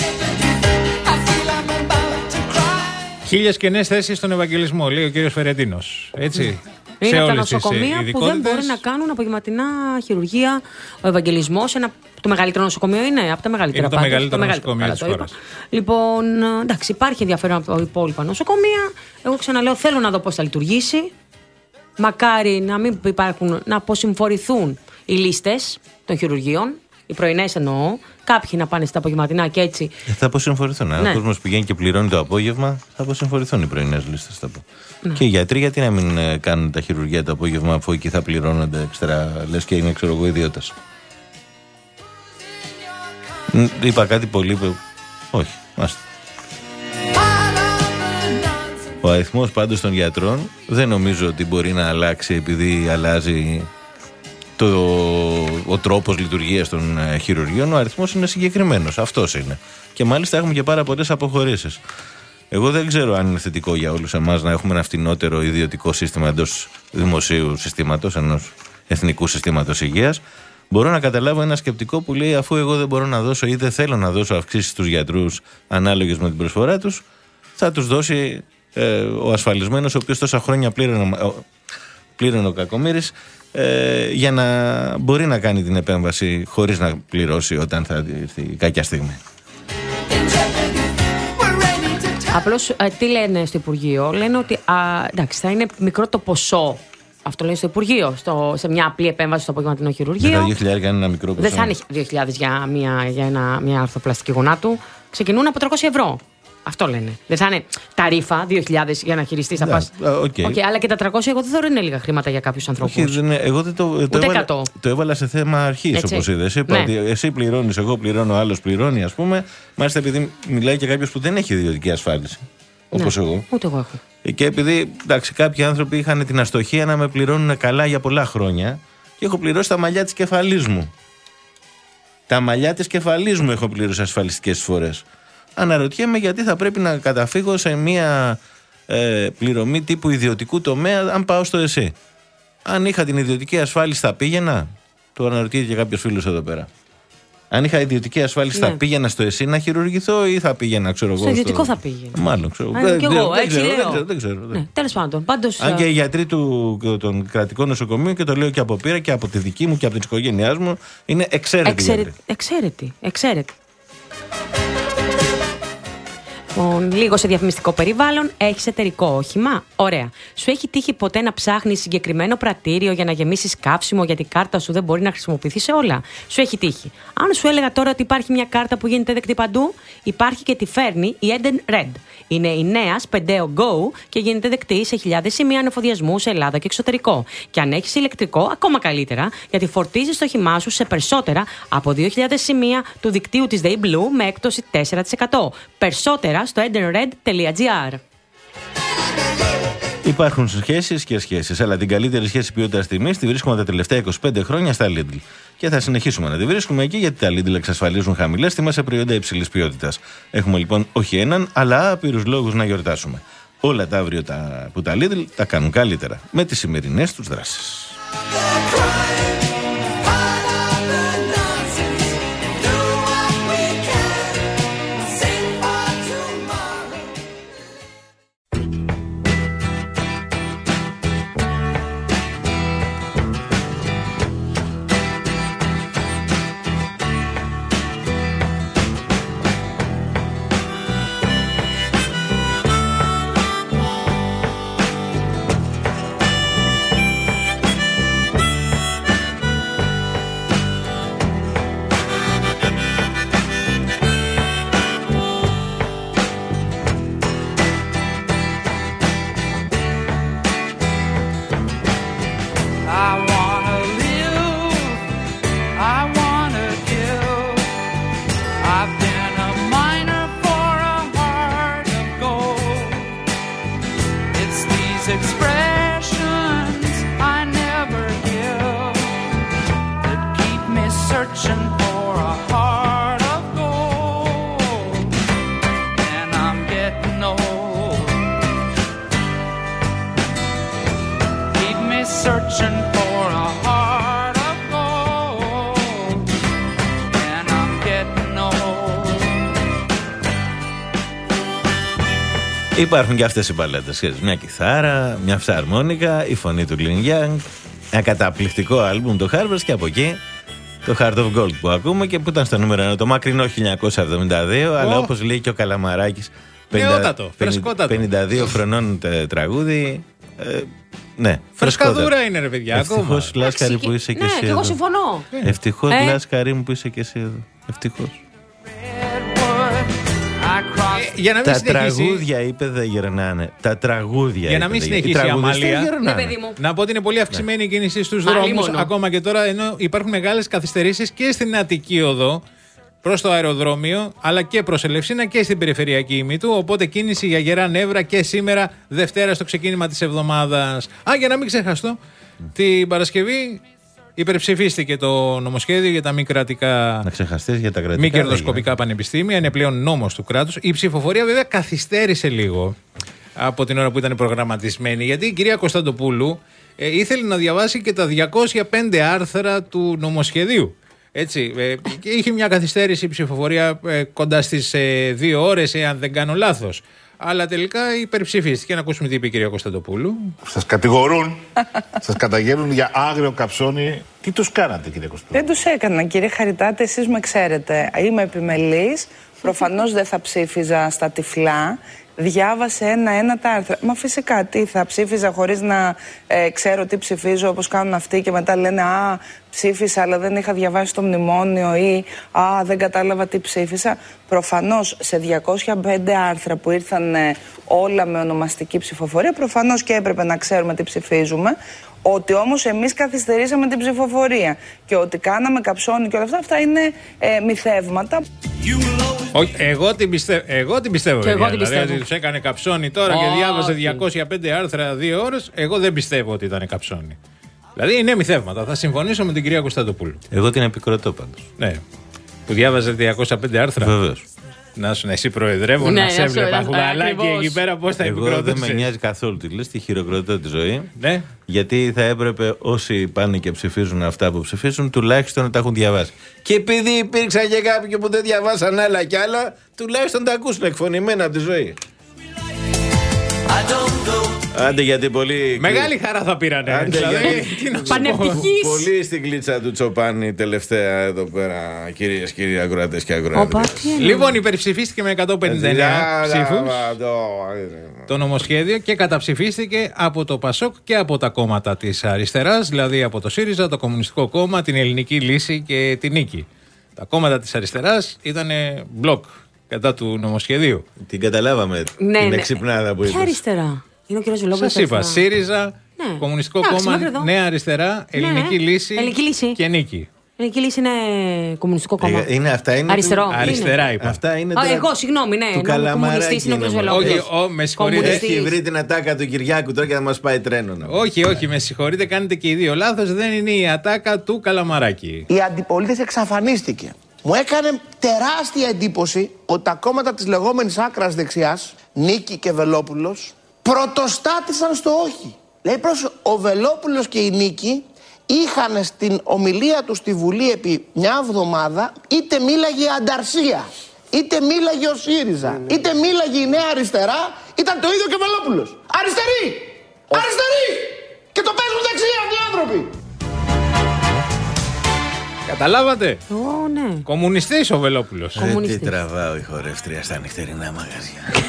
Χίλιες κενές θέσεις στον Ευαγγελισμό, λέει ο κύριος Φερεντίνος. Έτσι. Mm. Είναι τα νοσοκομεία που δεν μπορεί να κάνουν απογευματινά χειρουργία. Ο Ευαγγελισμός, ένα, το μεγαλύτερο νοσοκομείο είναι από τα μεγαλύτερα. Είναι το πάντως, μεγαλύτερο το νοσοκομείο της χώρας. Λοιπόν, εντάξει, υπάρχει ενδιαφέρον από τα υπόλοιπα νοσοκομεία. Εγώ ξαναλέω, θέλω να δω πώς θα λειτουργήσει. Μακάρι να μην υπάρχουν, να αποσυμφορηθούν οι λίστες των χειρουργείων. Οι πρωινές εννοώ. Κάποιοι να πάνε στα απογευματινά και έτσι. Ε, θα αποσυμφορηθούν. Ναι. Αν ο κόσμος πηγαίνει και πληρώνει το απόγευμα, θα αποσυμφορηθούν οι πρωινές λίστες. Θα πω. Ναι. Και οι γιατροί, γιατί να μην ε, κάνουν τα χειρουργία το απόγευμα, αφού εκεί θα πληρώνονται εξτρα, λες και είναι, ξέρω εγώ, ιδιώτες. Είπα κάτι πολύ. Όχι, άστα. Ο αριθμός πάντως των γιατρών δεν νομίζω ότι μπορεί να αλλάξει επειδή αλλάζει το, ο τρόπος λειτουργίας των ε, χειρουργείων. Ο αριθμός είναι συγκεκριμένος. Αυτός είναι. Και μάλιστα έχουμε και πάρα πολλές αποχωρήσεις. Εγώ δεν ξέρω αν είναι θετικό για όλους εμάς να έχουμε ένα φτηνότερο ιδιωτικό σύστημα εντός δημοσίου συστήματος, ενός εθνικού συστήματος υγείας. Μπορώ να καταλάβω ένα σκεπτικό που λέει, αφού εγώ δεν μπορώ να δώσω ή δεν θέλω να δώσω αυξήσεις στους γιατρούς ανάλογες με την προσφορά τους, θα τους δώσει ε, ο ασφαλισμένος, ο οποίος τόσα χρόνια πλήρωνε, πλήρωνε ο κακομοίρης, ε, για να μπορεί να κάνει την επέμβαση χωρίς να πληρώσει όταν θα έρθει η κακιά στιγμή. Απλώς ε, τι λένε στο Υπουργείο? Λένε ότι α, εντάξει, θα είναι μικρό το ποσό. Αυτό λένε στο Υπουργείο. Στο, σε μια απλή επέμβαση στο απογευματινό χειρουργείο. Δεν θα δύο χιλιάδες είναι ένα μικρό ποσό. Δεν θα είναι δύο χιλιάδες για μια, για ένα, μια αρθροπλαστική γονάτου. Ξεκινούν από τριακόσια ευρώ. Αυτό λένε. Δεν θα είναι τα ρήφα δύο χιλιάδες για να χειριστείς. Θα πας. Okay. Okay, αλλά και τα τριακόσια εγώ δεν θεωρώ είναι λίγα χρήματα για κάποιους ανθρώπους. Okay, δεν, εγώ δεν το, το, έβαλα, το έβαλα σε θέμα αρχής, όπως είδες. Είπα ναι. ότι εσύ πληρώνεις, εγώ πληρώνω, ο άλλος πληρώνει, ας πούμε. Μάλιστα επειδή μιλάει και κάποιος που δεν έχει ιδιωτική ασφάλιση. Όπως ναι. εγώ. Ούτε εγώ έχω. Και επειδή εντάξει, κάποιοι άνθρωποι είχαν την αστοχία να με πληρώνουν καλά για πολλά χρόνια και έχω πληρώσει τα μαλλιά της κεφαλής μου. Τα μαλλιά της κεφαλής μου έχω πληρώσει ασφαλιστικές εισφορές. Αναρωτιέμαι γιατί θα πρέπει να καταφύγω σε μια ε, πληρωμή τύπου ιδιωτικού τομέα αν πάω στο ΕΣΥ. Αν είχα την ιδιωτική ασφάλιση θα πήγαινα. Το αναρωτιέται και κάποιος φίλος εδώ πέρα. Αν είχα ιδιωτική ασφάλιση, Ναι. θα πήγαινα στο ΕΣΥ να χειρουργηθώ ή θα πήγαινα, ξέρω εγώ. Στο ιδιωτικό θα πήγαινε. Μάλλον, ξέρω Ε, κι εγώ, δεν έτσι ξέρω, λέω. δεν ξέρω, δεν ξέρω. Ναι, τέλος πάντων. Πάντως, Αν και οι γιατροί του, των κρατικών νοσοκομείων, και το λέω και από πείρα και από τη δική μου και από την οικογένειά μου, είναι εξαίρετοι. Εξαίρετη, εξαίρετη, εξαίρετη. Λοιπόν, λίγο σε διαφημιστικό περιβάλλον, έχεις εταιρικό όχημα. Ωραία. Σου έχει τύχει ποτέ να ψάχνεις συγκεκριμένο πρατήριο για να γεμίσεις καύσιμο, γιατί η κάρτα σου δεν μπορεί να χρησιμοποιηθεί σε όλα? Σου έχει τύχει. Αν σου έλεγα τώρα ότι υπάρχει μια κάρτα που γίνεται δεκτή παντού, υπάρχει και τη φέρνει η Eden Red. Είναι η νέα Spendeo Go και γίνεται δεκτή σε χιλιάδες σημεία ανεφοδιασμού σε Ελλάδα και εξωτερικό. Και αν έχεις ηλεκτρικό, ακόμα καλύτερα, γιατί φορτίζεις το όχημά σου σε περισσότερα από δύο χιλιάδες σημεία του δικτύου της Day Blue με έκπτωση τέσσερα τοις εκατό. Περισσότερα στο edenred τελεία gr. Υπάρχουν σχέσεις και σχέσεις, αλλά την καλύτερη σχέση ποιότητας τιμής τη βρίσκουμε τα τελευταία είκοσι πέντε χρόνια στα Lidl. Και θα συνεχίσουμε να τη βρίσκουμε εκεί, γιατί τα Lidl εξασφαλίζουν χαμηλές τιμές σε προϊόντα υψηλής ποιότητας. Έχουμε λοιπόν όχι έναν, αλλά άπειρους λόγους να γιορτάσουμε. Όλα τα αύριο τα, που τα Lidl τα κάνουν καλύτερα με τις σημερινές τους δράσεις. Υπάρχουν και αυτές οι παλέτες. Μια κιθάρα, μια φυσαρμόνικα, η φωνή του Glenn Young, ένα καταπληκτικό άλμπουμ το Harvest, και από εκεί το Heart of Gold που ακούμε και που ήταν στο νούμερο ένα, το μακρινό χίλια εννιακόσια εβδομήντα δύο, oh. αλλά όπως λέει και ο Καλαμαράκης, νεότατο, φρεσκότατο. πενήντα δύο χρονών τραγούδι. Ε, ναι, φρεσκαδούρα είναι, ρε παιδιά. Ευτυχώς, Λάσκαρη, που είσαι και ναι, εσύ. Ναι, και εγώ συμφωνώ. Ευτυχώς, ε. Λάσκαρη μου, που είσαι και εσύ εδώ. Ευτυχώς. Ε, για να μην τα συνεχίσει... τραγούδια, είπε, δεν γερνάνε. Τα τραγούδια. Για να μην είπε, συνεχίσει η Αμαλία. Ναι, να πω ότι είναι πολύ αυξημένη ναι. η κίνηση στους δρόμους ακόμα και τώρα, ενώ υπάρχουν μεγάλες καθυστερήσεις και στην Αττική Οδό προς το αεροδρόμιο, αλλά και προς Ελευσίνα και στην περιφερειακή ημιτού. Οπότε κίνηση για γερά νεύρα και σήμερα, Δευτέρα, στο ξεκίνημα της εβδομάδας. Α, για να μην ξεχαστώ, την Παρασκευή υπερψηφίστηκε το νομοσχέδιο για τα μη κρατικά. Να ξεχαστείς για τα κρατικά. Μη κερδοσκοπικά πανεπιστήμια. Είναι πλέον νόμος του κράτους. Η ψηφοφορία βέβαια καθυστέρησε λίγο από την ώρα που ήταν προγραμματισμένη, γιατί η κυρία Κωνσταντοπούλου ε, ήθελε να διαβάσει και τα διακόσια πέντε άρθρα του νομοσχεδίου. Έτσι, ε, και είχε μια καθυστέρηση η ψηφοφορία ε, κοντά στις ε, δύο ώρες, εάν δεν κάνω λάθος. Αλλά τελικά υπερψηφίστηκε. Να ακούσουμε τι είπε η κυρία Κωνσταντοπούλου. Σας κατηγορούν, σας καταγγέλνουν για άγριο καψόνι. Τι τους κάνατε, κυρία Κωνσταντοπούλου? Δεν τους έκανα, κύριε Χαριτάτη, εσείς με ξέρετε. Είμαι επιμελής. Προφανώς δεν θα ψήφιζα στα τυφλά. Διάβασε ένα-ένα τα άρθρα. Μα φυσικά, τι θα ψήφιζα χωρίς να ε, ξέρω τι ψηφίζω, όπως κάνουν αυτοί και μετά λένε «Α, ψήφισα αλλά δεν είχα διαβάσει το μνημόνιο» ή «Α, δεν κατάλαβα τι ψήφισα». Προφανώς σε διακόσια πέντε άρθρα που ήρθαν ε, όλα με ονομαστική ψηφοφορία, προφανώς και έπρεπε να ξέρουμε τι ψηφίζουμε. Ότι όμως εμείς καθυστερήσαμε την ψηφοφορία και ότι κάναμε καψόνι και όλα αυτά, αυτά είναι ε, μυθεύματα. Όχι, εγώ την πιστεύω. Εγώ την πιστεύω. Και εγώ την πιστεύω. Δηλαδή, τους έκανε καψόνι τώρα oh, και διάβασε διακόσια πέντε άρθρα δύο ώρες. Εγώ δεν πιστεύω ότι ήταν καψόνι. Δηλαδή είναι μυθεύματα. Θα συμφωνήσω με την κυρία Κωνσταντοπούλου. Εγώ την επικροτώ πάντως. Ναι. Που διάβαζε διακόσια πέντε άρθρα. Βεβαίως. Να σου, εσύ προεδρεύω, Ναι, να σε να σου, έβλεπα ε, χουδαλάκι ακριβώς. εκεί πέρα, πώς θα Εγώ δεν επικροτήσεις. με νοιάζει καθόλου τι λες, τη χειροκροτώ τη ζωή. Ναι. Γιατί θα έπρεπε όσοι πάνε και ψηφίζουν αυτά που ψηφίζουν, τουλάχιστον να τα έχουν διαβάσει. Και επειδή υπήρξαν και κάποιοι που δεν διαβάσαν άλλα κι άλλα, τουλάχιστον τα ακούσουν εκφωνημένα από τη ζωή. Άντε γιατί πολύ. Μεγάλη χαρά θα πήρανε. Άντε, Δηλαδή, γιατί- τι να σου πω. Πανευτυχής. Πολύ στην κλίτσα του Τσοπάνη τελευταία εδώ πέρα, κυρίες και κύριοι ακροατές και ακροατές. Λοιπόν, υπερψηφίστηκε με εκατόν πενήντα εννέα ψήφους το νομοσχέδιο και καταψηφίστηκε από το ΠΑΣΟΚ και από τα κόμματα της αριστεράς, δηλαδή από το ΣΥΡΙΖΑ, το Κομμουνιστικό Κόμμα, την Ελληνική Λύση και την Νίκη. Τα κόμματα της αριστεράς ήταν μπλοκ κατά του νομοσχεδίου. Την καταλάβαμε Ναι, την ναι. εξυπνάδα που Ποια είπες. αριστερά? Είναι ο κύριος Βελόπουλος. Σας είπα, αριστερά. ΣΥΡΙΖΑ, Ναι. Κομμουνιστικό Εντάξει, Κόμμα, μέχρι εδώ. Νέα Αριστερά, Ελληνική Ναι. Λύση Ελληνική Λύση. και Νίκη. Η Ελληνική Λύση είναι κομμουνιστικό κόμμα. Ε, είναι, αυτά είναι Αριστερό. του- Αριστερά είναι. είπα. Αυτά είναι Α, τώρα εγώ, συγγνώμη, ναι. του νόμου Καλαμαράκη κομμουνιστής είναι ο είναι κύριος μόνο. Όχι, Βελόπουλος. ο, με συγχωρείτε. Κομμουνιστής. Έχει βρει την ατάκα του Κυριάκου τώρα και θα μας πάει τρένο. να πούμε. Όχι, όχι, με συγχωρείτε, κάνετε και οι δύο λάθος. Δεν είναι η ατάκα του Καλαμαράκη. Η αντιπολίτευση εξαφανίστηκε. Μου έκανε τεράστια εντύπωση ότι τα κόμματα της λεγόμενης άκρας δεξιάς, Νίκη και Βελόπουλος, πρωτοστάτησαν στο όχι. Λέει προς ο Βελόπουλος και η Νίκη είχαν στην ομιλία του στη Βουλή επί μια εβδομάδα είτε μίλαγε η Ανταρσία, είτε μίλαγε ο ΣΥΡΙΖΑ, είτε μίλαγε η Νέα Αριστερά, ήταν το ίδιο και ο Βελόπουλος. Αριστεροί! Αριστεροί! Και το παίζουν δεξιά αυτοί οι άνθρωποι. Καταλάβατε. Ω, ναι. Κομμουνιστής ο Βελόπουλος. Ε, τι τραβάω η χορεύτρια στα νυχτερινά μαγαζιά.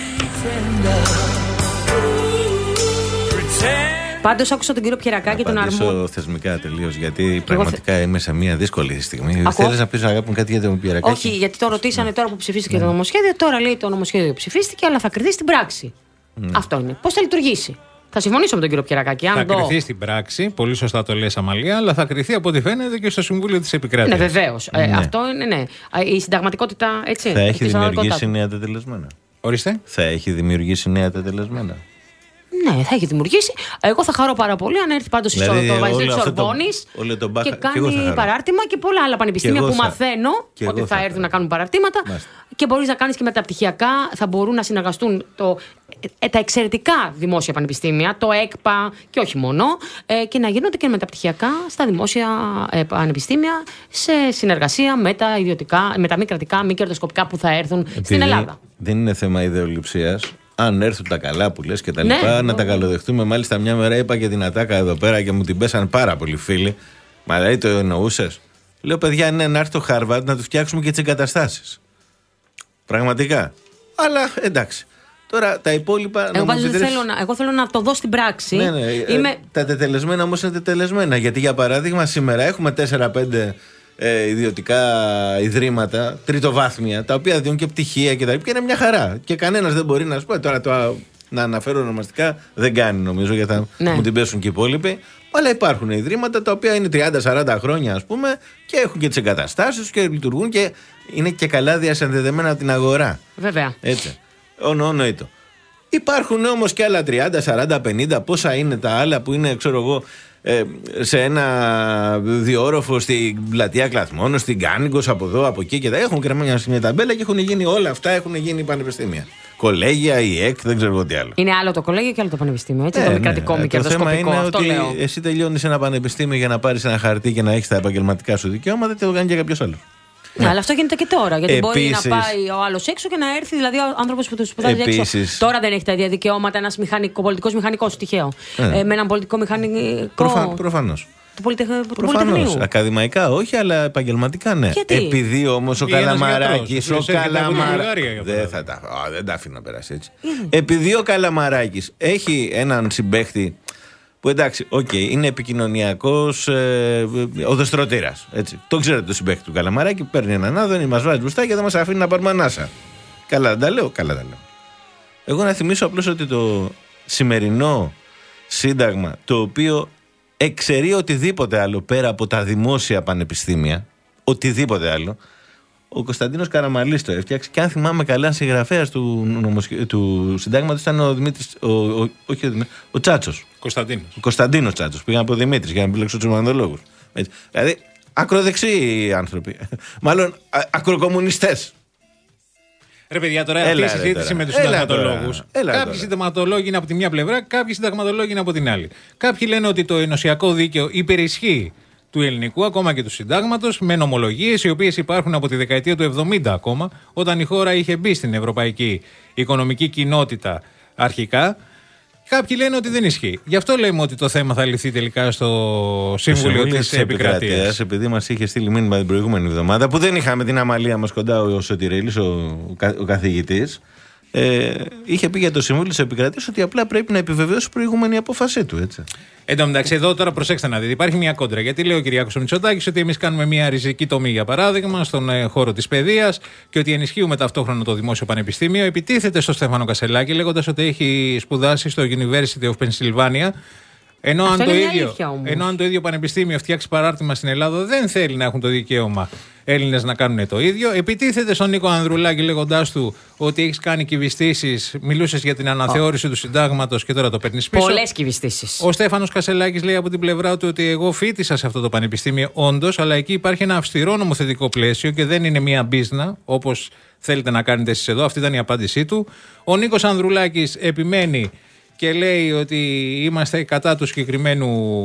Πάντως άκουσα τον κύριο Πιερακά και τον Αρμό. Απαντήσω θεσμικά τελείως, γιατί πραγματικά είμαι σε μια δύσκολη στιγμή. Θέλεις να πεις αγάπη μου κάτι για τον Πιερακά? Όχι, γιατί το ρωτήσανε τώρα που ψηφίστηκε το νομοσχέδιο. Τώρα λέει το νομοσχέδιο ψηφίστηκε, αλλά θα κρυθεί στην πράξη. Αυτό είναι. Πώς θα λειτουργήσει. Θα συμφωνήσω με τον κύριο Πιερακάκη. Θα Αν το... κριθεί στην πράξη, πολύ σωστά το λες Αμαλία, αλλά θα κριθεί από ό,τι φαίνεται και στο Συμβούλιο της Επικράτειας. Ναι, βεβαίως. Ε, Ναι. αυτό είναι, ναι. Η συνταγματικότητα, έτσι. Θα έχει η συνταγματικότητα. δημιουργήσει νέα τετελεσμένα. Ορίστε. Θα έχει δημιουργήσει νέα τετελεσμένα. Ναι, θα έχει δημιουργήσει. Εγώ θα χαρώ πάρα πολύ αν έρθει πάντως Δηλαδή, στο Βασίλειο όλο της αυτό το- Σορμπόνης όλο το και μπάχα- και εγώ θα κάνει χαρώ. παράρτημα και πολλά άλλα πανεπιστήμια Και εγώ που θα- μαθαίνω και ότι εγώ θα θα έρθουν να κάνουν παραρτήματα. Μάλιστα. Και μπορείς να κάνεις και μεταπτυχιακά, θα μπορούν να συνεργαστούν το, ε, τα εξαιρετικά δημόσια πανεπιστήμια, το ΕΚΠΑ και όχι μόνο, ε, και να γίνονται και μεταπτυχιακά στα δημόσια ε, πανεπιστήμια σε συνεργασία με τα ιδιωτικά, με τα μη κρατικά, μη κερδοσκοπικά που θα έρθουν στην Επειδή Ελλάδα. δεν είναι θέμα ιδεολειψίας. Αν έρθουν τα καλά που λες και τα Ναι, λοιπά, να ναι. τα καλοδεχτούμε. Μάλιστα, μια μέρα είπα και την ατάκα εδώ πέρα και μου την πέσαν πάρα πολλοί φίλοι. Μα δηλαδή το εννοούσες? Λέω, παιδιά, είναι να έρθει το Χάρβαρντ να του φτιάξουμε και τις εγκαταστάσεις. Πραγματικά. Αλλά εντάξει. Τώρα τα υπόλοιπα. Εγώ, να μου πάντως, δεν επιτρέψεις- θέλω να, εγώ θέλω να το δω στην πράξη. Ναι, ναι. Είμαι... Ε, τα τετελεσμένα όμως είναι τετελεσμένα. Γιατί για παράδειγμα σήμερα έχουμε τέσσερα πέντε ε, ιδιωτικά ιδρύματα, τριτοβάθμια, τα οποία δίνουν και πτυχία και τα λοιπά. Και είναι μια χαρά. Και κανένας δεν μπορεί να σου πει τώρα το, να αναφέρω ονομαστικά, δεν κάνει νομίζω, γιατί θα Ναι. μου την πέσουν και οι υπόλοιποι. Αλλά υπάρχουν ιδρύματα τα οποία είναι τριάντα σαράντα χρόνια, ας πούμε, και έχουν και τις εγκαταστάσεις και λειτουργούν και είναι και καλά διασυνδεδεμένα από την αγορά. Βέβαια. Έτσι. Ονοήτο. Υπάρχουν όμως και άλλα τριάντα, σαράντα, πενήντα, πόσα είναι τα άλλα που είναι, ξέρω εγώ, ε, σε ένα διόροφο στην πλατεία Κλαθμόνο, στην Κάνικος, από εδώ, από εκεί και τα έχουν κρεμμένια σε μια ταμπέλα και έχουν γίνει όλα αυτά, έχουν γίνει πανεπιστήμια. Κολέγια, η ΕΚ, δεν ξέρω εγώ τι άλλο. Είναι άλλο το κολέγιο και άλλο το πανεπιστήμιο. Έτσι, Ε, το μη ναι. κρατικό, μη Το θέμα κερδοσκοπικό. είναι Αυτό ότι λέω. εσύ τελειώνεις ένα πανεπιστήμιο για να πάρεις ένα χαρτί και να έχεις τα επαγγελματικά σου δικαιώματα, δεν το κάνει και κάποιος άλλος. Ναι, αλλά αυτό γίνεται και τώρα. Γιατί μπορεί Επίσης- να πάει ο άλλο έξω και να έρθει, δηλαδή ο άνθρωπο που του σπουδάζει έξω. Επίσης- Τώρα δεν έχει τα ίδια δικαιώματα ένα πολιτικό μηχανικό, τυχαίο. Ε. Ε, με έναν πολιτικό μηχανικό. Προφα... Προφανώς. του, πολυτεχ... του Προφανώς. Πολυτεχνείου. Ακαδημαϊκά όχι, αλλά επαγγελματικά ναι. Γιατί? Επειδή όμως ο Ή ένας Καλαμαράκης. γιατρός, Ο ο οποίος έρχεται από τη Καλαμαρα... Βουλγαρία, για δεν, θα τα... Α, δεν τα αφήνω να περάσει έτσι. Επειδή ο Καλαμαράκης έχει έναν συμπαίχτη που εντάξει, οκ, είναι επικοινωνιακός ε, οδοστρωτήρας. Έτσι. Το ξέρετε το συμπαίχτη του Καλαμαράκη, παίρνει έναν άδωνη, μας βάζει μπροστά και δεν μας αφήνει να πάρουμε ανάσα. Καλά δεν τα λέω, καλά τα λέω. Εγώ να θυμίσω απλώς ότι το σημερινό σύνταγμα, το οποίο εξαιρεί οτιδήποτε άλλο πέρα από τα δημόσια πανεπιστήμια, οτιδήποτε άλλο, ο Κωνσταντίνος Καραμαλής το έφτιαξε και αν θυμάμαι καλά, συγγραφέας του, νομοσχε... του συντάγματος ήταν ο Δημήτρης, ο, ο, όχι ο, Δημήτρης, ο Τσάτσος. Κωνσταντίνος. Ο Κωνσταντίνος Τσάτσος, πήγαν από Δημήτρης για να επιλέξω τους μανδολόγους. Δηλαδή, ακροδεξιοί άνθρωποι. Μάλλον α, ακροκομμουνιστές. Ρε παιδιά, τώρα αυτή η συζήτηση με τους συνταγματολόγους. Κάποιοι συνταγματολόγοι είναι από τη μια πλευρά, κάποιοι συνταγματολόγοι είναι από την άλλη. Κάποιοι λένε ότι το ενωσιακό δίκαιο υπερισχύει του ελληνικού, ακόμα και του συντάγματος, με νομολογίες οι οποίες υπάρχουν από τη δεκαετία του εβδομήντα ακόμα, όταν η χώρα είχε μπει στην Ευρωπαϊκή Οικονομική Κοινότητα αρχικά. Κάποιοι λένε ότι δεν ισχύει. Γι' αυτό λέμε ότι το θέμα θα λυθεί τελικά στο Σύμβουλιο της Επικρατείας. Επειδή μας είχε στείλει μήνυμα την προηγούμενη εβδομάδα, που δεν είχαμε την αμαλία μας κοντά ο Σωτηρέλης, ο, ο καθηγητής, ε, είχε πει για το Συμβούλιο της Επικρατείας ότι απλά πρέπει να επιβεβαιώσει προηγούμενη απόφασή του. Έτσι. Εν τω μεταξύ, εδώ τώρα προσέξτε να δείτε. Υπάρχει μια κόντρα. Γιατί λέει ο Κυριάκος Μητσοτάκης ότι εμείς κάνουμε μια ριζική τομή, για παράδειγμα, στον ε, χώρο της παιδείας και ότι ενισχύουμε ταυτόχρονα το δημόσιο πανεπιστήμιο. Επιτίθεται στο Στέφανο Κασελάκη, λέγοντας ότι έχει σπουδάσει στο University of Pennsylvania. Ενώ αν, το ίδιο, ενώ αν το ίδιο πανεπιστήμιο φτιάξει παράρτημα στην Ελλάδα, δεν θέλει να έχουν το δικαίωμα Έλληνες να κάνουν το ίδιο. Επιτίθεται στον Νίκο Ανδρουλάκη λέγοντάς του ότι έχεις κάνει κυβιστήσεις, μιλούσες για την αναθεώρηση oh. του συντάγματος και τώρα το παίρνεις πίσω. Πολλές κυβιστήσεις. Ο Στέφανος Κασελάκης λέει από την πλευρά του ότι εγώ φοίτησα σε αυτό το πανεπιστήμιο, όντως, αλλά εκεί υπάρχει ένα αυστηρό νομοθετικό πλαίσιο και δεν είναι μια μπίζνα όπως θέλετε να κάνετε εσείς εδώ. Αυτή ήταν η απάντησή του. Ο Νίκος Ανδρουλάκης επιμένει και λέει ότι είμαστε κατά του συγκεκριμένου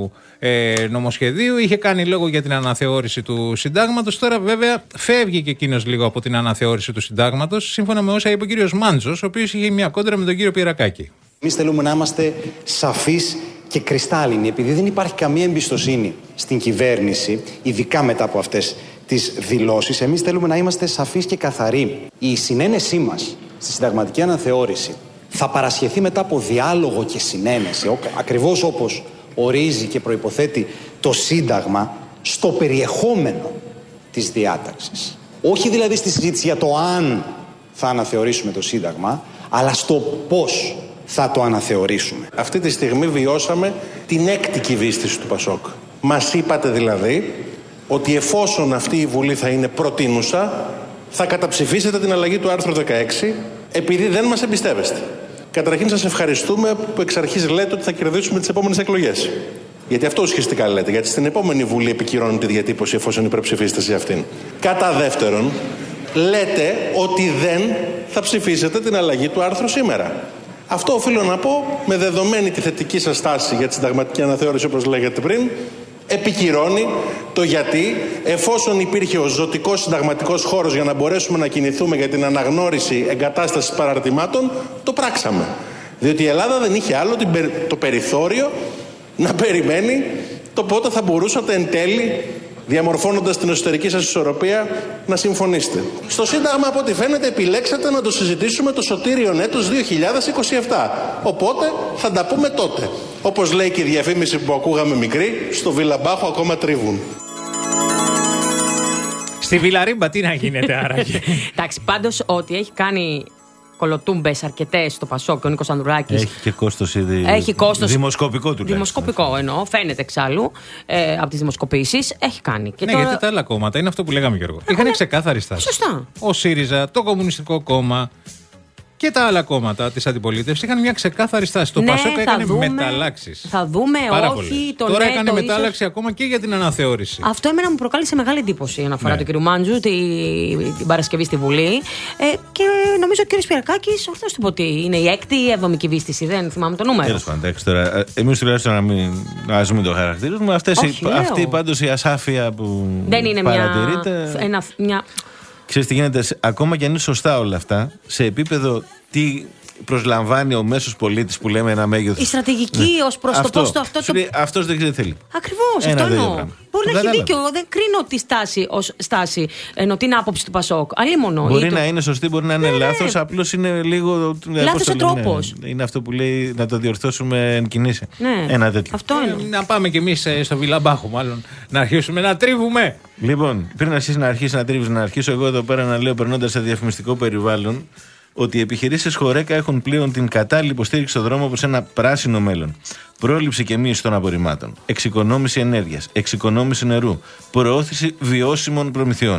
ε, νομοσχεδίου. Είχε κάνει λόγο για την αναθεώρηση του συντάγματος. Τώρα, βέβαια, φεύγει και εκείνος λίγο από την αναθεώρηση του συντάγματος, σύμφωνα με όσα είπε ο κύριος Μάντζος, ο οποίος είχε μια κόντρα με τον κύριο Πιερακάκη. Εμείς θέλουμε να είμαστε σαφείς και κρυστάλλινοι, επειδή δεν υπάρχει καμία εμπιστοσύνη στην κυβέρνηση, ειδικά μετά από αυτές τις δηλώσεις. Εμείς θέλουμε να είμαστε σαφείς και καθαροί. Η συνένεσή μας στη συνταγματική αναθεώρηση θα παρασχεθεί μετά από διάλογο και συνένεση, ακριβώς όπως ορίζει και προϋποθέτει το Σύνταγμα, στο περιεχόμενο της διάταξης. Όχι δηλαδή στη συζήτηση για το αν θα αναθεωρήσουμε το Σύνταγμα, αλλά στο πώς θα το αναθεωρήσουμε. Αυτή τη στιγμή βιώσαμε την έκτη κυβίστηση του Πασόκ. Μας είπατε δηλαδή ότι εφόσον αυτή η Βουλή θα είναι προτείνουσα, θα καταψηφίσετε την αλλαγή του άρθρου δεκαέξι, επειδή δεν μας εμπιστεύεστε. Καταρχήν σας ευχαριστούμε που εξ αρχής λέτε ότι θα κερδίσουμε τις επόμενες εκλογές. Γιατί αυτό ουσιαστικά λέτε. Γιατί στην επόμενη Βουλή επικυρώνουν τη διατύπωση εφόσον υπερψηφίσετε σε αυτήν. Κατά δεύτερον, λέτε ότι δεν θα ψηφίσετε την αλλαγή του άρθρου σήμερα. Αυτό οφείλω να πω, με δεδομένη τη θετική σας στάση για τη συνταγματική αναθεώρηση, όπως λέγατε πριν, επικυρώνει το γιατί, εφόσον υπήρχε ο ζωτικός συνταγματικός χώρος για να μπορέσουμε να κινηθούμε για την αναγνώριση εγκατάστασης παραρτημάτων, το πράξαμε. Διότι η Ελλάδα δεν είχε άλλο το περιθώριο να περιμένει το πότε θα μπορούσατε εν τέλει, διαμορφώνοντας την εσωτερική σας ισορροπία, να συμφωνήσετε. Στο Σύνταγμα, από ό,τι φαίνεται, επιλέξατε να το συζητήσουμε το σωτήριον έτος δύο χιλιάδες είκοσι επτά. Οπότε θα τα πούμε τότε. Όπως λέει και η διαφήμιση που ακούγαμε μικρή, στο Βιλαμπάχο ακόμα τρίβουν. Στη Βιλαρίμπα τι να γίνεται άραγε. Εντάξει, πάντως ότι έχει κάνει κολοτούμπες αρκετές στο Πασόκ και ο Νίκος Ανδρουλάκης. Έχει και κόστος ήδη. Έχει κόστος. Δημοσκοπικό τουλάχιστον. Δημοσκοπικό εννοώ, φαίνεται εξάλλου ε, από τις δημοσκοπήσεις. Έχει κάνει. Και ναι, τώρα... γιατί τα άλλα κόμματα είναι αυτό που λέγαμε, Γιώργο. Είχαν Έχουνε... ξεκάθαρη στάση. Σωστά. Ο ΣΥΡΙΖΑ, το Κομμουνιστικό Κόμμα και τα άλλα κόμματα της αντιπολίτευσης είχαν μια ξεκάθαρη στάση. Το ναι, Πασόκ έκανε δούμε, μεταλλάξεις. Θα δούμε, Πάρα όχι. Πολύ. Το Τώρα ναι, έκανε το μετάλλαξη ίσως... ακόμα και για την αναθεώρηση. Αυτό εμένα μου προκάλεσε μεγάλη εντύπωση αναφορά ναι. του κ. Μάντζου την, την Παρασκευή στη Βουλή. Ε, και νομίζω ο κ. Πιερακάκης, ορθώς του πω ότι είναι η έκτη ή έβδομη κυβίστηση. Δεν θυμάμαι το νούμερο. Τέλος πάντων, τώρα. Εμείς τουλάχιστον να μην ζούμε το χαρακτήρισμα. Αυτή πάντως η ασάφεια που δεν είναι παρατηρείται. Μια, ένα, μια... Ξέρεις τι γίνεται, ακόμα και αν είναι σωστά όλα αυτά, σε επίπεδο τι προσλαμβάνει ο μέσος πολίτης που λέμε ένα μέγεθος. Η στρατηγική ναι. ως προς αυτό, το πώς το αυτό. Το... Αυτός δεν ξέρει τι θέλει. Ακριβώς, αυτό εννοώ. Μπορεί να έχει δίκιο. Δεν κρίνω τη στάση ως στάση, ενώ την άποψη του Πασόκ. Αλλήμονο. Μπορεί να το... είναι σωστή, μπορεί να είναι ναι, λάθος. Ναι. Απλώς είναι λίγο. Λάθος ο τρόπος. Είναι αυτό που λέει να το διορθώσουμε εν κινήσει. Ναι. Ένα τέτοιο. Αυτό ε, να πάμε κι εμείς στο Βιλαμπάχο, μάλλον να αρχίσουμε να τρίβουμε. Λοιπόν, πριν αρχίσει να αρχίσει να τρίβει, να αρχίσω εγώ εδώ πέρα να λέω, περνώντας σε διαφημιστικό περιβάλλον, ότι οι επιχειρήσεις Χορέκα έχουν πλέον την κατάλληλη υποστήριξη στον δρόμο προς ένα πράσινο μέλλον. Πρόληψη και μείωση των απορριμμάτων, εξοικονόμηση ενέργειας, εξοικονόμηση νερού, προώθηση βιώσιμων προμηθειών.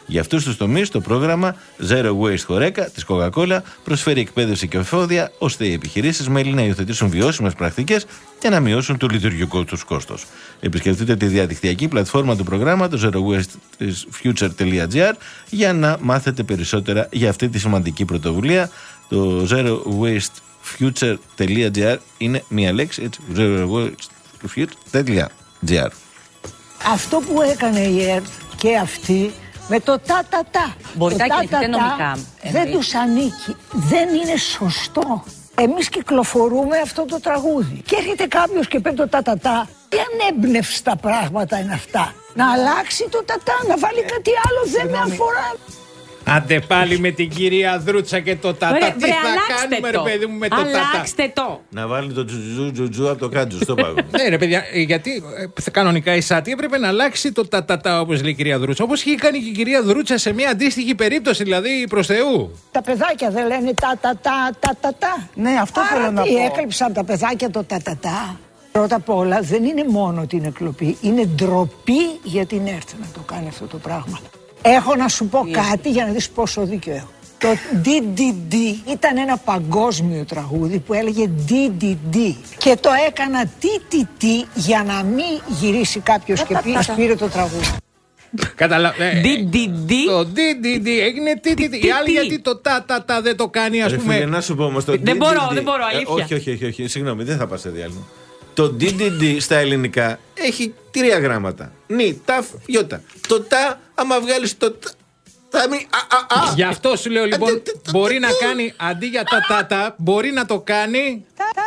Για αυτούς τους τομείς, το πρόγραμμα Zero Waste Horeca της Coca-Cola προσφέρει εκπαίδευση και εφόδια, ώστε οι επιχειρήσεις μέλη να υιοθετήσουν βιώσιμες πρακτικές και να μειώσουν το λειτουργικό τους κόστος. Επισκεφτείτε τη διαδικτυακή πλατφόρμα του προγράμματος zero waste future τελεία gr για να μάθετε περισσότερα για αυτή τη σημαντική πρωτοβουλία. Το zero waste future τελεία gr είναι μία λέξη, έτσι, zero waste future τελεία gr. Αυτό που έκανε η ΕΡΤ και αυτή με το τα τα τα, Μπορείτε να κινηθείτε νομικά. δεν τους ανήκει, δεν είναι σωστό. Εμείς κυκλοφορούμε αυτό το τραγούδι και έρχεται κάποιος και παίρνει το τα τα τα. Τι ανέμπνευστα πράγματα είναι αυτά. Να αλλάξει το τα τα, να βάλει κάτι άλλο, δεν με αφορά. Άντε πάλι με την κυρία Δρούτσα και το τατά. Βρε, Τι βρε, θα κάνουμε, το. ρε παιδί μου, με το τατά. Αλλάξτε το. Να βάλει το τζουτζου τζουτζου από το κάτζο στο πάγο. Ναι, ρε παιδιά, γιατί ε, κανονικά η ΣΑΤΗ έπρεπε να αλλάξει το τατατά, όπως λέει η κυρία Δρούτσα. Όπως είχε κάνει και η κυρία Δρούτσα σε μια αντίστοιχη περίπτωση, δηλαδή προς Θεού. Τα παιδάκια δεν λένε τα τα τα τα τα τα. Ναι, αυτό Άρα θέλω να τι, πω. έκλειψαν τα παιδάκια το τα τα τα. Πρώτα απ' όλα δεν είναι μόνο την εκλοπή, είναι ντροπή για την ΕΡΤ να το κάνει αυτό το πράγμα. Έχω να σου πω κάτι για να δεις πόσο δίκιο έχω. Το ντι ντι ντι ήταν ένα παγκόσμιο τραγούδι που έλεγε ντι ντι ντι και το έκανα τι τι τι για να μην γυρίσει κάποιος και πει ας πήρε το τραγούδι. Καταλαβαίνετε. Ντι ντι ντι. Το ντι ντι ντι έγινε τι τι τι. Οι άλλοι γιατί το τα τα τα δεν το κάνει, ας Ρε πούμε. φίλε, να σου πω όμως το Δεν μπορώ, δεν μπορώ, αλήθεια. όχι, όχι, όχι, όχι, συγγνώμη, δεν θα πας σε διάλειμμα. Το ντι ντι ντι στα ελληνικά έχει τρία γράμματα. Νι, ταφ, γιώτα. Το τα, άμα βγάλεις το τα, θα μην. Α, α, α. Γι' αυτό σου λέω λοιπόν, μπορεί να κάνει αντί για τα τα τα, μπορεί να το κάνει.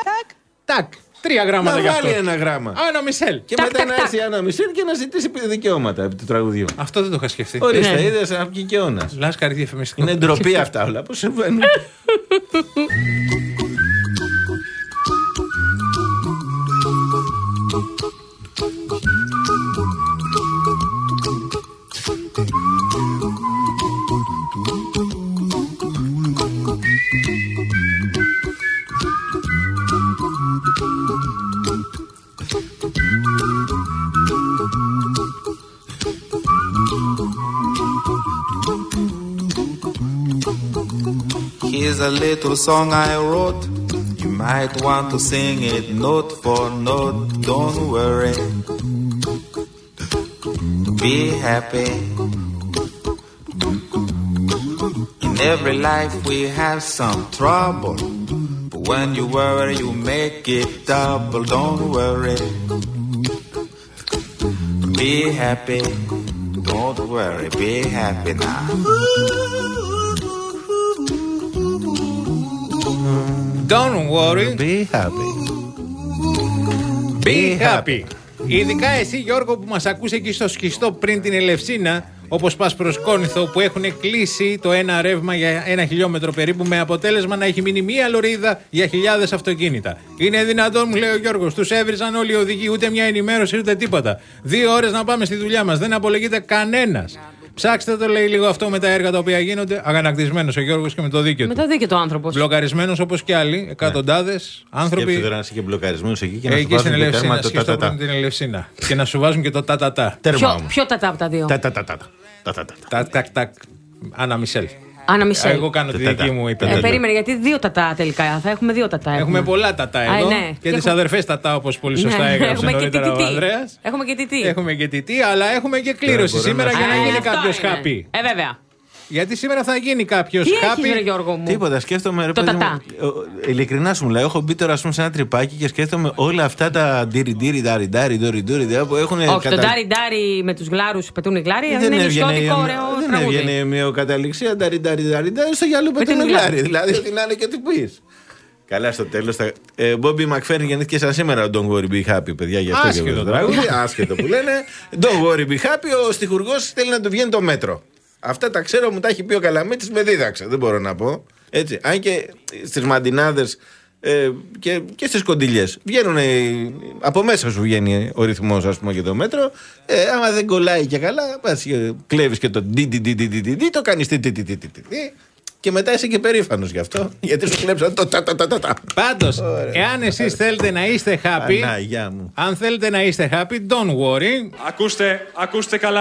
Τάκ. Τρία γράμματα Να γι' αυτό. βάλει ένα γράμμα. Άννα Μισελ. Και μετά να έρθει η Άννα Μισελ και να ζητήσει δικαιώματα επί του τραγουδιού. Αυτό δεν το είχα σκεφτεί. Ορίστε, είδες, να βγει και όνας. Λάσκαρη διαφημιστικό. Είναι ντροπή αυτά όλα που συμβαίνουν. Here's a little song I wrote. You might want to sing it note for note. Don't worry. Be happy. In every life we have some trouble. But when you worry, you make it double. Don't worry. Be happy. Don't worry. Be happy now. Don't worry. Be happy. Be happy. Ειδικά εσύ Γιώργο που μας ακούς εκεί στο Σχιστό πριν την Ελευσίνα, όπως πας προς Κόνηθο, που έχουν κλείσει το ένα ρεύμα για ένα χιλιόμετρο περίπου, με αποτέλεσμα να έχει μείνει μία λωρίδα για χιλιάδες αυτοκίνητα. Είναι δυνατόν, μου λέει ο Γιώργος, τους έβριζαν όλοι οι οδηγοί, ούτε μια ενημέρωση ούτε τίποτα. Δύο ώρες να πάμε στη δουλειά μας, δεν απολογείται κανένας. Ψάξτε το, λέει, λίγο αυτό με τα έργα τα οποία γίνονται. Αγανακτισμένος ο Γιώργος και με το δίκαιο Με του. το δίκαιο του άνθρωπος. Μπλοκαρισμένος όπως και άλλοι, εκατοντάδες άνθρωποι. Σκέφτεται τώρα να είσαι και μπλοκαρισμένος εκεί και να σου Εκεί στην βάζουν το τέρμα Ελευσίνα, το τα τα τα. την Ελευσίνα. Και να σου βάζουν και το τα τα τα. Τέρμα Ποιο, όμως. ποιο τατά από τα δύο. Τα τα τα τα. Τα τα τα. Τακ, τακ, τακ. Άννα Μισελ. Άννα Μισελ. Εγώ κάνω τη δική μου Ε, υπερβολή. περίμενε, γιατί δύο τατά τελικά. Θα έχουμε δύο τατά. Έχουμε πολλά τατά Α, εδώ. ναι. Και Και τις έχουμε- αδερφές τατά, όπως πολύ σωστά Ναι, έγραψε έχουμε και νωρίτερα ο τιτιτή. Ανδρέας. Έχουμε και τιτή. Έχουμε και τιτή, αλλά έχουμε και κλήρωση μπορώ σήμερα να για να Α, γίνει αυτό κάποιος είναι. happy. Ε, βέβαια. Γιατί σήμερα θα γίνει κάποιος Τι έχεις, ρε happy. Γιώργο μου. Τίποτα, σκέφτομαι. Ρε, Το παιδί μου, τατά. ε, ειλικρινά σου μιλάω. Έχω μπει τώρα ας πούμε, σε ένα τρυπάκι και σκέφτομαι όλα αυτά τα ντύρι ντύρι, ντάρι ντάρι, ντόρι ντόρι που έχουν. Όχι, το ντάρι ντάρι με τους γλάρους πετούν οι γλάροι. Δεν είναι νησιώτικο ωραίο Δεν τραγούδι. έβγαινε μια καταληξία ντάρι ντάρι ντάρι ντάρι στο γυαλό Με πετούν την οι γλάρη. γλάρι. Δηλαδή, ό,τι να είναι και τι πει. Καλά, στο τέλο. Θα... Ε, Μπόμπι Μακφέρν γεννήθηκε σαν σήμερα ο Don't Worry Be Happy, παιδιά, για αυτό και Άσχετο το το τραγούδι. Άσχετο που λένε. Don't Worry Be Happy, ο στιχουργός θέλει να του βγαίνει το μέτρο. Αυτά τα ξέρω, μου τα έχει πει ο Καλαμίτης, με δίδαξε. Δεν μπορώ να πω. Έτσι. Αν και στις μαντινάδες ε, και, και στις κοντιλιές βγαίνουν. Ε, από μέσα σου βγαίνει ο ρυθμός, ας πούμε, και το μέτρο. Ε, άμα δεν κολλάει και καλά, πας και κλέβεις και το ντι ντι ντι ντι ντι ντι, το κάνεις τι τι τι τι τι τι. Και μετά είσαι και περήφανος γι' αυτό, γιατί σου κλέψαν το τα τα τα τα τα. Πάντως, εάν εσείς θέλετε να είστε happy, Παναγιά μου. αν θέλετε να είστε happy, don't worry. Ακούστε, ακούστε καλά.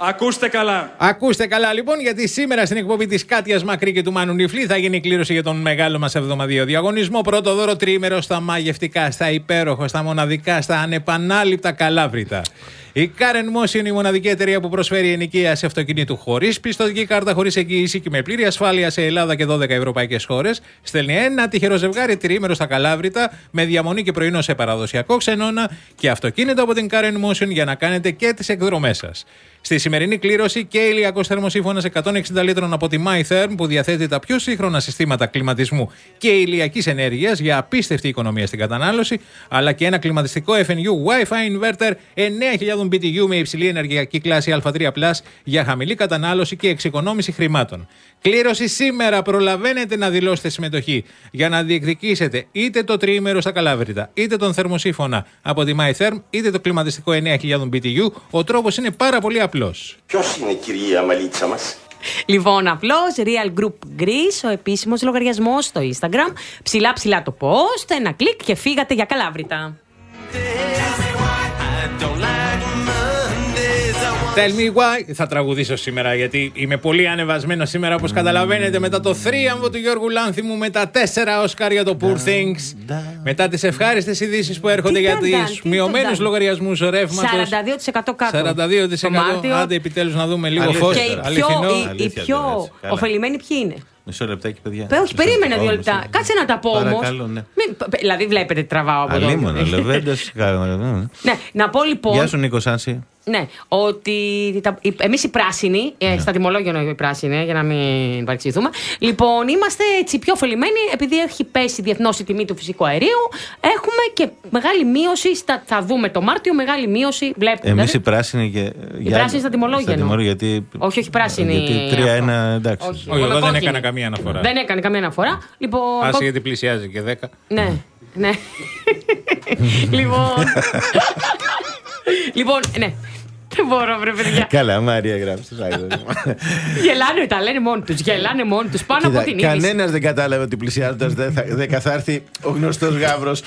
Ακούστε καλά. Ακούστε καλά λοιπόν, γιατί σήμερα στην εκπομπή της Κάτιας Μακρύ και του Μάνου Νιφλή θα γίνει η κλήρωση για τον μεγάλο μας εβδομαδιαίο διαγωνισμό. Πρώτο δώρο τριήμερο στα μαγευτικά, στα υπέροχα, στα μοναδικά, στα ανεπανάληπτα Καλάβρητα. Η Karen Motion, η μοναδική εταιρεία που προσφέρει ενοικίαση αυτοκινήτου χωρίς πιστωτική κάρτα, χωρίς εγγύηση και με πλήρη ασφάλεια σε Ελλάδα και δώδεκα ευρωπαϊκές χώρες. Στέλνει ένα τυχερό ζευγάρι τριήμερο στα Καλάβρητα με διαμονή και πρωινό σε παραδοσιακό ξενώνα και αυτοκίνητο από την Karen Motion για να κάνετε και τις εκδρομές σας. Στη σημερινή κλήρωση και ηλιακός θερμοσύφωνας εκατόν εξήντα λίτρων από τη MyTherm που διαθέτει τα πιο σύγχρονα συστήματα κλιματισμού και ηλιακής ενέργειας για απίστευτη οικονομία στην κατανάλωση, αλλά και ένα κλιματιστικό εφ εν γιου Wi-Fi inverter εννέα χιλιάδες μπι τι γιου με υψηλή ενεργειακή κλάση α τρία πλας για χαμηλή κατανάλωση και εξοικονόμηση χρημάτων. Κλήρωση σήμερα. Προλαβαίνετε να δηλώσετε συμμετοχή για να διεκδικήσετε είτε το τριήμερο στα Καλάβρητα, είτε τον θερμοσύφωνα από τη MyTherm, είτε το κλιματιστικό εννέα χιλιάδες μπι τι γιου. Ο τρόπος είναι πάρα πολύ απλός. Ποιος είναι η κυρία Μαλίτσα μας? Λοιπόν, απλώς Real Group Greece, ο επίσημος λογαριασμός στο Instagram. Ψηλά ψηλά το post, ένα κλικ και φύγατε για Καλάβρητα. Tell me why. Θα τραγουδήσω σήμερα γιατί είμαι πολύ ανεβασμένο σήμερα, όπως καταλαβαίνετε, μετά το θρίαμβο του Γιώργου Λάνθιμου, με τα τέσσερα Όσκαρ για το Poor Things, μετά τις ευχάριστες ειδήσεις που έρχονται για τους μειωμένους λογαριασμούς ρεύματος. σαράντα δύο τοις εκατό κάτω. σαράντα δύο τοις εκατό. Άντε επιτέλους να δούμε λίγο φως. Και οι πιο ωφελημένοι ποιοι είναι? Μισό λεπτάκι, παιδιά. Πε, όχι, περίμενε δύο λεπτά. Κάτσε να τα πω όμως. Ναι. Δηλαδή, βλέπετε, τραβάω από εδώ. Αλίμονο, Λεβέντας. Ναι, να πω λοιπόν. Γεια σου, Νίκο Σάνση. Ναι, ότι εμείς οι πράσινοι, ναι. στα τιμολόγια εννοώ οι πράσινοι, για να μην παρεξηγηθούμε, λοιπόν, είμαστε έτσι πιο ωφελημένοι, επειδή έχει πέσει διεθνώς η τιμή του φυσικού αερίου, έχουμε και μεγάλη μείωση, στα, θα δούμε το Μάρτιο, μεγάλη μείωση. Βλέπετε. Εμείς δηλαδή, οι πράσινοι και. Οι για... πράσινοι στα τιμολόγια εννοώ. Γιατί... Όχι, όχι πράσινοι. Γιατί τρία ένα, εντάξει. Όχι, όχι εδώ δεν έκανα καμία αναφορά. Δεν έκανε καμία αναφορά. Λοιπόν, άσε γιατί πλησιάζει και δέκα. Ναι, ναι. Λοιπόν. Λοιπόν, ναι. Δεν μπορώ, βρε παιδιά. Καλά, Μάρια, γράψτε. Γελάνε, τα λένε μόνοι τους. Γελάνε μόνοι τους πάνω από την είδηση. Κανένας δεν κατάλαβε ότι πλησιάζοντας δεν θα έρθει ο γνωστός γάβρος.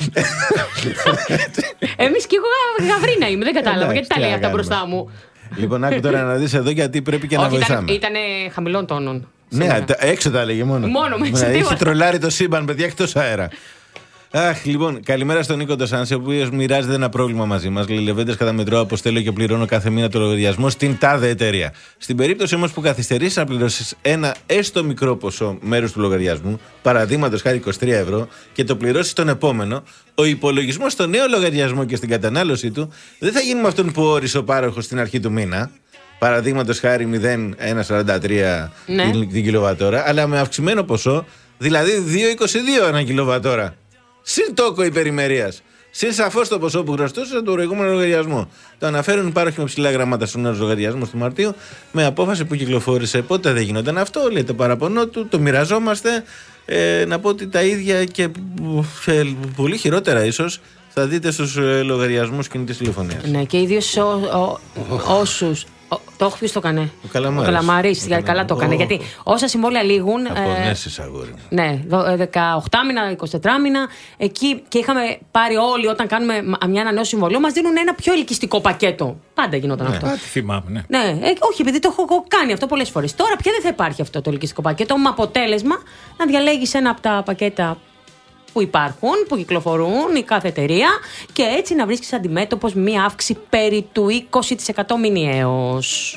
Εμείς κι εγώ γαβρίνα είμαι, δεν κατάλαβα. Γιατί τα λέει αυτά μπροστά μου. Λοιπόν, άκου τώρα να δεις εδώ γιατί πρέπει και να βοηθάμε. Ήταν χαμηλών τόνων. Ναι, έξω τα έλεγε μόνο. Μόνο με έχει τρολάρει το σύμπαν, παιδιά, εκτός αέρα. Αχ, λοιπόν, καλημέρα στον Νίκο Ντοσάνση, ο οποίος μοιράζεται ένα πρόβλημα μαζί μας. Λεβέντες καταμετρώω, αποστέλω και πληρώνω κάθε μήνα το λογαριασμό στην τάδε εταιρεία. Στην περίπτωση όμως που καθυστερήσεις να πληρώσεις ένα έστω μικρό ποσό μέρους του λογαριασμού, παραδείγματος χάρη είκοσι τρία ευρώ, και το πληρώσεις τον επόμενο, ο υπολογισμός στο νέο λογαριασμό και στην κατανάλωσή του δεν θα γίνει με αυτόν που όρισε ο πάροχος στην αρχή του μήνα. Παραδείγματος χάρη μηδέν κόμμα εκατόν σαράντα τρία ναι. την κιλοβατόρα, αλλά με αυξημένο ποσό, δηλαδή δύο κόμμα είκοσι δύο ένα κιλοβατόρα. Συν τόκο υπερημερίας. Συν σαφώς το ποσό που χρωστούσε το προηγούμενο λογαριασμό. Το αναφέρουν υπάρχοι με ψηλά γραμμάτα στους νέους λογαριασμούς του Μαρτίου, με απόφαση που κυκλοφόρησε. Πότε δεν γινόταν αυτό, λέει το παραπονό του, το μοιραζόμαστε. Ε, να πω ότι τα ίδια και ε, πολύ χειρότερα ίσως θα δείτε στους ε, λογαριασμούς κινητής τηλεφωνίας. Ναι, και ιδίως όσους. Το έχω πει το έκανε. Ο Καλαμάρης. Ο Καλαμάρης, για καλά το έκανε. Γιατί όσα συμβόλαια λήγουν. Απονέσεις, αγόρι. Ναι, δεκαοκτώ μήνα, είκοσι τέσσερα μήνα. Εκεί και είχαμε πάρει όλοι όταν κάνουμε μια ανανέωση συμβολίου, μας δίνουν ένα πιο ελκυστικό πακέτο. Πάντα γινόταν ναι, αυτό. Κάτι θυμάμαι, ναι. Ναι, ε, όχι, επειδή το έχω κάνει αυτό πολλές φορές. Τώρα πια δεν θα υπάρχει αυτό το ελκυστικό πακέτο. Με αποτέλεσμα να διαλέγεις ένα από τα πακέτα που υπάρχουν, που κυκλοφορούν η κάθε εταιρεία, και έτσι να βρίσκεις αντιμέτωπος μία αύξηση περί του είκοσι τοις εκατό μηνιαίως.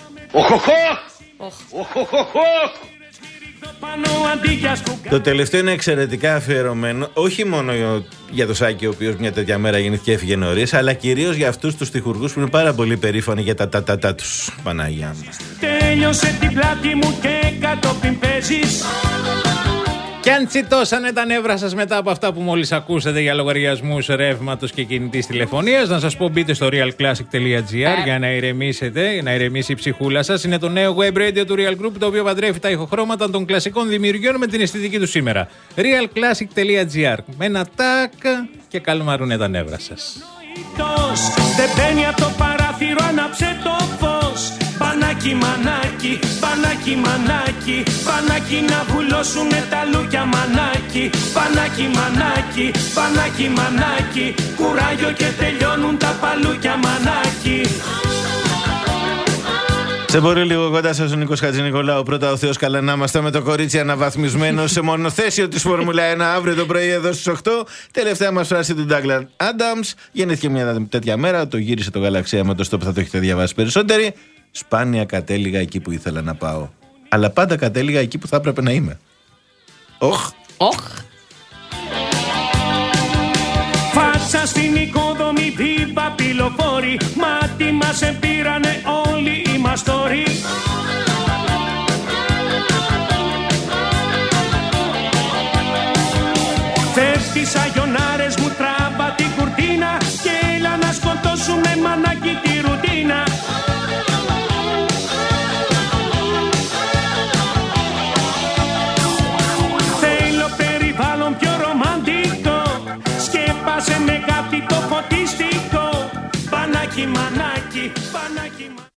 Το τελευταίο είναι εξαιρετικά αφιερωμένο, όχι μόνο για το Σάκη, ο οποίος μια τέτοια μέρα γεννήθηκε και έφυγε νωρίς, αλλά κυρίως για αυτούς τους τυχουργούς που είναι πάρα πολύ περήφανοι για τα τα-τα-τα τους. Παναγιά μου. Τέλειωσε την πλάτη μου και κατόπιν παίζεις. Και αν τσιτώσανε τα νεύρα σας μετά από αυτά που μόλις ακούσατε για λογαριασμούς ρεύματος και κινητής τηλεφωνίας, να σας πω μπείτε στο realclassic τελεία gr για να ηρεμήσετε, να ηρεμήσει η ψυχούλα σας. Είναι το νέο web radio του Real Group, το οποίο παντρεύει τα ηχοχρώματα των κλασικών δημιουργιών με την αισθητική του σήμερα. realclassic τελεία gr. Με ένα τάκ και καλμαρούνε τα νεύρα σας. Δεν μπαίνει από το παράθυρο, άναψε το φως. Πανάκι μανάκι, πανάκι μανάκι, πανάκι να βουλώσουνε τα λούκια μανάκι. Πανάκι μανάκι, πανάκι μανάκι, κουράγιο και τελειώνουν τα παλούκια μανάκι. Σε πολύ λίγο κοντά σας ο Νίκος Χατζηνικολάου. Πρώτα ο Θεός καλά να είμαστε, με το κορίτσι αναβαθμισμένο σε μονοθέσιο της Φόρμουλα ένα αύριο το πρωί εδώ στις οκτώ. Τελευταία μας φράση του Ντάγκλαν Άνταμς. Γεννήθηκε μια τέτοια μέρα, το γύρισε το γαλαξία με το στόπ, θα το έχετε διαβάσει περισσότεροι. Σπάνια κατέληγα εκεί που ήθελα να πάω. Αλλά πάντα κατέληγα εκεί που θα έπρεπε να είμαι. Οχ. Οχ. Φάτσα στην οικοδομή, βίβα πυλοφόρη. Μάτι μας επήρανε όλοι οι μαστόροι. Φεύγεις αγιονάρες μου, τράβα την κουρτίνα. Και έλα να σκοτώσουμε μανάκι τη ρουτίνα. Θέλω περιβάλλον πιο ρομαντικό. Σκέπασε με κάτι το φωτιστικό. Πανάκι μανάκι, πανάκι μανάκι.